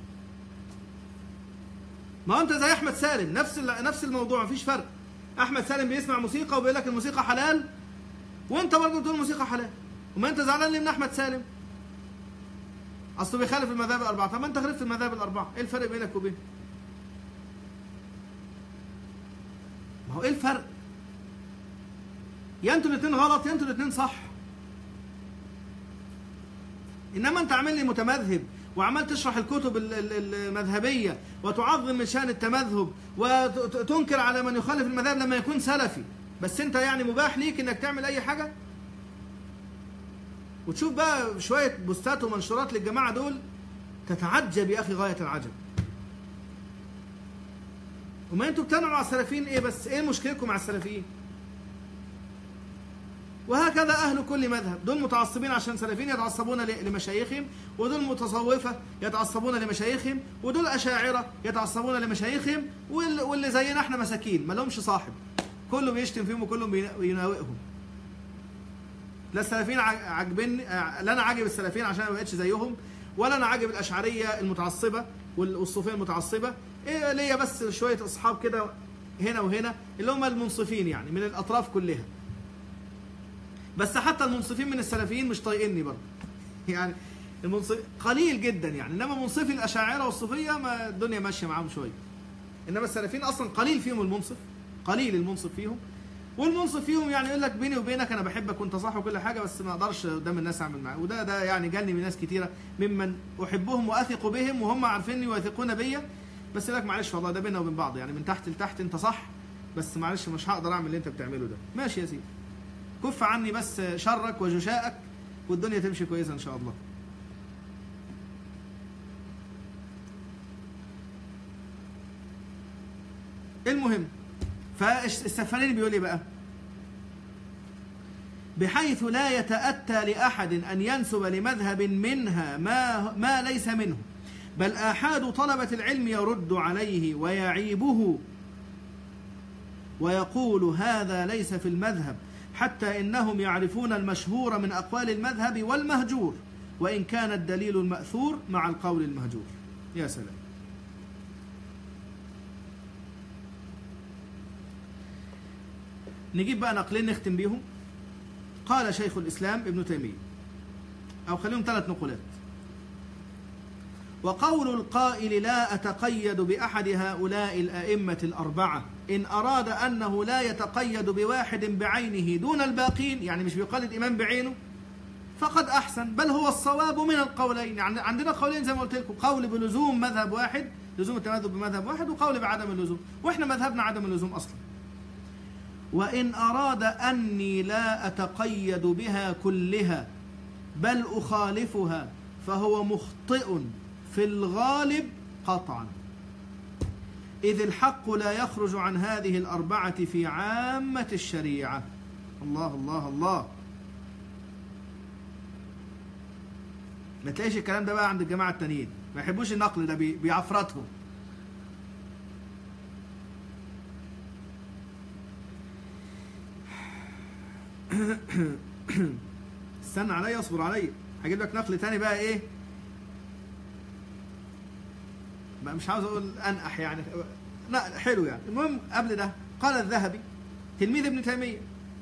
ما انت زي احمد سالم، نفس نفس الموضوع، مفيش فرق. احمد سالم بيسمع موسيقى وبيقول لك الموسيقى حلال، وانت برضه بتقول الموسيقى حلال. وما انت زعلان ليه من احمد سالم؟ اصله بيخالف المذاهب الاربعه. طب ما انت خالفت المذاهب الاربعه، ايه الفرق بينك وبينه؟ ما هو ايه الفرق؟ يا انتوا الاثنين غلط يا انتوا الاثنين صح. انما انت عامل لي متمذهب وعمال تشرح الكتب المذهبيه وتعظم من شان التمذهب وتنكر على من يخالف المذاهب لما يكون سلفي، بس انت يعني مباح ليك انك تعمل اي حاجه. وتشوف بقى شويه بوستات ومنشورات للجماعه دول، تتعجب يا اخي غايه العجب. وما انتوا بتنعوا على السلفيين ايه بس؟ ايه مشكلتكم مع السلفيين؟ وهكذا اهل كل مذهب، دول متعصبين عشان سلفيين يتعصبون لمشايخهم، ودول متصوفه يتعصبون لمشايخهم، ودول اشاعره يتعصبون لمشايخهم، واللي زينا احنا مساكين ما لهمش صاحب، كله بيشتم فيهم وكله بيناوئهم. لا السلفيين عاجبني، لا انا عاجب السلفيين عشان ما بقتش زيهم، ولا انا عاجب الاشعريه المتعصبه والصوفيه المتعصبه. ايه ليا بس شويه اصحاب كده هنا وهنا اللي هم المنصفين، يعني من الاطراف كلها. بس حتى المنصفين من السلفيين مش طايقني برضه. يعني المنصف قليل جدا يعني، انما منصفي الاشاعره والصوفيه ما الدنيا ماشيه معاهم شويه. انما السلفيين اصلا قليل فيهم المنصف، قليل المنصف فيهم. والمنصف فيهم يعني يقول لك بيني وبينك انا بحبك وانت صح وكل حاجه، بس ما اقدرش قدام الناس اعمل معاه. وده ده يعني جالني من ناس كتيره ممن احبهم واثق بهم وهم عارفيني ويثقون بيا، بس لك معلش والله ده بيننا وبين بعض، يعني من تحت لتحت انت صح، بس معلش مش هقدر اعمل اللي انت بتعمله ده. ماشي يا سيدي، كف عني بس شرك وجشائك والدنيا تمشي كويسه ان شاء الله. المهم، فالسفارين بيقول ايه بقى؟ بحيث لا يتأتى لأحد أن ينسب لمذهب منها ما ما ليس منه، بل آحاد طلبة العلم يرد عليه ويعيبه ويقول هذا ليس في المذهب، حتى إنهم يعرفون المشهور من أقوال المذهب والمهجور، وإن كان الدليل المأثور مع القول المهجور. يا سلام. نجيب بقى نقلين نختم بيهم. قال شيخ الإسلام ابن تيمية، أو خليهم ثلاث نقولات: وقول القائل لا أتقيد بأحد هؤلاء الأئمة الأربعة إن أراد أنه لا يتقيد بواحد بعينه دون الباقين، يعني مش بيقلد إمام بعينه، فقد أحسن، بل هو الصواب من القولين. يعني عندنا قولين زي ما قلت لكم، قول بلزوم مذهب واحد، لزوم التمذهب بمذهب واحد، وقول بعدم اللزوم، وإحنا مذهبنا عدم اللزوم أصلا. وإن أراد أني لا أتقيد بها كلها بل أخالفها فهو مخطئ في الغالب قطعا، إذ الحق لا يخرج عن هذه الأربعة في عامة الشريعة. الله الله الله. ما تلاقيش الكلام ده بقى عند الجماعة التانيين، ما يحبوش النقل ده، بيعفرتهم. استنى عليا، اصبر عليا، هجيب لك نقل تاني بقى ايه بقى، مش عاوز اقول انقح يعني، لا حلو يعني. المهم قبل ده قال الذهبي تلميذ ابن تيمية: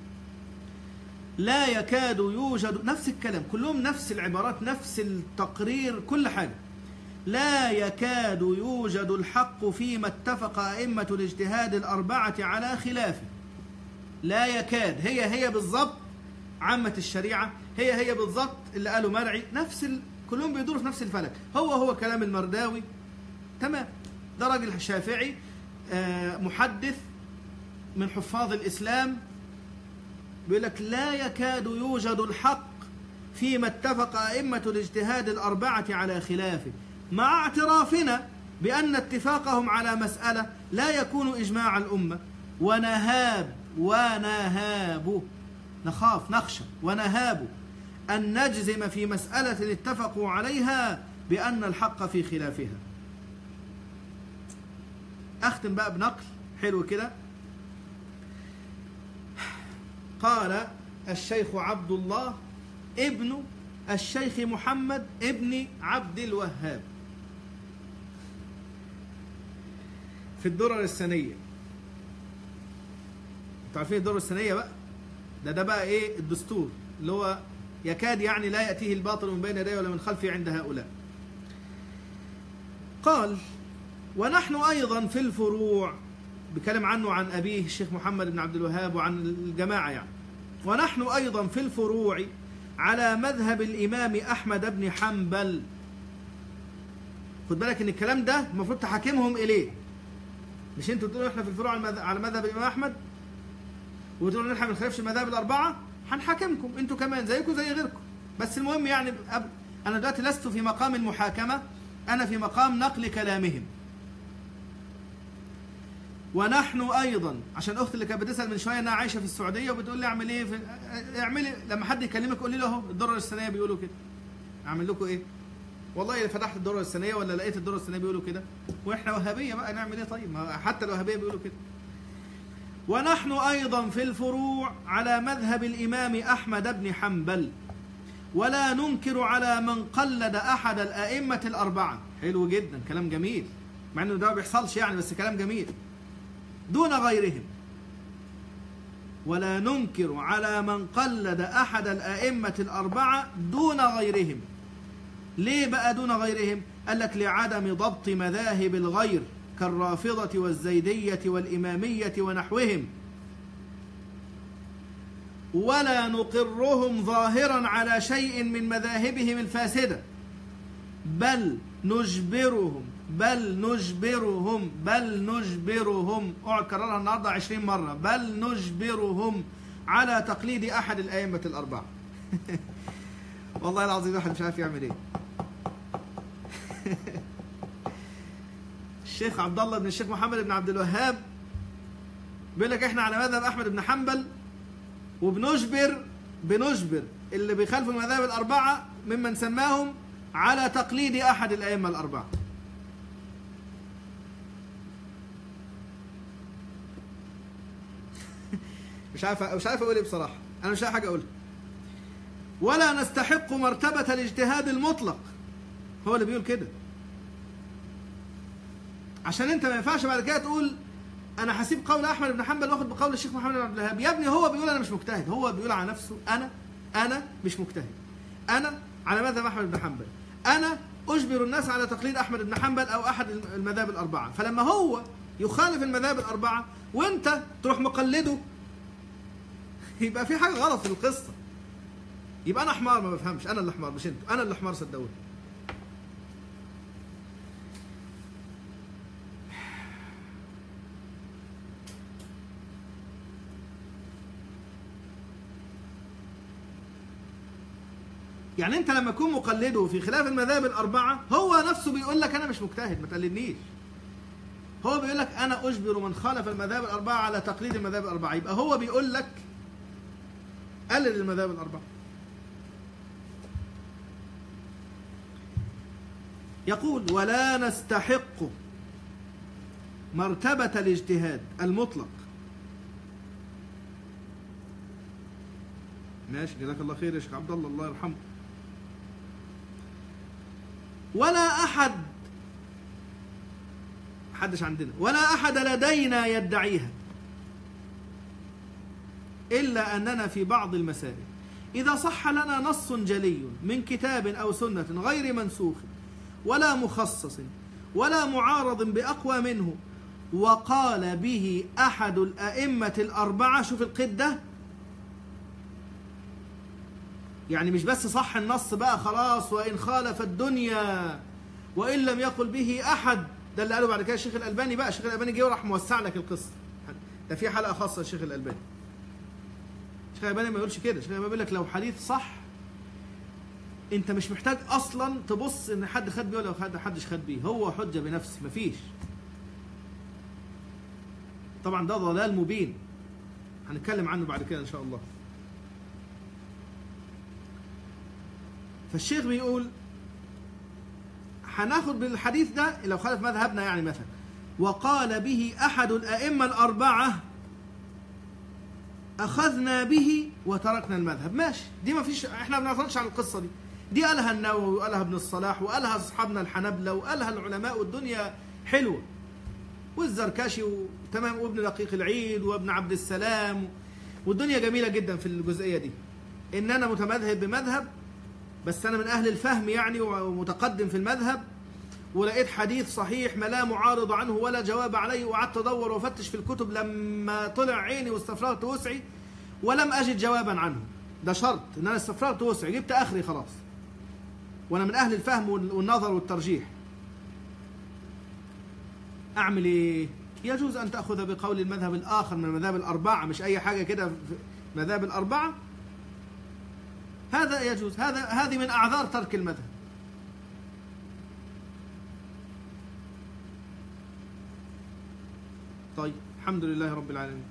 لا يكاد يوجد، نفس الكلام كلهم نفس العبارات نفس التقرير كل حاجة، لا يكاد يوجد الحق فيما اتفق أئمة الاجتهاد الأربعة على خلافه. لا يكاد، هي هي بالضبط عامة الشريعة، هي هي بالضبط اللي قاله مرعي، نفس ال... كلهم بيدوروا في نفس الفلك، هو هو كلام المرداوي تمام. ده راجل شافعي محدث من حفاظ الإسلام، بيقول لك لا يكاد يوجد الحق فيما اتفق أئمة الاجتهاد الأربعة على خلافه، مع اعترافنا بأن اتفاقهم على مسألة لا يكون إجماع الأمة، ونهاب ونهاب نخاف نخشى ونهاب أن نجزم في مسألة اتفقوا عليها بأن الحق في خلافها. أختم بقى بنقل حلو كده. قال الشيخ عبد الله ابن الشيخ محمد ابن عبد الوهاب في الدرر السنية. انتوا عارفين الدرر السنية بقى، ده ده بقى ايه الدستور اللي هو يكاد يعني لا يأتيه الباطل من بين يديه ولا من خلفه عند هؤلاء. قال: ونحن أيضا في الفروع، بكلم عنه عن أبيه الشيخ محمد بن عبد الوهاب وعن الجماعة يعني، ونحن أيضا في الفروع على مذهب الإمام أحمد بن حنبل. خد بالك إن الكلام ده المفروض تحاكمهم إليه، مش أنتوا تقولوا إحنا في الفروع على مذهب الإمام أحمد وتقولوا إن إحنا ما بنخالفش المذاهب الأربعة، هنحاكمكم أنتوا كمان زيكم زي غيركم. بس المهم يعني أنا دلوقتي لست في مقام المحاكمة، أنا في مقام نقل كلامهم. ونحن ايضا، عشان اختي اللي كانت بتسال من شويه انها عايشه في السعوديه وبتقول لي اعمل ايه في... اعملي لما حد يكلمك قولي له اهو الدرر السنيه بيقولوا كده، اعمل لكم ايه؟ والله فتحت الدرر السنيه ولا لقيت الدرر السنيه بيقولوا كده، واحنا وهابيه بقى نعمل ايه؟ طيب ما حتى الوهابيه بيقولوا كده. ونحن ايضا في الفروع على مذهب الامام احمد بن حنبل، ولا ننكر على من قلد احد الائمه الاربعه. حلو جدا، كلام جميل، مع انه ده ما بيحصلش يعني، بس كلام جميل. دون غيرهم، ولا ننكر على من قلد أحد الأئمة الأربعة دون غيرهم. ليه بقى دون غيرهم؟ قال لك لعدم ضبط مذاهب الغير كالرافضة والزيدية والإمامية ونحوهم، ولا نقرهم ظاهرا على شيء من مذاهبهم الفاسدة، بل نجبرهم بل نجبرهم بل نجبرهم اقعد كررها النهارده عشرين مرة، بل نجبرهم على تقليد أحد الأئمة الأربعة. والله العظيم واحد مش عارف يعمل ايه. الشيخ عبد الله بن الشيخ محمد بن عبد الوهاب بيقول لك احنا على مذهب أحمد بن حنبل، وبنجبر بنجبر اللي بيخالفوا المذاهب الأربعة ممن سماهم على تقليد أحد الأئمة الأربعة. مش عارف مش عارف اقول ايه بصراحه، انا مش لاقي حاجه اقولها. ولا نستحق مرتبه الاجتهاد المطلق، هو اللي بيقول كده، عشان انت ما ينفعش بعد كده تقول انا هسيب قول احمد بن حنبل واخد بقول الشيخ محمد بن عبد الوهاب. يا ابني هو بيقول انا مش مجتهد، هو بيقول على نفسه انا انا مش مجتهد، انا على مذهب احمد بن حنبل، انا اجبر الناس على تقليد احمد بن حنبل او احد المذاهب الاربعه. فلما هو يخالف المذاهب الأربعة وأنت تروح مقلده، يبقى في حاجة غلط في القصة. يبقى أنا حمار ما بفهمش، أنا اللي حمار مش أنتوا، أنا اللي حمار صدقوني. يعني انت لما تكون مقلده في خلاف المذاهب الاربعه هو نفسه بيقول لك انا مش مجتهد، ما تقلدنيش. هو بيقول لك انا اجبر من خالف المذاهب الاربعه على تقليد المذاهب الاربعه، يبقى هو بيقول لك قلد المذاهب الاربعه. يقول ولا نستحق مرتبه الاجتهاد المطلق. ماشي، جزاك الله خير يا شيخ عبد الله، الله يرحمه. ولا أحد محدش عندنا ولا أحد لدينا يدعيها، إلا أننا في بعض المسائل إذا صح لنا نص جلي من كتاب أو سنة غير منسوخ ولا مخصص ولا معارض بأقوى منه وقال به أحد الأئمة الأربعة، شوف القيد ده، يعني مش بس صح النص بقى خلاص وإن خالف الدنيا وإن لم يقل به أحد، ده اللي قاله بعد كده الشيخ الألباني بقى. الشيخ الألباني جه وراح موسع لك القصة، ده في حلقة خاصة الشيخ الألباني. الشيخ الألباني ما يقولش كده، الشيخ الألباني بيقول لك لو حديث صح أنت مش محتاج أصلا تبص إن حد خد بيه ولا حد حدش خد بيه، هو حجة بنفسه مفيش. طبعا ده ضلال مبين هنتكلم عنه بعد كده إن شاء الله. فالشيخ بيقول هناخد بالحديث ده لو خالف مذهبنا، يعني مثلا وقال به أحد الأئمة الأربعة أخذنا به وتركنا المذهب، ماشي، دي ما فيش، احنا ما بنعترضش على القصة دي، دي قالها النووي وقالها ابن الصلاح وقالها أصحابنا الحنبلة وقالها العلماء، والدنيا حلوة، والزركشي وتمام وابن دقيق العيد وابن عبد السلام، والدنيا جميلة جدا في الجزئية دي. إن أنا متمذهب بمذهب بس أنا من أهل الفهم يعني ومتقدم في المذهب، ولقيت حديث صحيح ما لا معارض عنه ولا جواب عليه، وقعدت أدور وأفتش في الكتب لما طلع عيني واستفرغت وسعي ولم أجد جوابا عنه. ده شرط إن أنا استفرغت وسعي، جبت آخري خلاص، وأنا من أهل الفهم والنظر والترجيح. أعمل إيه؟ يجوز أن تأخذ بقول المذهب الآخر من المذاهب الأربعة، مش أي حاجة كده في المذاهب الأربعة، هذا يجوز، هذا هذه من أعذار ترك المذهب. طيب الحمد لله رب العالمين.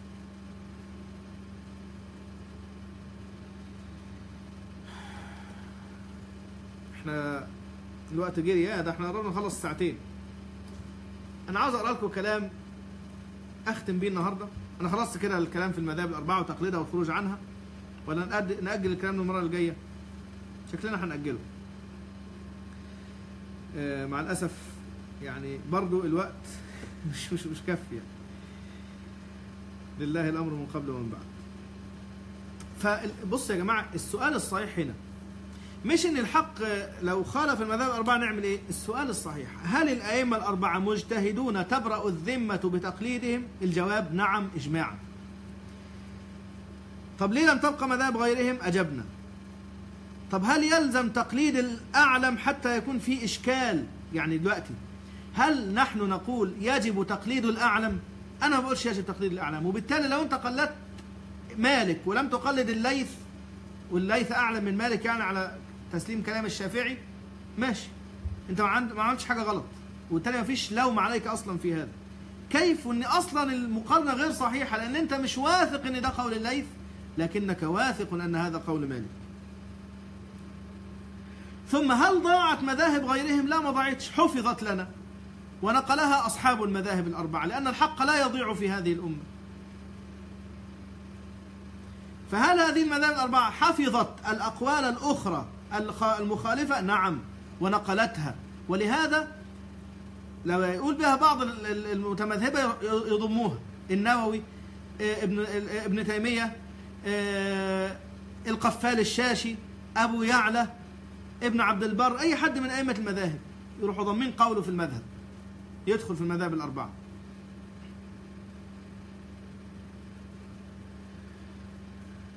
احنا الوقت جري، يا ده احنا قررنا نخلص ساعتين. انا عاوز اقرا لكم كلام اختم بيه النهارده. انا خلصت كده الكلام في المذاهب الاربعه وتقليدها والخروج عنها، ولا نأجل الكلام للمره الجايه؟ شكلنا هنأجله. آه مع الاسف يعني برضو الوقت مش مش مش كافي يعني. لله الامر من قبل ومن بعد. فبص يا جماعه، السؤال الصحيح هنا مش ان الحق لو خالف المذاهب الاربعه نعمل ايه؟ السؤال الصحيح هل الائمه الاربعه مجتهدون تبرأ الذمه بتقليدهم؟ الجواب نعم اجماعا. طب ليه لم تبقى مذاهب غيرهم؟ اجبنا. طب هل يلزم تقليد الاعلم حتى يكون في اشكال؟ يعني دلوقتي هل نحن نقول يجب تقليد الاعلم؟ انا ما بقولش يجب تقليد الاعلم، وبالتالي لو انت قلدت مالك ولم تقلد الليث، والليث اعلم من مالك يعني على تسليم كلام الشافعي، ماشي، انت ما عملتش حاجه غلط، وبالتالي ما فيش لوم عليك اصلا في هذا. كيف ان اصلا المقارنه غير صحيحه لان انت مش واثق ان ده قول الليث لكنك واثق ان هذا قول مالك. ثم هل ضاعت مذاهب غيرهم؟ لا ما ضاعتش، حفظت لنا ونقلها اصحاب المذاهب الاربعه، لان الحق لا يضيع في هذه الامه. فهل هذه المذاهب الاربعه حفظت الاقوال الاخرى المخالفه؟ نعم، ونقلتها، ولهذا لو يقول بها بعض المتمذهبه يضموها، النووي، ابن ابن تيميه، القفال الشاشي، ابو يعلى، ابن عبد البر، اي حد من ائمه المذاهب يروحوا ضمين قوله في المذهب، يدخل في المذاهب الاربعه.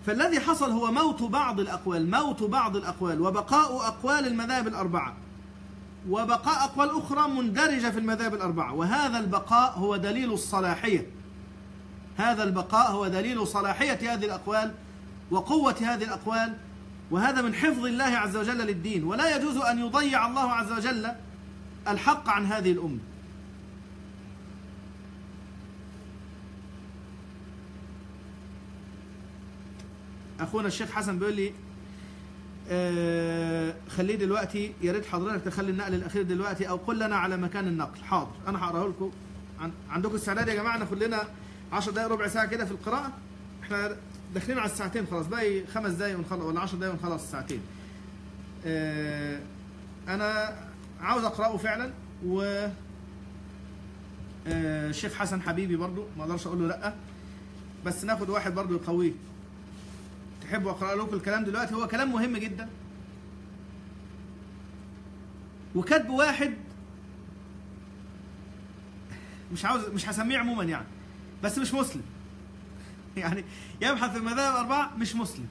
فالذي حصل هو موت بعض الأقوال موت بعض الأقوال وبقاء أقوال المذاهب الأربعة، وبقاء أقوال أخرى مندرجة في المذاهب الأربعة، وهذا البقاء هو دليل الصلاحية. هذا البقاء هو دليل صلاحية هذه الأقوال وقوة هذه الأقوال، وهذا من حفظ الله عز وجل للدين، ولا يجوز أن يضيع الله عز وجل الحق عن هذه الأمة. أخونا الشيخ حسن بيقول لي آه خليه دلوقتي، يا ريت حضرتك تخلي النقل الأخير دلوقتي أو قل لنا على مكان النقل. حاضر، أنا هقراه لكم. عندكم استعداد يا جماعة ناخد لنا عشر دقايق ربع ساعة كده في القراءة؟ احنا داخلين على الساعتين خلاص، باقي خمس دقايق ونخلص ولا عشر دقايق ونخلص الساعتين. آه أنا عاوز أقرأه فعلا، و آه الشيخ حسن حبيبي برضو ما أقدرش أقول له لأ، بس ناخد واحد برضو يقويه. تحبوا أقرأ لكم الكلام دلوقتي؟ هو كلام مهم جدا، وكتب واحد مش عاوز مش هسميه عموما يعني، بس مش مسلم يعني يبحث في المذاهب الأربعة، مش مسلم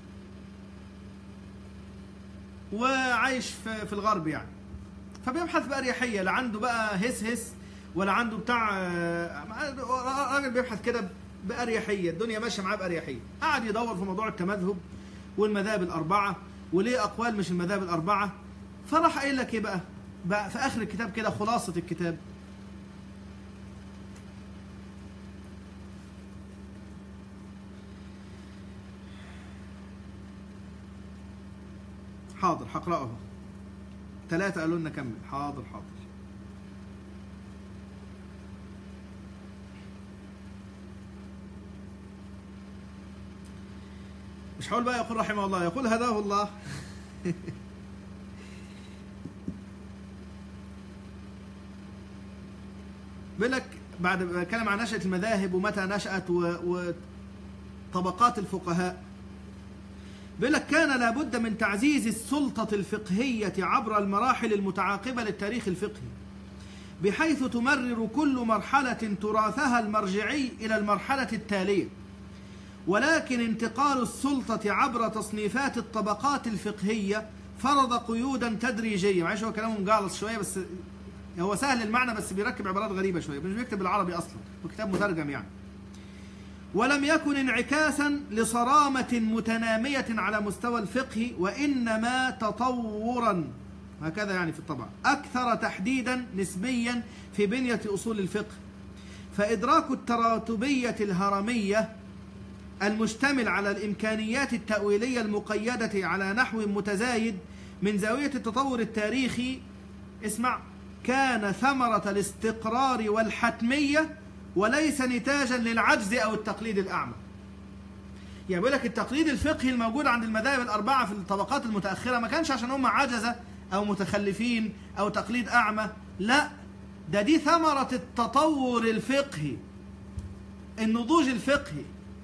وعايش في, في الغرب يعني، فبيبحث بأريحية، لا عنده بقى هس هس ولا عنده بتاع، راجل بيبحث كده بأريحية، الدنيا ماشية معاه بأريحية. قاعد يدور في موضوع التمذهب والمذاهب الأربعة وليه أقوال مش المذاهب الأربعة، فراح قايل لك إيه بقى؟ بقى في آخر الكتاب كده خلاصة الكتاب: حاضر هقرأه، ثلاثة قالوا لنا كمل. حاضر حاضر مش هقول بقى يقول رحمه الله، يقول هداه الله. بيقول لك بعد ما اتكلم عن نشأة المذاهب ومتى نشأت وطبقات الفقهاء، بيقول لك كان لابد من تعزيز السلطة الفقهية عبر المراحل المتعاقبة للتاريخ الفقهي، بحيث تمرر كل مرحلة تراثها المرجعي إلى المرحلة التالية، ولكن انتقال السلطة عبر تصنيفات الطبقات الفقهية فرض قيودا تدريجية. معلش هو كلامه مجعلص شوية، بس هو سهل المعنى، بس بيركب عبارات غريبة شوية، مش بيكتب بالعربي أصلا، وكتاب مترجم يعني. ولم يكن انعكاسا لصرامة متنامية على مستوى الفقه، وإنما تطورا، هكذا يعني في الطبع، أكثر تحديدا نسبيا في بنية أصول الفقه. فإدراك التراتبية الهرمية المشتمل على الإمكانيات التأويلية المقيدة على نحو متزايد من زاوية التطور التاريخي، اسمع، كان ثمرة الاستقرار والحتمية وليس نتاجا للعجز أو التقليد الأعمى. يعني بيقول لك التقليد الفقهي الموجود عند المذاهب الأربعة في الطبقات المتأخرة ما كانش عشان هم عجزة أو متخلفين أو تقليد أعمى، لا، ده دي ثمرة التطور الفقهي، النضوج الفقهي.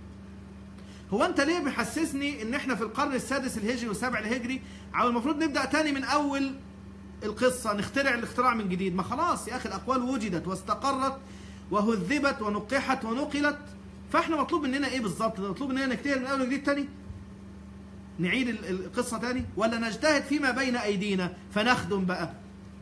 هو أنت ليه بيحسسني إن إحنا في القرن السادس الهجري والسابع الهجري أو المفروض نبدأ تاني من أول القصة، نخترع الاختراع من جديد؟ ما خلاص يا أخي الأقوال وجدت واستقرت وهذبت ونقحت ونقلت، فاحنا مطلوب مننا ايه بالظبط؟ مطلوب مننا نجتهد من اول وجديد تاني؟ نعيد القصه تاني؟ ولا نجتهد فيما بين ايدينا فنخدم بقى،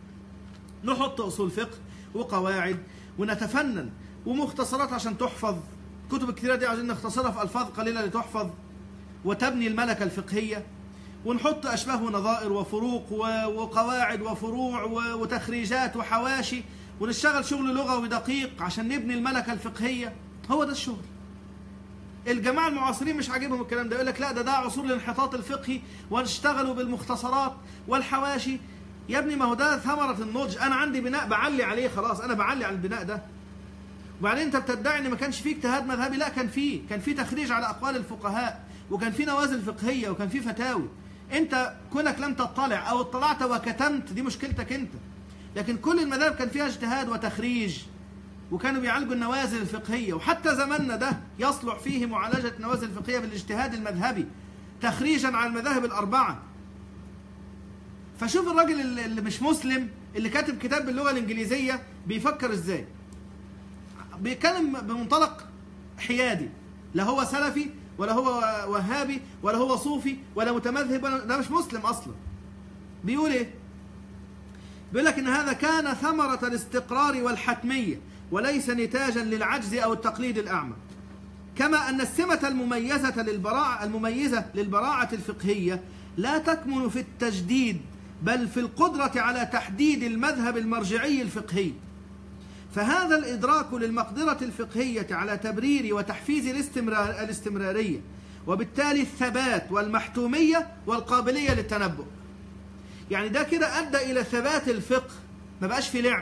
نحط اصول فقه وقواعد ونتفنن ومختصرات عشان تحفظ، كتب الكتيره دي عايزين نختصرها في الفاظ قليله لتحفظ وتبني الملكه الفقهيه، ونحط اشباه ونظائر وفروق وقواعد وفروع وتخريجات وحواشي، ونشتغل شغل لغوي دقيق عشان نبني الملكة الفقهية. هو ده الشغل. الجماعة المعاصرين مش عاجبهم الكلام ده، يقول لك لا ده ده عصور الانحطاط الفقهي ونشتغلوا بالمختصرات والحواشي. يا ابني ما هو ده ثمرة النضج، أنا عندي بناء بعلي عليه، خلاص أنا بعلي على البناء ده. وبعدين أنت بتدعي إن ما كانش فيه اجتهاد مذهبي، لا كان فيه، كان فيه تخريج على أقوال الفقهاء، وكان فيه نوازل فقهية، وكان فيه فتاوي. أنت كونك لم تطلع أو اطلعت وكتمت دي مشكلتك أنت، لكن كل المذاهب كان فيها اجتهاد وتخريج، وكانوا بيعالجوا النوازل الفقهية، وحتى زماننا ده يصلح فيه معالجة النوازل الفقهية بالاجتهاد المذهبي تخريجا على المذاهب الأربعة. فشوف الراجل اللي مش مسلم اللي كاتب كتاب باللغة الإنجليزية بيفكر إزاي، بيتكلم بمنطلق حيادي، لا هو سلفي ولا هو وهابي ولا هو صوفي ولا متمذهب ولا ده مش مسلم أصلا. بيقول إيه؟ بيقول لك إن هذا كان ثمرة الاستقرار والحتمية وليس نتاجا للعجز أو التقليد الأعمى. كما أن السمة المميزة للبراعة المميزة للبراعة الفقهية لا تكمن في التجديد بل في القدرة على تحديد المذهب المرجعي الفقهي. فهذا الإدراك للمقدرة الفقهية على تبرير وتحفيز الاستمرار الاستمرارية وبالتالي الثبات والمحتومية والقابلية للتنبؤ. يعني ده كده أدى إلى ثبات الفقه، ما بقاش في لعب.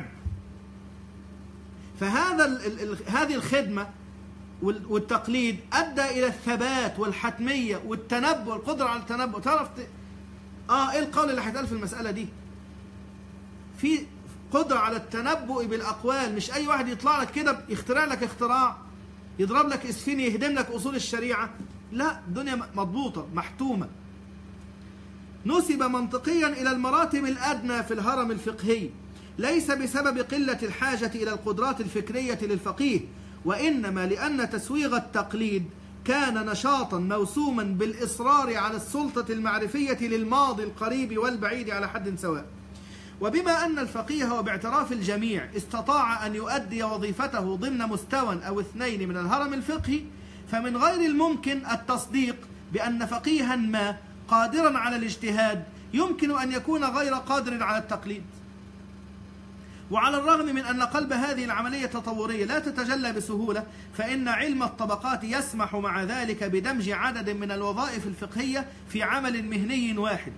فهذا ال ال هذه الخدمة والتقليد أدى إلى الثبات والحتمية والتنبؤ، القدرة على التنبؤ. تعرف ت... آه إيه القول اللي هيتقال في المسألة دي؟ في قدرة على التنبؤ بالأقوال، مش أي واحد يطلع لك كده يخترع لك اختراع، يضرب لك اسفين، يهدم لك أصول الشريعة. لا، الدنيا مضبوطة محتومة. نسب منطقيا إلى المراتب الأدنى في الهرم الفقهي، ليس بسبب قلة الحاجة إلى القدرات الفكرية للفقيه، وإنما لأن تسويغ التقليد كان نشاطا موسوما بالإصرار على السلطة المعرفية للماضي القريب والبعيد على حد سواء. وبما أن الفقيه وباعتراف الجميع استطاع أن يؤدي وظيفته ضمن مستوى أو اثنين من الهرم الفقهي، فمن غير الممكن التصديق بأن فقيها ما قادرا على الاجتهاد يمكن أن يكون غير قادر على التقليد. وعلى الرغم من أن قلب هذه العملية التطورية لا تتجلى بسهولة، فإن علم الطبقات يسمح مع ذلك بدمج عدد من الوظائف الفقهية في عمل مهني واحد.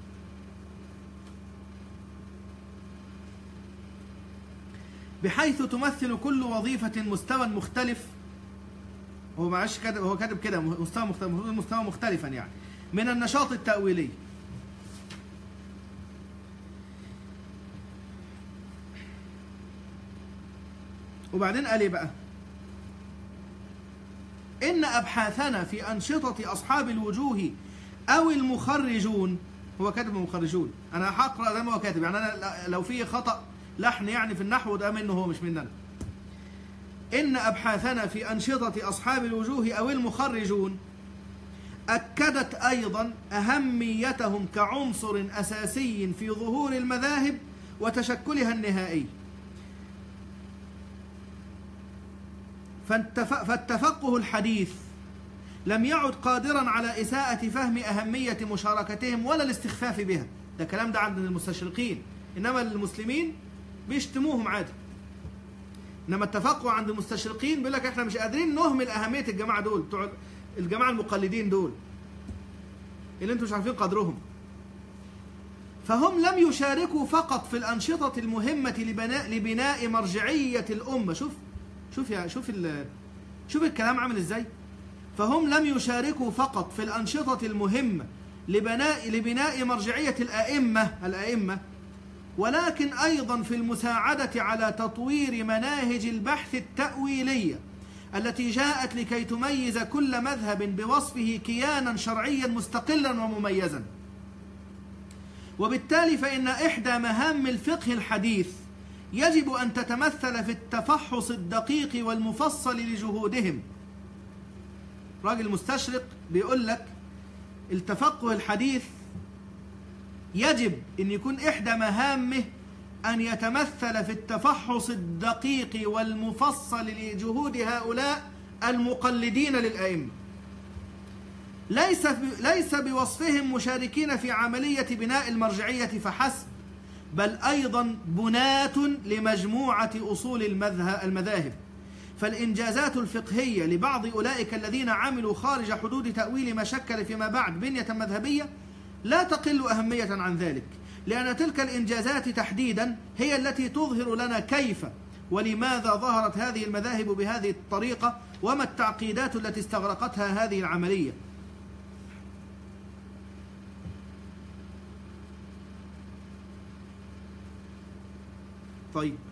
بحيث تمثل كل وظيفة مستوى مختلف. هو معلش كاتب هو كاتب كده مستوى مختلف مستوى مختلفا يعني من النشاط التأويلي. وبعدين قال ايه بقى؟ إن أبحاثنا في أنشطة أصحاب الوجوه أو المخرجون، هو كاتب المخرجون، أنا هقرأ زي ما هو كاتب، يعني أنا لو في خطأ لحن يعني في النحو ده منه هو مش مننا. إن أبحاثنا في أنشطة أصحاب الوجوه أو المخرجون أكدت أيضا أهميتهم كعنصر أساسي في ظهور المذاهب وتشكلها النهائي. فالتفقه الحديث لم يعد قادرا على إساءة فهم أهمية مشاركتهم ولا الاستخفاف بها. ده كلام ده عند المستشرقين، إنما المسلمين بيشتموهم عادي. إنما التفقه عند المستشرقين بيقول لك إحنا مش قادرين نهمل أهمية الجماعة دول، بتوع الجماعة المقلدين دول اللي أنتم مش عارفين قدرهم. فهم لم يشاركوا فقط في الأنشطة المهمة لبناء لبناء مرجعية الأمة. شوف شوف يا شوف ال شوف الكلام عامل ازاي. فهم لم يشاركوا فقط في الأنشطة المهمة لبناء لبناء مرجعية الأئمة الأئمة ولكن أيضا في المساعدة على تطوير مناهج البحث التأويلية التي جاءت لكي تميز كل مذهب بوصفه كيانا شرعيا مستقلا ومميزا. وبالتالي فإن إحدى مهام الفقه الحديث يجب أن تتمثل في التفحص الدقيق والمفصل لجهودهم. راجل مستشرق بيقول لك التفقه الحديث يجب أن يكون إحدى مهامه أن يتمثل في التفحص الدقيق والمفصل لجهود هؤلاء المقلدين للأئمة، ليس ليس بوصفهم مشاركين في عملية بناء المرجعية فحسب، بل أيضا بناة لمجموعة أصول المذاهب. فالإنجازات الفقهية لبعض أولئك الذين عملوا خارج حدود تأويل ما شكل فيما بعد بنية مذهبية لا تقل أهمية عن ذلك، لأن تلك الإنجازات تحديدا هي التي تظهر لنا كيف ولماذا ظهرت هذه المذاهب بهذه الطريقة وما التعقيدات التي استغرقتها هذه العملية. طيب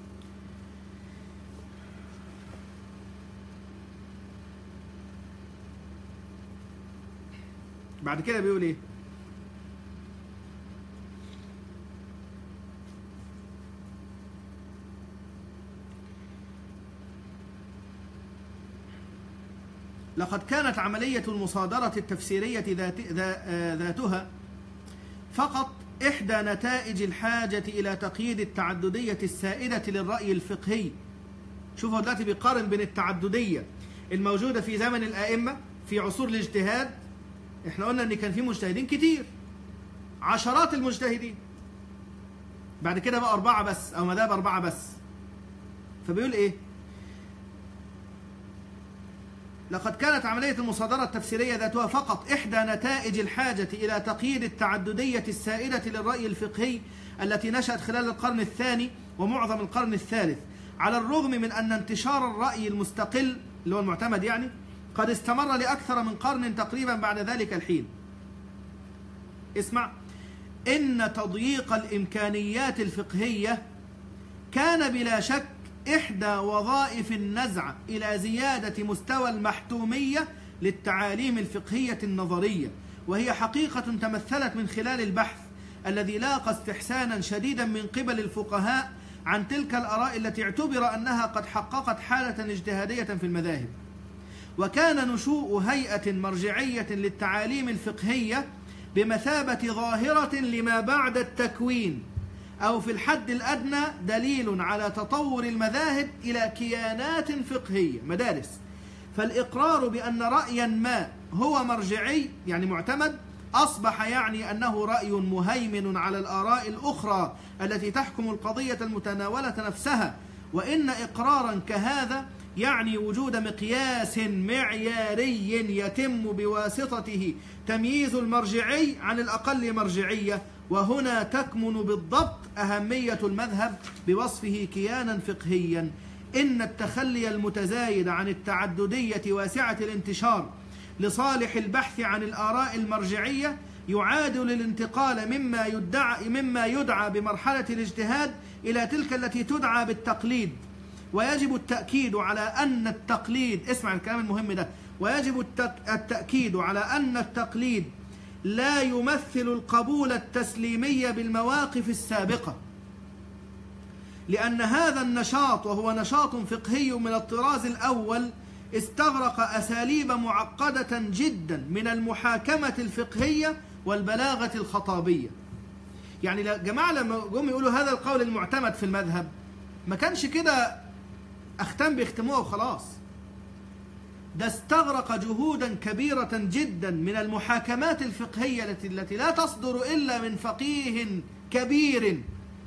بعد كده بيقول ايه؟ لقد كانت عملية المصادرة التفسيرية ذات ذاتها فقط إحدى نتائج الحاجة إلى تقييد التعددية السائدة للرأي الفقهي. شوفوا دلوقتي بيقارن بين التعددية الموجودة في زمن الآئمة في عصور الاجتهاد. احنا قلنا ان كان في مجتهدين كتير، عشرات المجتهدين، بعد كده بقى أربعة بس أو مذاهب أربعة بس. فبيقول إيه؟ لقد كانت عملية المصادرة التفسيرية ذاتها فقط إحدى نتائج الحاجة إلى تقييد التعددية السائدة للرأي الفقهي التي نشأت خلال القرن الثاني ومعظم القرن الثالث، على الرغم من أن انتشار الرأي المستقل اللي هو المعتمد يعني قد استمر لأكثر من قرن تقريبا بعد ذلك الحين. اسمع، إن تضييق الإمكانيات الفقهية كان بلا شك إحدى وظائف النزع إلى زيادة مستوى المحتومية للتعاليم الفقهية النظرية، وهي حقيقة تمثلت من خلال البحث الذي لاقى استحسانا شديدا من قبل الفقهاء عن تلك الآراء التي اعتبر أنها قد حققت حالة اجتهادية في المذاهب. وكان نشوء هيئة مرجعية للتعاليم الفقهية بمثابة ظاهرة لما بعد التكوين، أو في الحد الأدنى دليل على تطور المذاهب إلى كيانات فقهية، مدارس. فالإقرار بأن رأيا ما هو مرجعي يعني معتمد أصبح يعني أنه رأي مهيمن على الآراء الأخرى التي تحكم القضية المتناولة نفسها. وإن إقرارا كهذا يعني وجود مقياس معياري يتم بواسطته تمييز المرجعي عن الأقل مرجعية. وهنا تكمن بالضبط أهمية المذهب بوصفه كيانا فقهيا. إن التخلي المتزايد عن التعددية واسعة الانتشار لصالح البحث عن الآراء المرجعية يعادل الانتقال مما يدعى مما يدعى بمرحلة الاجتهاد إلى تلك التي تدعى بالتقليد. ويجب التأكيد على أن التقليد، اسمع الكلام المهم ده، ويجب التأكيد على أن التقليد لا يمثل القبول التسليمي بالمواقف السابقة، لأن هذا النشاط وهو نشاط فقهي من الطراز الأول استغرق أساليب معقدة جدا من المحاكمة الفقهية والبلاغة الخطابية. يعني يا جماعة لما جم يقولوا هذا القول المعتمد في المذهب ما كانش كده أختم بيختموها وخلاص، ده استغرق جهودا كبيرة جدا من المحاكمات الفقهية التي التي لا تصدر إلا من فقيه كبير.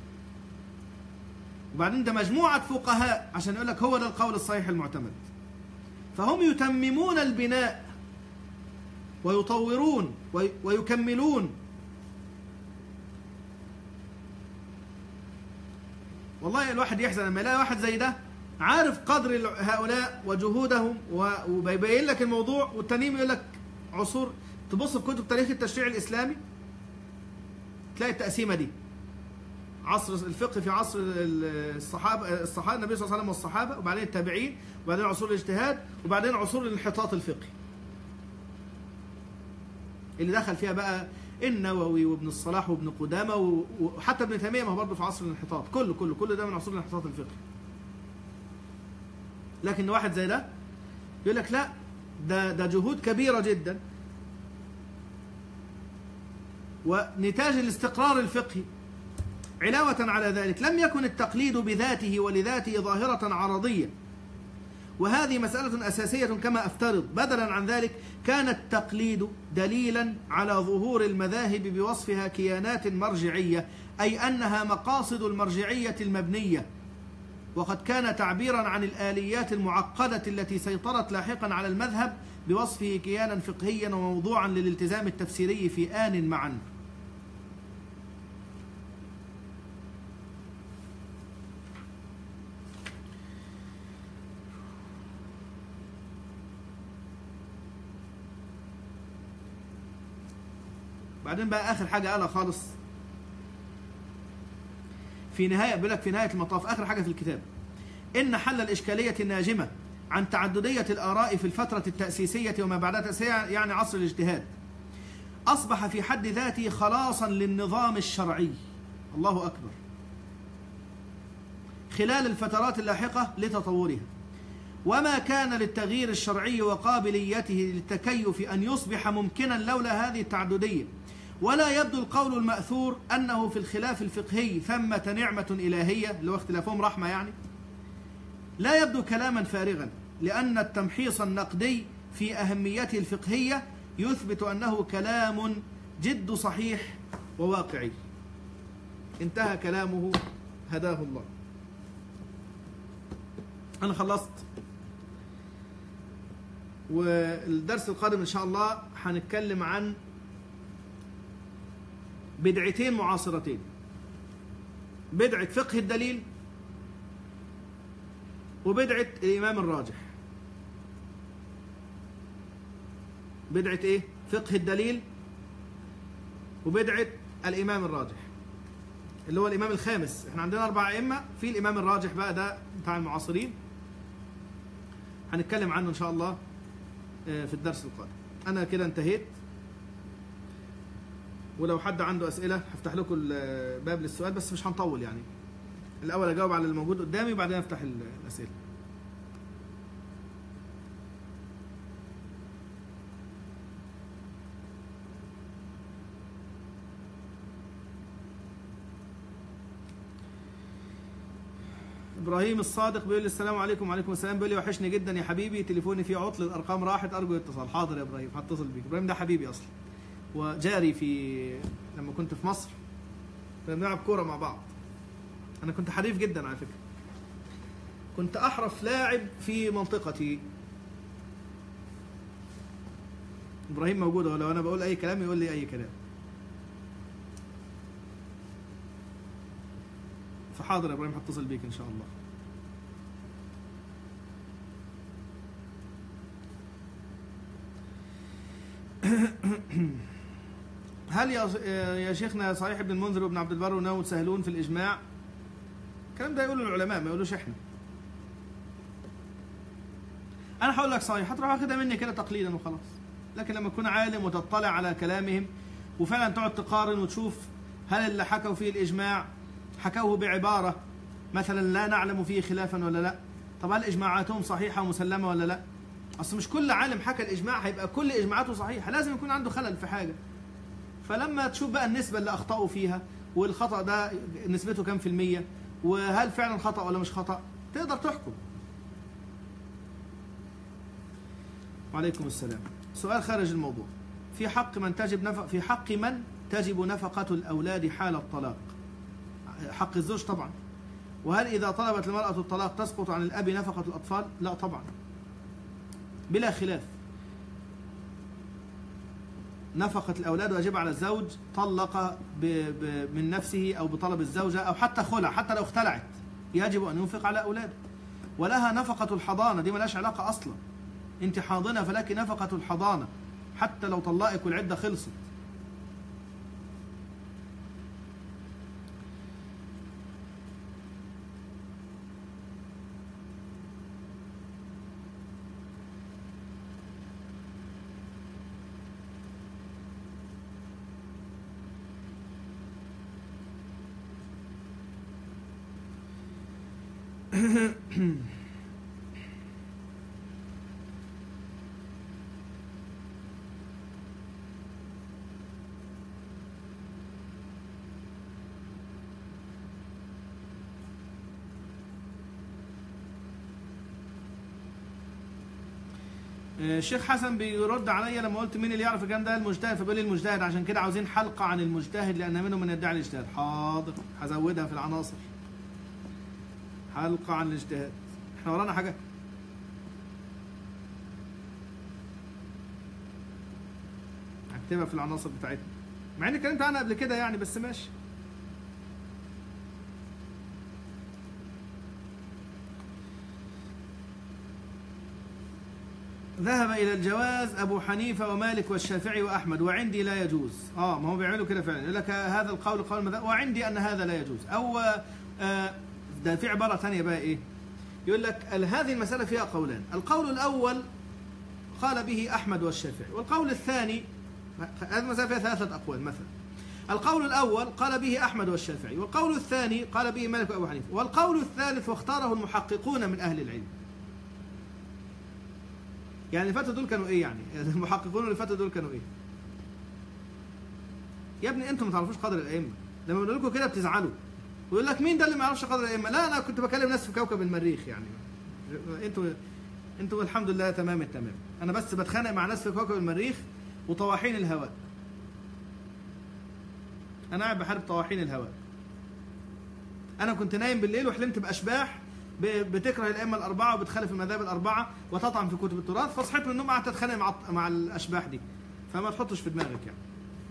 وبعدين ده مجموعة فقهاء عشان يقول لك هو ده القول الصحيح المعتمد. فهم يتممون البناء ويطورون ويكملون. والله الواحد يحزن لما يلاقي واحد زي ده عارف قدر هؤلاء وجهودهم وبيبين لك الموضوع، والتانيين يقول لك عصور. تبص في كتب تاريخ التشريع الإسلامي تلاقي التقسيمة دي، عصر الفقه في عصر الصحابة الصحابة النبي صلى الله عليه وسلم والصحابة، وبعدين التابعين، وبعدين عصور الاجتهاد، وبعدين عصور الانحطاط الفقهي اللي دخل فيها بقى النووي وابن الصلاح وابن قدامة وحتى ابن تيمية، ما هو برضه في عصر الانحطاط. كله كله كله ده من عصور الانحطاط الفقهي. لكن واحد زي ده يقول لك لا، ده ده جهود كبيرة جدا ونتاج الاستقرار الفقهي. علاوة على ذلك لم يكن التقليد بذاته ولذاته ظاهرة عرضية، وهذه مسألة أساسية كما أفترض. بدلا عن ذلك كان التقليد دليلا على ظهور المذاهب بوصفها كيانات مرجعية، أي أنها مقاصد المرجعية المبنية. وقد كان تعبيرا عن الآليات المعقدة التي سيطرت لاحقا على المذهب بوصفه كيانا فقهيا وموضوعا للالتزام التفسيري في آن معا. بعدين بقى آخر حاجة قالها خالص في نهاية، بيقول لك في نهاية المطاف آخر حاجة في الكتاب: إن حل الإشكالية الناجمة عن تعددية الآراء في الفترة التأسيسية وما بعدها تأسيسية، يعني عصر الاجتهاد، أصبح في حد ذاته خلاصا للنظام الشرعي، الله أكبر، خلال الفترات اللاحقة لتطورها. وما كان للتغيير الشرعي وقابليته للتكيف أن يصبح ممكنا لولا هذه التعددية. ولا يبدو القول المأثور أنه في الخلاف الفقهي ثمة نعمة إلهية، اللي هو اختلافهم رحمة يعني، لا يبدو كلاما فارغا، لأن التمحيص النقدي في أهميته الفقهية يثبت أنه كلام جد صحيح وواقعي. انتهى كلامه هداه الله. أنا خلصت، والدرس القادم إن شاء الله هنتكلم عن بدعتين معاصرتين: بدعة فقه الدليل وبدعة الإمام الراجح. بدعة إيه؟ فقه الدليل وبدعة الإمام الراجح، اللي هو الإمام الخامس. إحنا عندنا أربع أئمة، في الإمام الراجح بقى ده بتاع المعاصرين، هنتكلم عنه إن شاء الله في الدرس القادم. أنا كده انتهيت، ولو حد عنده أسئلة هفتح لكم الباب للسؤال، بس مش هنطول يعني. الأول أجاوب على الموجود قدامي وبعدين أفتح الأسئلة. إبراهيم الصادق بيقول لي السلام عليكم. وعليكم السلام. بيقول لي وحشني جدا يا حبيبي، تليفوني فيه عطل، الأرقام راحت، أرجو الاتصال. حاضر يا إبراهيم، هتصل بيك. إبراهيم ده حبيبي أصلا، وجاري في لما كنت في مصر كنا بنلعب كورة مع بعض. أنا كنت حريف جدا على فكرة، كنت أحرف لاعب في منطقتي. إبراهيم موجود، ولو أنا بقول أي كلام يقول لي أي كلام. فحاضر يا إبراهيم، هتصل بيك إن شاء الله. هل يا شيخنا صحيح ابن المنذر وابن عبد البر وناوي تسهلون في الإجماع؟ الكلام ده يقوله العلماء، ما يقولوش إحنا. أنا هقول لك صحيح، هتروح واخدها مني كده تقليدا وخلاص. لكن لما تكون عالم وتطلع على كلامهم وفعلا تقعد تقارن وتشوف هل اللي حكوا فيه الإجماع حكوه بعبارة مثلا لا نعلم فيه خلافا ولا لا، طب هل إجماعاتهم صحيحة ومسلمة ولا لا؟ أصل مش كل عالم حكى الإجماع هيبقى كل إجماعاته صحيحة، لازم يكون عنده خلل في حاجة. فلما تشوف بقى النسبة اللي أخطأوا فيها والخطأ ده نسبته كم في المية، وهل فعلا خطأ ولا مش خطأ، تقدر تحكم. وعليكم السلام. سؤال خارج الموضوع: في حق من تجب نفق في حق من تجب نفقة الأولاد حال الطلاق؟ حق الزوج طبعا. وهل إذا طلبت المرأة الطلاق تسقط عن الأب نفقة الأطفال؟ لا طبعا، بلا خلاف. نفقة الأولاد واجب على الزوج، طلق ب... ب... من نفسه أو بطلب الزوجة أو حتى خلع، حتى لو اختلعت يجب أن ينفق على أولاده. ولها نفقة الحضانة، دي ملاش علاقة أصلا. أنت حاضنة فلك نفقة الحضانة حتى لو طلقك والعدة خلصت. الشيخ حسن بيرد عليا لما قلت مين اللي يعرف الكلام ده؟ المجتهد. فبيقول لي المجتهد، عشان كده عاوزين حلقة عن المجتهد لأن منهم من يدعي الاجتهاد. حاضر، هزودها في العناصر، حلقة عن الاجتهاد. احنا ورانا حاجة؟ هكتبها في العناصر بتاعتنا، مع اني اتكلمت عنها قبل كده يعني، بس ماشي. ذهب إلى الجواز أبو حنيفة ومالك والشافعي وأحمد، وعندي لا يجوز. آه ما هو بيعملوا كده فعلا، يقول لك هذا القول قول المذهب وعندي أن هذا لا يجوز. أو آه ده في عبارة ثانية بقى إيه؟ يقول لك هذه المسألة فيها قولان، القول الأول قال به أحمد والشافعي، والقول الثاني، هذه المسألة فيها ثلاثة أقوال مثلا. القول الأول قال به أحمد والشافعي، والقول الثاني قال به مالك وأبو حنيفة، والقول الثالث واختاره المحققون من أهل العلم. يعني اللي فاتوا دول كانوا ايه يعني؟ المحققون اللي فاتوا دول كانوا ايه؟ يا ابني انتوا ما تعرفوش قدر الائمه، لما بنقول لكم كده بتزعلوا ويقول لك مين ده اللي ما يعرفش قدر الائمه؟ لا انا كنت بكلم ناس في كوكب المريخ يعني. انتوا انتوا الحمد لله تمام التمام. انا بس بتخانق مع ناس في كوكب المريخ وطواحين الهواء. انا قاعد بحارب طواحين الهواء. انا كنت نايم بالليل وحلمت باشباح بتكره الائمه الاربعه وبتخالف المذاهب الاربعه وتطعن في كتب التراث، فصحيت من النوم قعدت اتخانق مع مع الاشباح دي. فما تحطش في دماغك يعني.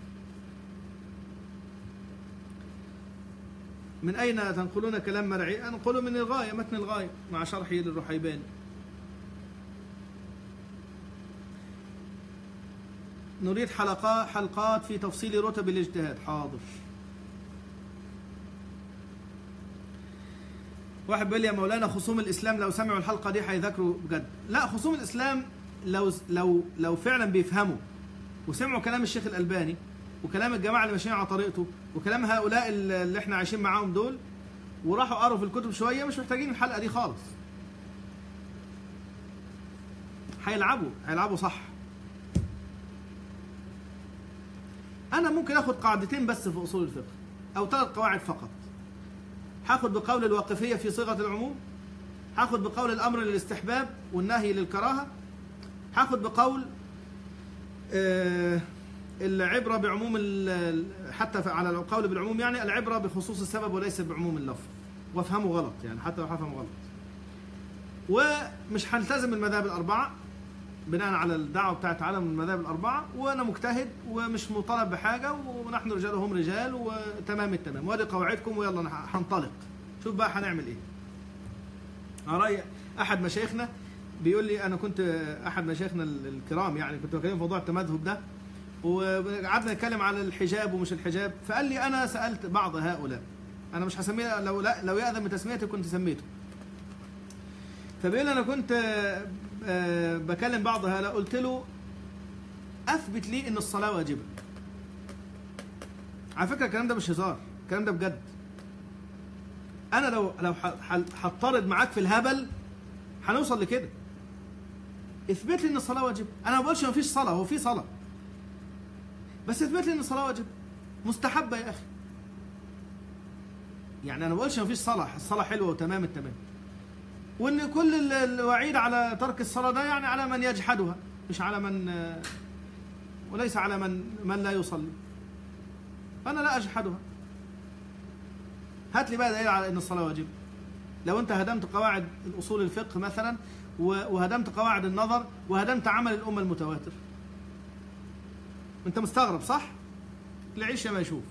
من أين تنقلون كلام مرعي؟ أنقله من الغاية، متن الغاية مع شرحي للرحيباني. نريد حلقات حلقات في تفصيل رتب الاجتهاد. حاضر. واحد بيقول لي يا مولانا خصوم الإسلام لو سمعوا الحلقة دي هيذاكروا بجد. لا، خصوم الإسلام لو لو لو فعلا بيفهموا وسمعوا كلام الشيخ الألباني وكلام الجماعة اللي ماشيين على طريقته وكلام هؤلاء اللي احنا عايشين معاهم دول وراحوا قروا في الكتب شوية، مش محتاجين الحلقة دي خالص. هيلعبوا هيلعبوا صح. أنا ممكن آخد قاعدتين بس في أصول الفقه أو ثلاث قواعد فقط. هاخد بقول الواقفية في صيغة العموم، هاخد بقول الأمر للاستحباب والنهي للكراهة، هاخد بقول آه العبرة بعموم حتى على القول بالعموم، يعني العبرة بخصوص السبب وليس بعموم اللفظ، وافهموا غلط يعني حتى لو هفهموا غلط. ومش هلتزم المذاهب الأربعة بناء على الدعوة بتاعت عالم المذاهب الأربعة، وأنا مجتهد ومش مطالب بحاجة ونحن رجال وهم رجال وتمام التمام، وادي قواعدكم ويلا هنطلق. شوف بقى هنعمل إيه. رأي أحد مشايخنا بيقول لي، أنا كنت أحد مشايخنا الكرام يعني كنت بكلم في موضوع التمذهب ده وقعدنا نتكلم على الحجاب ومش الحجاب، فقال لي أنا سألت بعض هؤلاء، أنا مش هسميه، لو لا لو يأذن بتسميته كنت سميته. فبيقول أنا كنت بكلم بعض هؤلاء قلت له أثبت لي إن الصلاة واجبة. على فكرة الكلام ده مش هزار، الكلام ده بجد. أنا لو لو هضطرد معاك في الهبل هنوصل لكده. اثبت لي إن الصلاة واجبة. أنا ما بقولش ما فيش صلاة، هو في صلاة، بس اثبت لي ان الصلاه واجب مستحبه يا اخي. يعني انا ما بقولش ما فيش صلاه، الصلاه حلوه وتمام التمام، وان كل الوعيد على ترك الصلاه ده يعني على من يجحدها، مش على من، وليس على من من لا يصلي. فانا لا اجحدها. هات لي بقى دليل على ان الصلاه واجب. لو انت هدمت قواعد الاصول الفقه مثلا وهدمت قواعد النظر وهدمت عمل الامه المتواتر، انت مستغرب صح؟ العيش ما يشوف.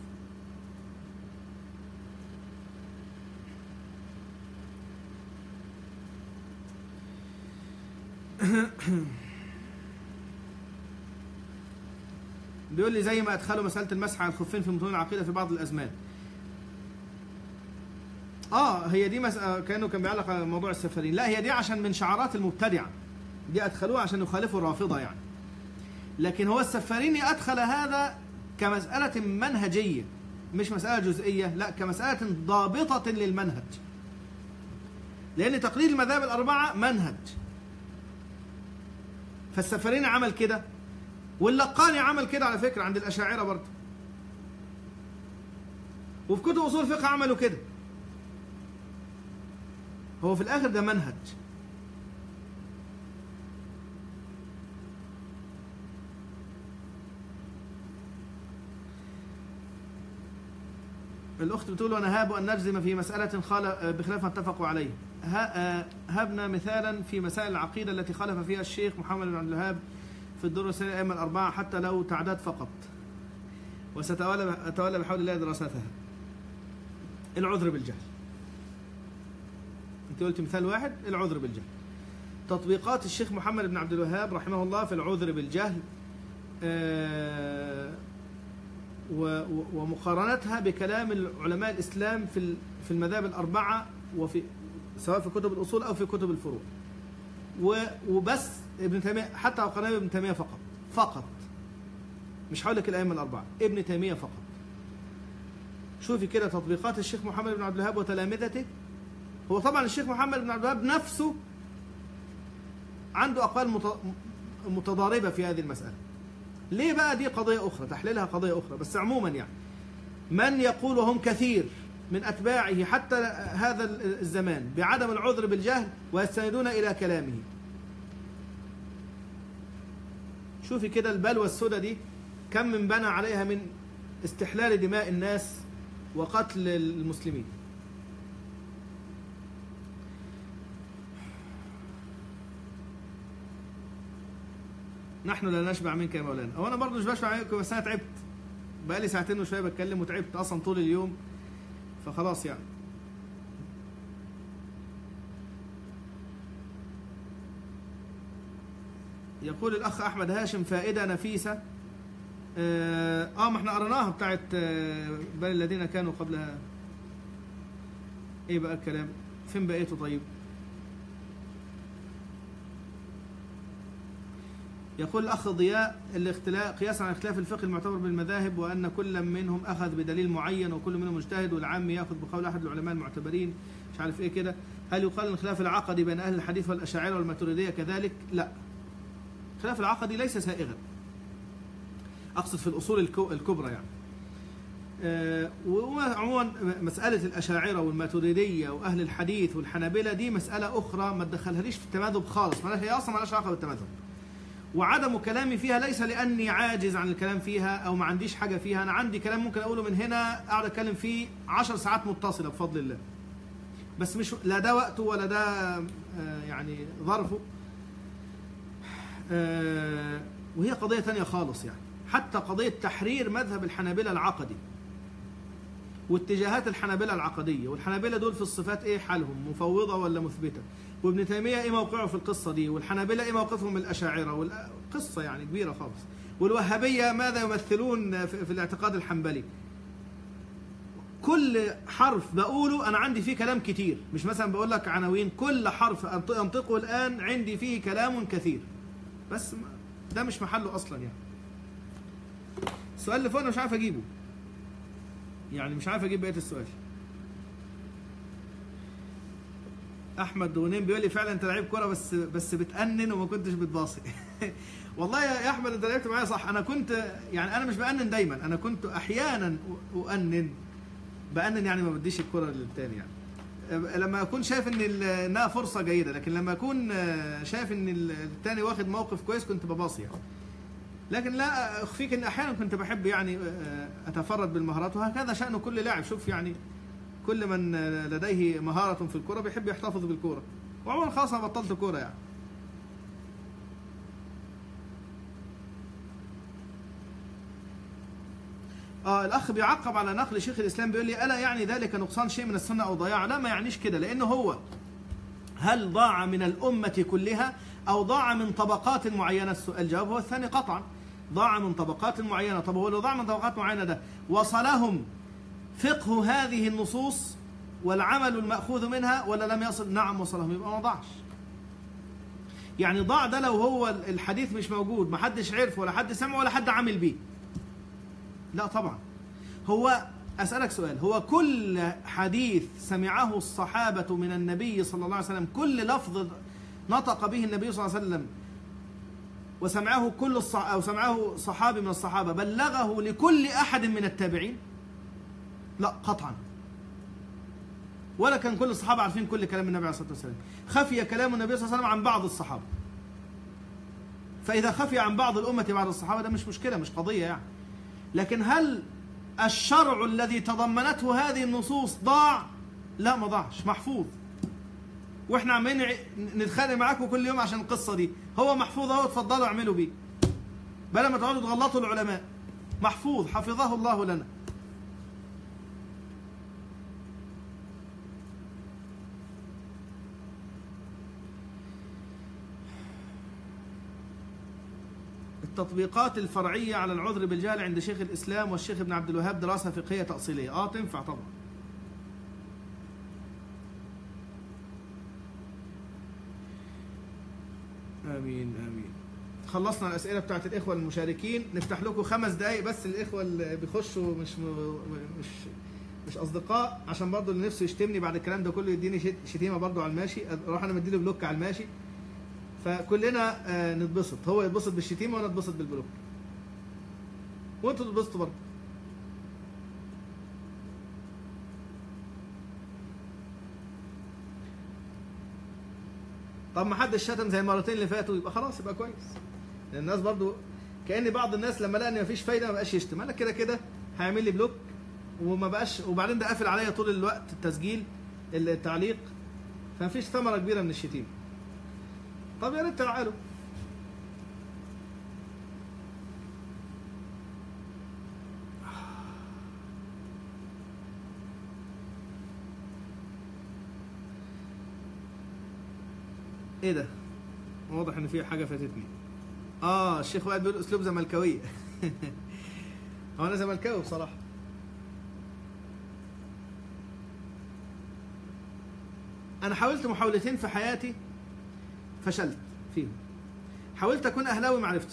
بيقول لي زي ما ادخلوا مساله المسح على الخفين في متون العقيده في بعض الازمان. اه هي دي مسألة كانه كان بيعلق على موضوع السفرين. لا، هي دي عشان من شعارات المبتدعه، دي ادخلوها عشان يخالفوا الرافضه يعني. لكن هو السفاريني أدخل هذا كمسألة منهجية، مش مسألة جزئية، لا كمسألة ضابطة للمنهج، لأن تقليد المذاهب الأربعة منهج. فالسفاريني عمل كده، واللقاني عمل كده على فكرة عند الأشاعرة برضه، وفي كتب أصول الفقه عملوا كده. هو في الآخر ده منهج. الأخت بتقول أنا هاب أن نجزم في مسألة بخلاف ما اتفقوا عليه. هبنا مثالا في مسائل العقيدة التي خالف فيها الشيخ محمد بن عبد الوهاب في الدروس السنة الأئمة الأربعة حتى لو تعداد فقط، وستتولى أتولى بحول الله دراستها. العذر بالجهل. أنت قلت مثال واحد، العذر بالجهل. تطبيقات الشيخ محمد بن عبد الوهاب رحمه الله في العذر بالجهل آه ومقارنتها بكلام العلماء الإسلام في في المذاهب الأربعة، وفي سواء في كتب الأصول أو في كتب الفروع. وبس ابن تيمية، حتى قرنه ابن تيمية فقط فقط مش هقول لك الأئمة الأربعة، ابن تيمية فقط. شوفي كده تطبيقات الشيخ محمد بن عبد الوهاب وتلامذته. هو طبعا الشيخ محمد بن عبد الوهاب نفسه عنده أقوال متضاربة في هذه المسألة. ليه بقى؟ دي قضية أخرى، تحليلها قضية أخرى، بس عموما يعني من يقول وهم كثير من أتباعه حتى هذا الزمان بعدم العذر بالجهل ويستندون إلى كلامه. شوفي كده البلوى السوداء دي كم من بنى عليها من استحلال دماء الناس وقتل المسلمين. نحن لا نشبع منك يا مولانا. هو انا برضه مش بشبع منك، بس انا تعبت بقالي ساعتين وشويه بتكلم وتعبت اصلا طول اليوم، فخلاص يعني. يقول الاخ احمد هاشم فائده نفيسه. اه, آه ما احنا قريناها بتاعت آه بل الذين كانوا قبلها. ايه بقى الكلام؟ فين بقيته؟ طيب يقول الأخ ضياء الاختلاف قياسا على اختلاف الفقه المعتبر بالمذاهب، وأن كل منهم أخذ بدليل معين وكل منهم مجتهد، والعام يأخذ بقول أحد العلماء المعتبرين مش عارف إيه كده. هل يقال أن الخلاف العقدي بين أهل الحديث والأشاعرة والماتريدية كذلك؟ لا، الخلاف العقدي ليس سائغا، أقصد في الأصول الكبرى يعني. أه وعموما مسألة الأشاعرة والماتريدية وأهل الحديث والحنابلة دي مسألة أخرى ما تدخلهاليش في التماذب خالص، هي أصلا ما لهاش علاقة بالتماذب. وعدم كلامي فيها ليس لأني عاجز عن الكلام فيها أو ما عنديش حاجة فيها، أنا عندي كلام ممكن أقوله من هنا أقعد أتكلم فيه عشر ساعات متصلة بفضل الله، بس مش لا ده وقته ولا ده يعني ظرفه. وهي قضية تانية خالص يعني. حتى قضية تحرير مذهب الحنابلة العقدي واتجاهات الحنابلة العقدية، والحنابلة دول في الصفات إيه حالهم، مفوضة ولا مثبتة، وابن تيمية إيه موقعه في القصة دي، والحنابلة إيه موقفهم من الأشاعرة، والقصة يعني كبيرة خالص. والوهابية ماذا يمثلون في الاعتقاد الحنبلي. كل حرف بقوله أنا عندي فيه كلام كتير، مش مثلا بقول لك عناوين، كل حرف أنطقه الآن عندي فيه كلام كثير، بس ده مش محله أصلا يعني. السؤال اللي فوق أنا مش عارف أجيبه يعني، مش عارف أجيب بقية السؤال. احمد غنيم بيقول لي فعلا انت لعيب كوره بس بس بتأنن وما كنتش بتباصي. والله يا احمد انت لعبت معايا صح، انا كنت يعني انا مش بأنن دايما، انا كنت احيانا أؤنن بأنن يعني ما بديش الكوره للتاني يعني، لما اكون شايف ان انها فرصه جيده، لكن لما اكون شايف ان التاني واخد موقف كويس كنت بباصي يعني. لكن لا اخفيك ان احيانا كنت بحب يعني اتفرد بالمهارات، وهكذا شأن كل لاعب. شوف يعني كل من لديه مهارة في الكرة بيحب يحتفظ بالكرة، وعموما خلاص انا بطلت كرة يعني. اه الاخ بيعقب على نقل شيخ الاسلام بيقول لي الا يعني ذلك نقصان شيء من السنة او ضياع؟ لا ما يعنيش كده، لانه هو هل ضاع من الامة كلها او ضاع من طبقات معينة؟ الجواب هو الثاني قطعا، ضاع من طبقات معينة. طب هو لو ضاع من طبقات معينة ده وصلهم فقه هذه النصوص والعمل المأخوذ منها ولا لم يصل؟ نعم وصلهم، يبقى ما ضاعش يعني. ضاع ده لو هو الحديث مش موجود، ما حدش عرفه ولا حد سمعه ولا حد عمل بيه. لا طبعا. هو أسألك سؤال، هو كل حديث سمعه الصحابة من النبي صلى الله عليه وسلم، كل لفظ نطق به النبي صلى الله عليه وسلم وسمعه كل الصح... أو سمعه صحابي من الصحابة، بلغه لكل أحد من التابعين؟ لا قطعا. ولا كان كل الصحابة عارفين كل كلام النبي عليه الصلاة والسلام، خفي كلام النبي صلى الله عليه وسلم عن بعض الصحابة. فإذا خفي عن بعض الأمة بعض الصحابة ده مش مشكلة، مش قضية يعني. لكن هل الشرع الذي تضمنته هذه النصوص ضاع؟ لا ما ضاعش، محفوظ. واحنا عمالين نتخانق معاكم كل يوم عشان القصة دي، هو محفوظ اهو، اتفضلوا اعملوا بيه بلا ما تقعدوا تغلطوا العلماء. محفوظ حفظه الله لنا. التطبيقات الفرعية على العذر بالجهل عند شيخ الإسلام والشيخ ابن عبد الوهاب دراسة فقهية تأصيلية. اه تنفع طبعا. آمين آمين. خلصنا الأسئلة بتاعت الإخوة المشاركين. نفتح لكم خمس دقايق بس الإخوة اللي بيخشوا مش مش مش أصدقاء، عشان برضو اللي نفسه يشتمني بعد الكلام ده كله يديني شتيمة برضو على الماشي، أروح أنا مديله بلوك على الماشي. فكلنا آه نتبسط، هو يتبسط بالشتيمه وانا اتبسط بالبلوك، وانتوا تتبسطوا برضه. طب ما حدش شتم زي المرتين اللي فاتوا يبقى خلاص، يبقى كويس. لان الناس برضو كأن بعض الناس لما لقى ان مفيش فايده ما بقاش يشتم، انا كده كده هيعمل لي بلوك وما بقاش، وبعدين ده قافل عليا طول الوقت التسجيل التعليق، فمفيش ثمره كبيره من الشتيمه. طب يا ريت تعالوا. ايه ده؟ واضح ان في حاجه فاتتني. اه الشيخ وائل بيقول اسلوب زملكاويه. هو انا زملكاوي بصراحه. انا حاولت محاولتين في حياتي فشلت فيهم. حاولت اكون اهلاوي ما عرفتش،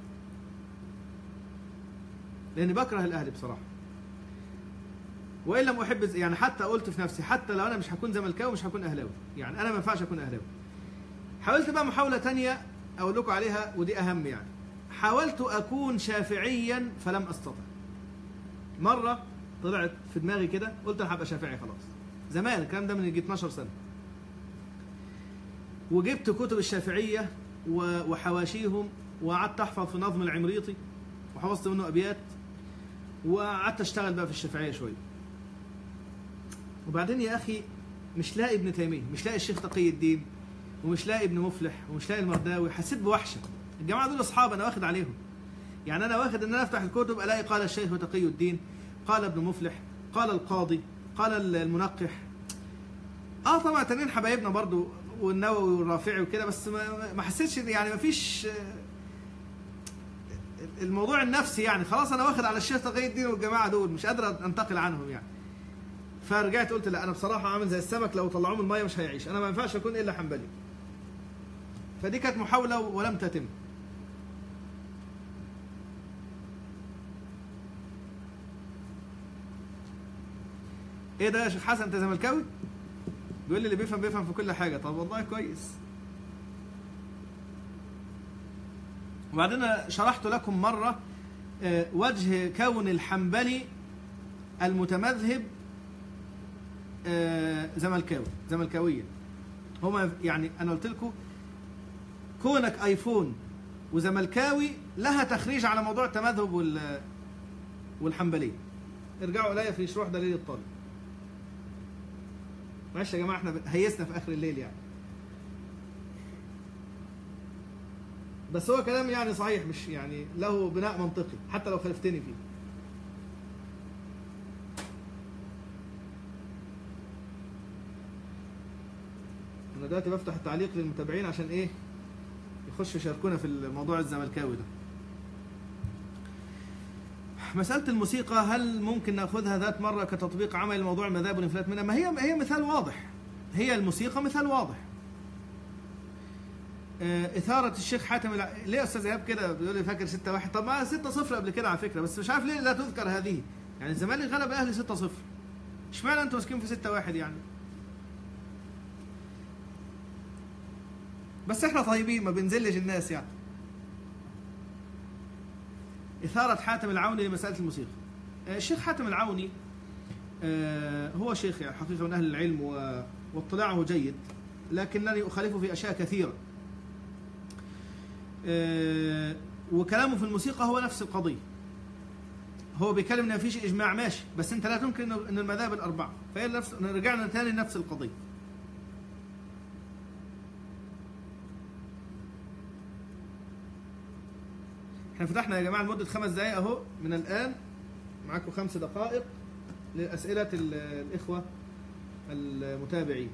لاني بكره الاهلي بصراحه، وان لم احب يعني. حتى قلت في نفسي حتى لو انا مش هكون زملكاوي مش هكون اهلاوي، يعني انا ما ينفعش اكون اهلاوي. حاولت بقى محاولة تانية أقول لكم عليها ودي أهم، يعني حاولت أكون شافعيا فلم أستطع. مرة طلعت في دماغي كده قلت أنا هبقى شافعي خلاص، زمان الكلام ده من يجي اتناشر سنة، وجبت كتب الشافعية وحواشيهم وقعدت أحفظ في نظم العمريطي وحفظت منه أبيات وقعدت أشتغل بقى في الشافعية شوية. وبعدين يا أخي مش لاقي ابن تيمية، مش لاقي الشيخ تقي الدين، ومش لاقي ابن مفلح، ومش لاقي المرداوي. حسيت بوحشه. الجماعه دول اصحاب انا واخد عليهم، يعني انا واخد ان انا افتح الكتب الاقي قال الشيخ تقي الدين، قال ابن مفلح، قال القاضي، قال المنقح. اه طبعا تانيين حبايبنا برضو والنووي والرافعي وكده، بس ما, ما حسيتش يعني ما فيش الموضوع النفسي، يعني خلاص انا واخد على الشيخ تقي الدين والجماعه دول مش قادر انتقل عنهم يعني. فرجعت قلت لا، انا بصراحه عامل زي السمك لو طلعوه من الميه مش هيعيش، انا ما ينفعش اكون الا حنبلي. فدي كانت محاولة ولم تتم. ايه ده يا شيخ حسن انت زملكاوي؟ بيقول لي اللي بيفهم بيفهم في كل حاجة. طب والله كويس. وبعدين شرحت لكم مرة وجه كون الحنبلي المتمذهب زملكاوي زملكاويا. هما يعني انا قلت لكم كونك ايفون وزملكاوي لها تخريج على موضوع التمذهب وال والحنبليه. ارجعوا الي في شروح دليل الطالب. معلش يا جماعه احنا هيسنا في اخر الليل يعني، بس هو كلام يعني صحيح، مش يعني له بناء منطقي حتى لو خالفتني فيه. انا دلوقتي بفتح التعليق للمتابعين عشان ايه يخشوا يشاركونا في الموضوع الزملكاوي ده. مسألة الموسيقى هل ممكن ناخذها ذات مرة كتطبيق عملي لموضوع المذاهب والانفلات منها؟ ما هي هي مثال واضح. هي الموسيقى مثال واضح. إثارة الشيخ حاتم الع... ليه يا أستاذ إيهاب كده بيقول لي فاكر ستة واحد؟ طب ما ستة صفر قبل كده على فكرة، بس مش عارف ليه لا تذكر هذه. يعني الزمالك غلب أهلي ستة صفر. اشمعنى أنتوا ماسكين في ستة واحد يعني؟ بس احنا طيبين ما بنزلش الناس يعني. إثارة حاتم العوني لمسألة الموسيقى. الشيخ حاتم العوني هو شيخ يعني حقيقة من أهل العلم واطلاعه جيد، لكنني أخالفه في أشياء كثيرة. وكلامه في الموسيقى هو نفس القضية. هو بيكلم إن مفيش إجماع ماشي، بس أنت لا تنكر إن المذاهب الأربعة، فهي نفس رجعنا ثاني لنفس القضية. احنا فتحنا يا جماعة لمدة خمس دقائق اهو من الآن، معاكم خمس دقائق لأسئلة الإخوة المتابعين.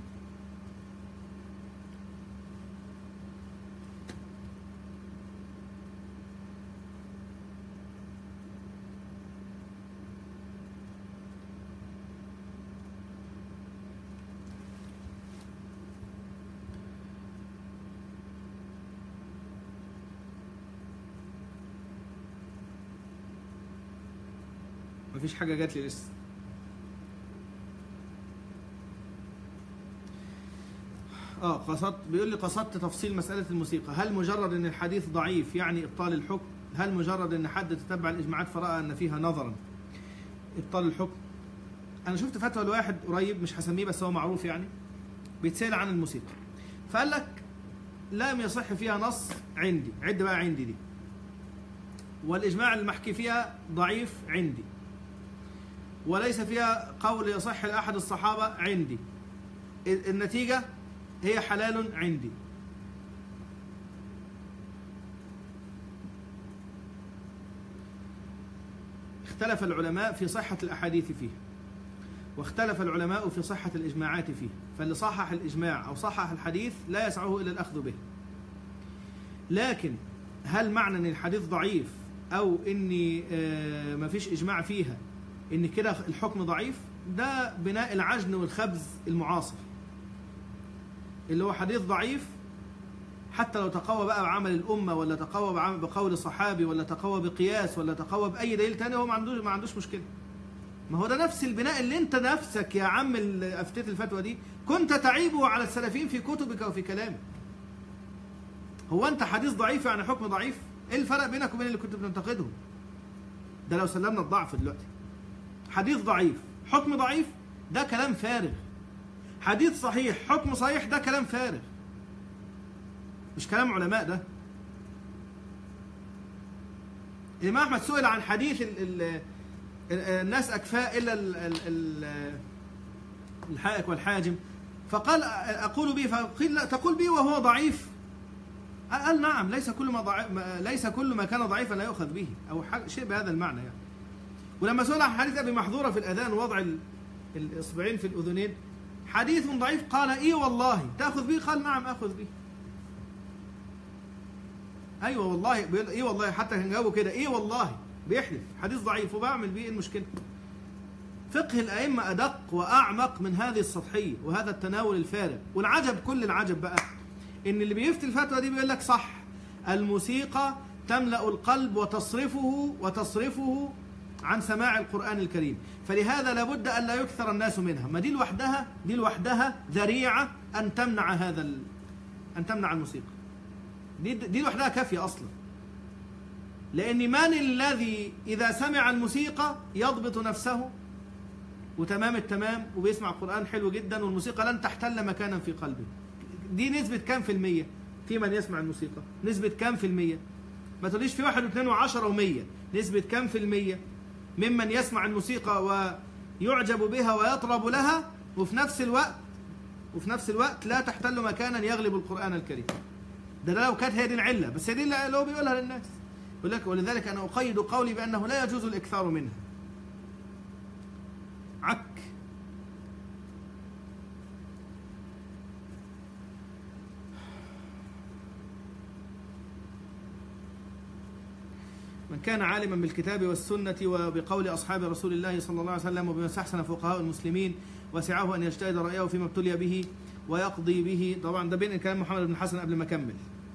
مفيش حاجة جات لي لسه. اه قصدت، بيقول لي قصدت تفصيل مسألة الموسيقى، هل مجرد ان الحديث ضعيف يعني ابطال الحكم؟ هل مجرد ان حد تتبع الاجماعات فرأى ان فيها نظرا ابطال الحكم؟ انا شفت فتوى لواحد قريب مش هسميه بس هو معروف يعني، بيتسأل عن الموسيقى فقال لك لم يصح فيها نص عندي، عد بقى عندي دي، والاجماع المحكي فيها ضعيف عندي، وليس فيها قول يصح لأحد الصحابة عندي، النتيجة هي حلال عندي. اختلف العلماء في صحة الأحاديث فيه، واختلف العلماء في صحة الإجماعات فيه، فاللي صحح الإجماع أو صحح الحديث لا يسعه إلا الأخذ به. لكن هل معنى أن الحديث ضعيف أو أن ما فيش إجماع فيها أن كده الحكم ضعيف؟ ده بناء العجن والخبز المعاصر، اللي هو حديث ضعيف حتى لو تقوى بقى بعمل الأمة، ولا تقوى بقول صحابي، ولا تقوى بقياس، ولا تقوى بأي دليل تاني، هو ما عندوش ما عندوش مشكلة. ما هو ده نفس البناء اللي انت نفسك يا عم اللي افتيت الفتوى دي كنت تعيبه على السلفيين في كتبك وفي كلامك. هو انت حديث ضعيف يعني حكم ضعيف؟ ايه الفرق بينك وبين اللي كنت بتنتقدهم؟ ده لو سلمنا الضعف دلوقتي، حديث ضعيف حكم ضعيف ده كلام فارغ، حديث صحيح حكم صحيح ده كلام فارغ، مش كلام علماء. ده الإمام أحمد سئل عن حديث ال ال الناس أكفاء إلا الحائك والحاجم، فقال أقول به، فقيل لا تقول به وهو ضعيف، قال نعم ليس كل ما ضعيف، ليس كل ما كان ضعيفا لا يؤخذ به، أو شيء بهذا المعنى يعني. ولما سئل عن حديث أبي محذورة في الأذان ووضع الإصبعين في الأذنين، حديث ضعيف، قال إيه والله تأخذ به؟ قال نعم أخذ به. أيوة والله، بيقول إيه والله، حتى كان جاوبه كده إيه والله، بيحلف حديث ضعيف وبعمل بيه المشكلة. فقه الأئمة أدق وأعمق من هذه السطحية وهذا التناول الفارغ. والعجب كل العجب بقى إن اللي بيفتي الفتوى دي بيقول لك صح الموسيقى تملأ القلب وتصرفه وتصرفه عن سماع القرآن الكريم، فلهذا لابد أن لا يكثر الناس منها. ما دي لوحدها دي لوحدها ذريعة أن تمنع هذا ال... أن تمنع الموسيقى. دي دي لوحدها كافية أصلا، لأن من الذي إذا سمع الموسيقى يضبط نفسه وتمام التمام وبيسمع القرآن حلو جدا، والموسيقى لن تحتل مكانا في قلبه. دي نسبة كام في المية في من يسمع الموسيقى؟ نسبة كام في المية؟ ما تقوليش في واحد واثنين وعشرة ومية، نسبة كام في المية ممن يسمع الموسيقى ويعجب بها ويطرب لها، وفي نفس الوقت وفي نفس الوقت لا تحتل مكانا يغلب القرآن الكريم. ده, ده لو كانت هي دي العلة، بس هي دي اللي هو بيقولها للناس. يقول لك ولذلك أنا أقيد قولي بأنه لا يجوز الإكثار منها. عك. من كان عالما بالكتاب والسنة وبقول أصحاب رسول الله صلى الله عليه وسلم وبما استحسن فقهاء المسلمين وسعه أن يجتهد رأيه فيما ابتلي به ويقضي به. طبعا ده بين كلام محمد بن حسن قبل ما أكمل،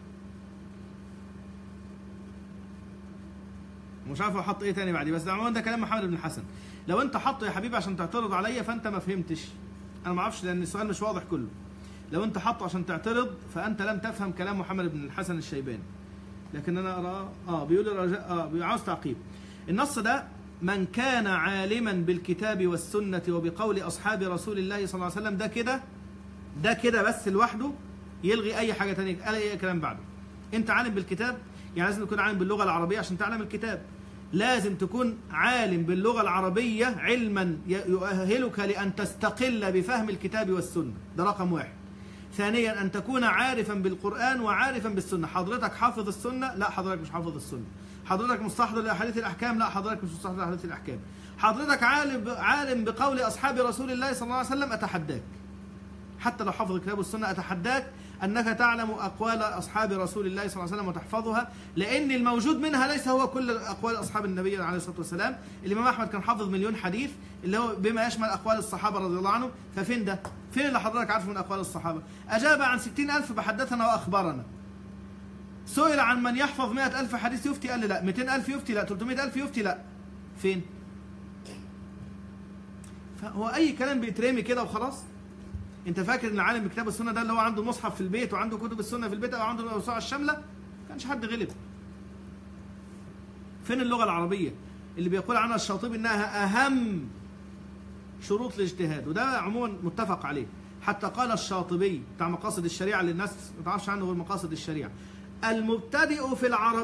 مش عارف احط ايه تاني بعدي، بس ده عموما ده كلام محمد بن حسن. لو انت حطه يا حبيبي عشان تعترض عليا فانت ما فهمتش، انا ما اعرفش لان السؤال مش واضح كله. لو انت حطه عشان تعترض فانت لم تفهم كلام محمد بن الحسن الشيباني، لكن انا ارى اه بيقول الرجاء اه عاوز تعقيب. النص ده من كان عالما بالكتاب والسنة وبقول اصحاب رسول الله صلى الله عليه وسلم، ده كده ده كده بس لوحده يلغي اي حاجه ثانيه، قال اي كلام بعده. انت عالم بالكتاب يعني لازم تكون عالم باللغه العربيه عشان تعلم الكتاب، لازم تكون عالم باللغه العربيه علما يؤهلك لان تستقل بفهم الكتاب والسنه، ده رقم واحد. ثانيا ان تكون عارفا بالقران وعارفا بالسنه. حضرتك حافظ السنه؟ لا حضرتك مش حافظ السنه. حضرتك مستحضر لاحاديث الاحكام؟ لا حضرتك مش مستحضر لاحاديث الاحكام. حضرتك عالم عالم بقول اصحاب رسول الله صلى الله عليه وسلم؟ اتحداك حتى لو حفظ الكتاب والسنة، أتحداك أنك تعلم أقوال أصحاب رسول الله صلى الله عليه وسلم وتحفظها، لأن الموجود منها ليس هو كل أقوال أصحاب النبي عليه الصلاة والسلام. الإمام أحمد كان حافظ مليون حديث اللي هو بما يشمل أقوال الصحابة رضي الله عنهم، ففين ده؟ فين اللي حضرتك عارفه من أقوال الصحابة؟ أجاب عن ستين ألف بحدثنا وأخبرنا. سئل عن من يحفظ مئة ألف حديث يفتي؟ قال لي لا. مئتين ألف يفتي؟ لا. ثلاثمئة ألف يفتي؟ لا. فين؟ فهو أي كلام بيترمي كده وخلاص. انت فاكر ان عالم كتاب السنه ده اللي هو عنده مصحف في البيت وعنده كتب السنه في البيت او عنده الموسوعه الشامله؟ ما كانش حد غلب. فين اللغه العربيه اللي بيقول عنها الشاطبي انها اهم شروط الاجتهاد؟ وده عموما متفق عليه. حتى قال الشاطبي بتاع مقاصد الشريعه اللي الناس ما تعرفش عنه غير مقاصد الشريعه: المبتدئ في العربيه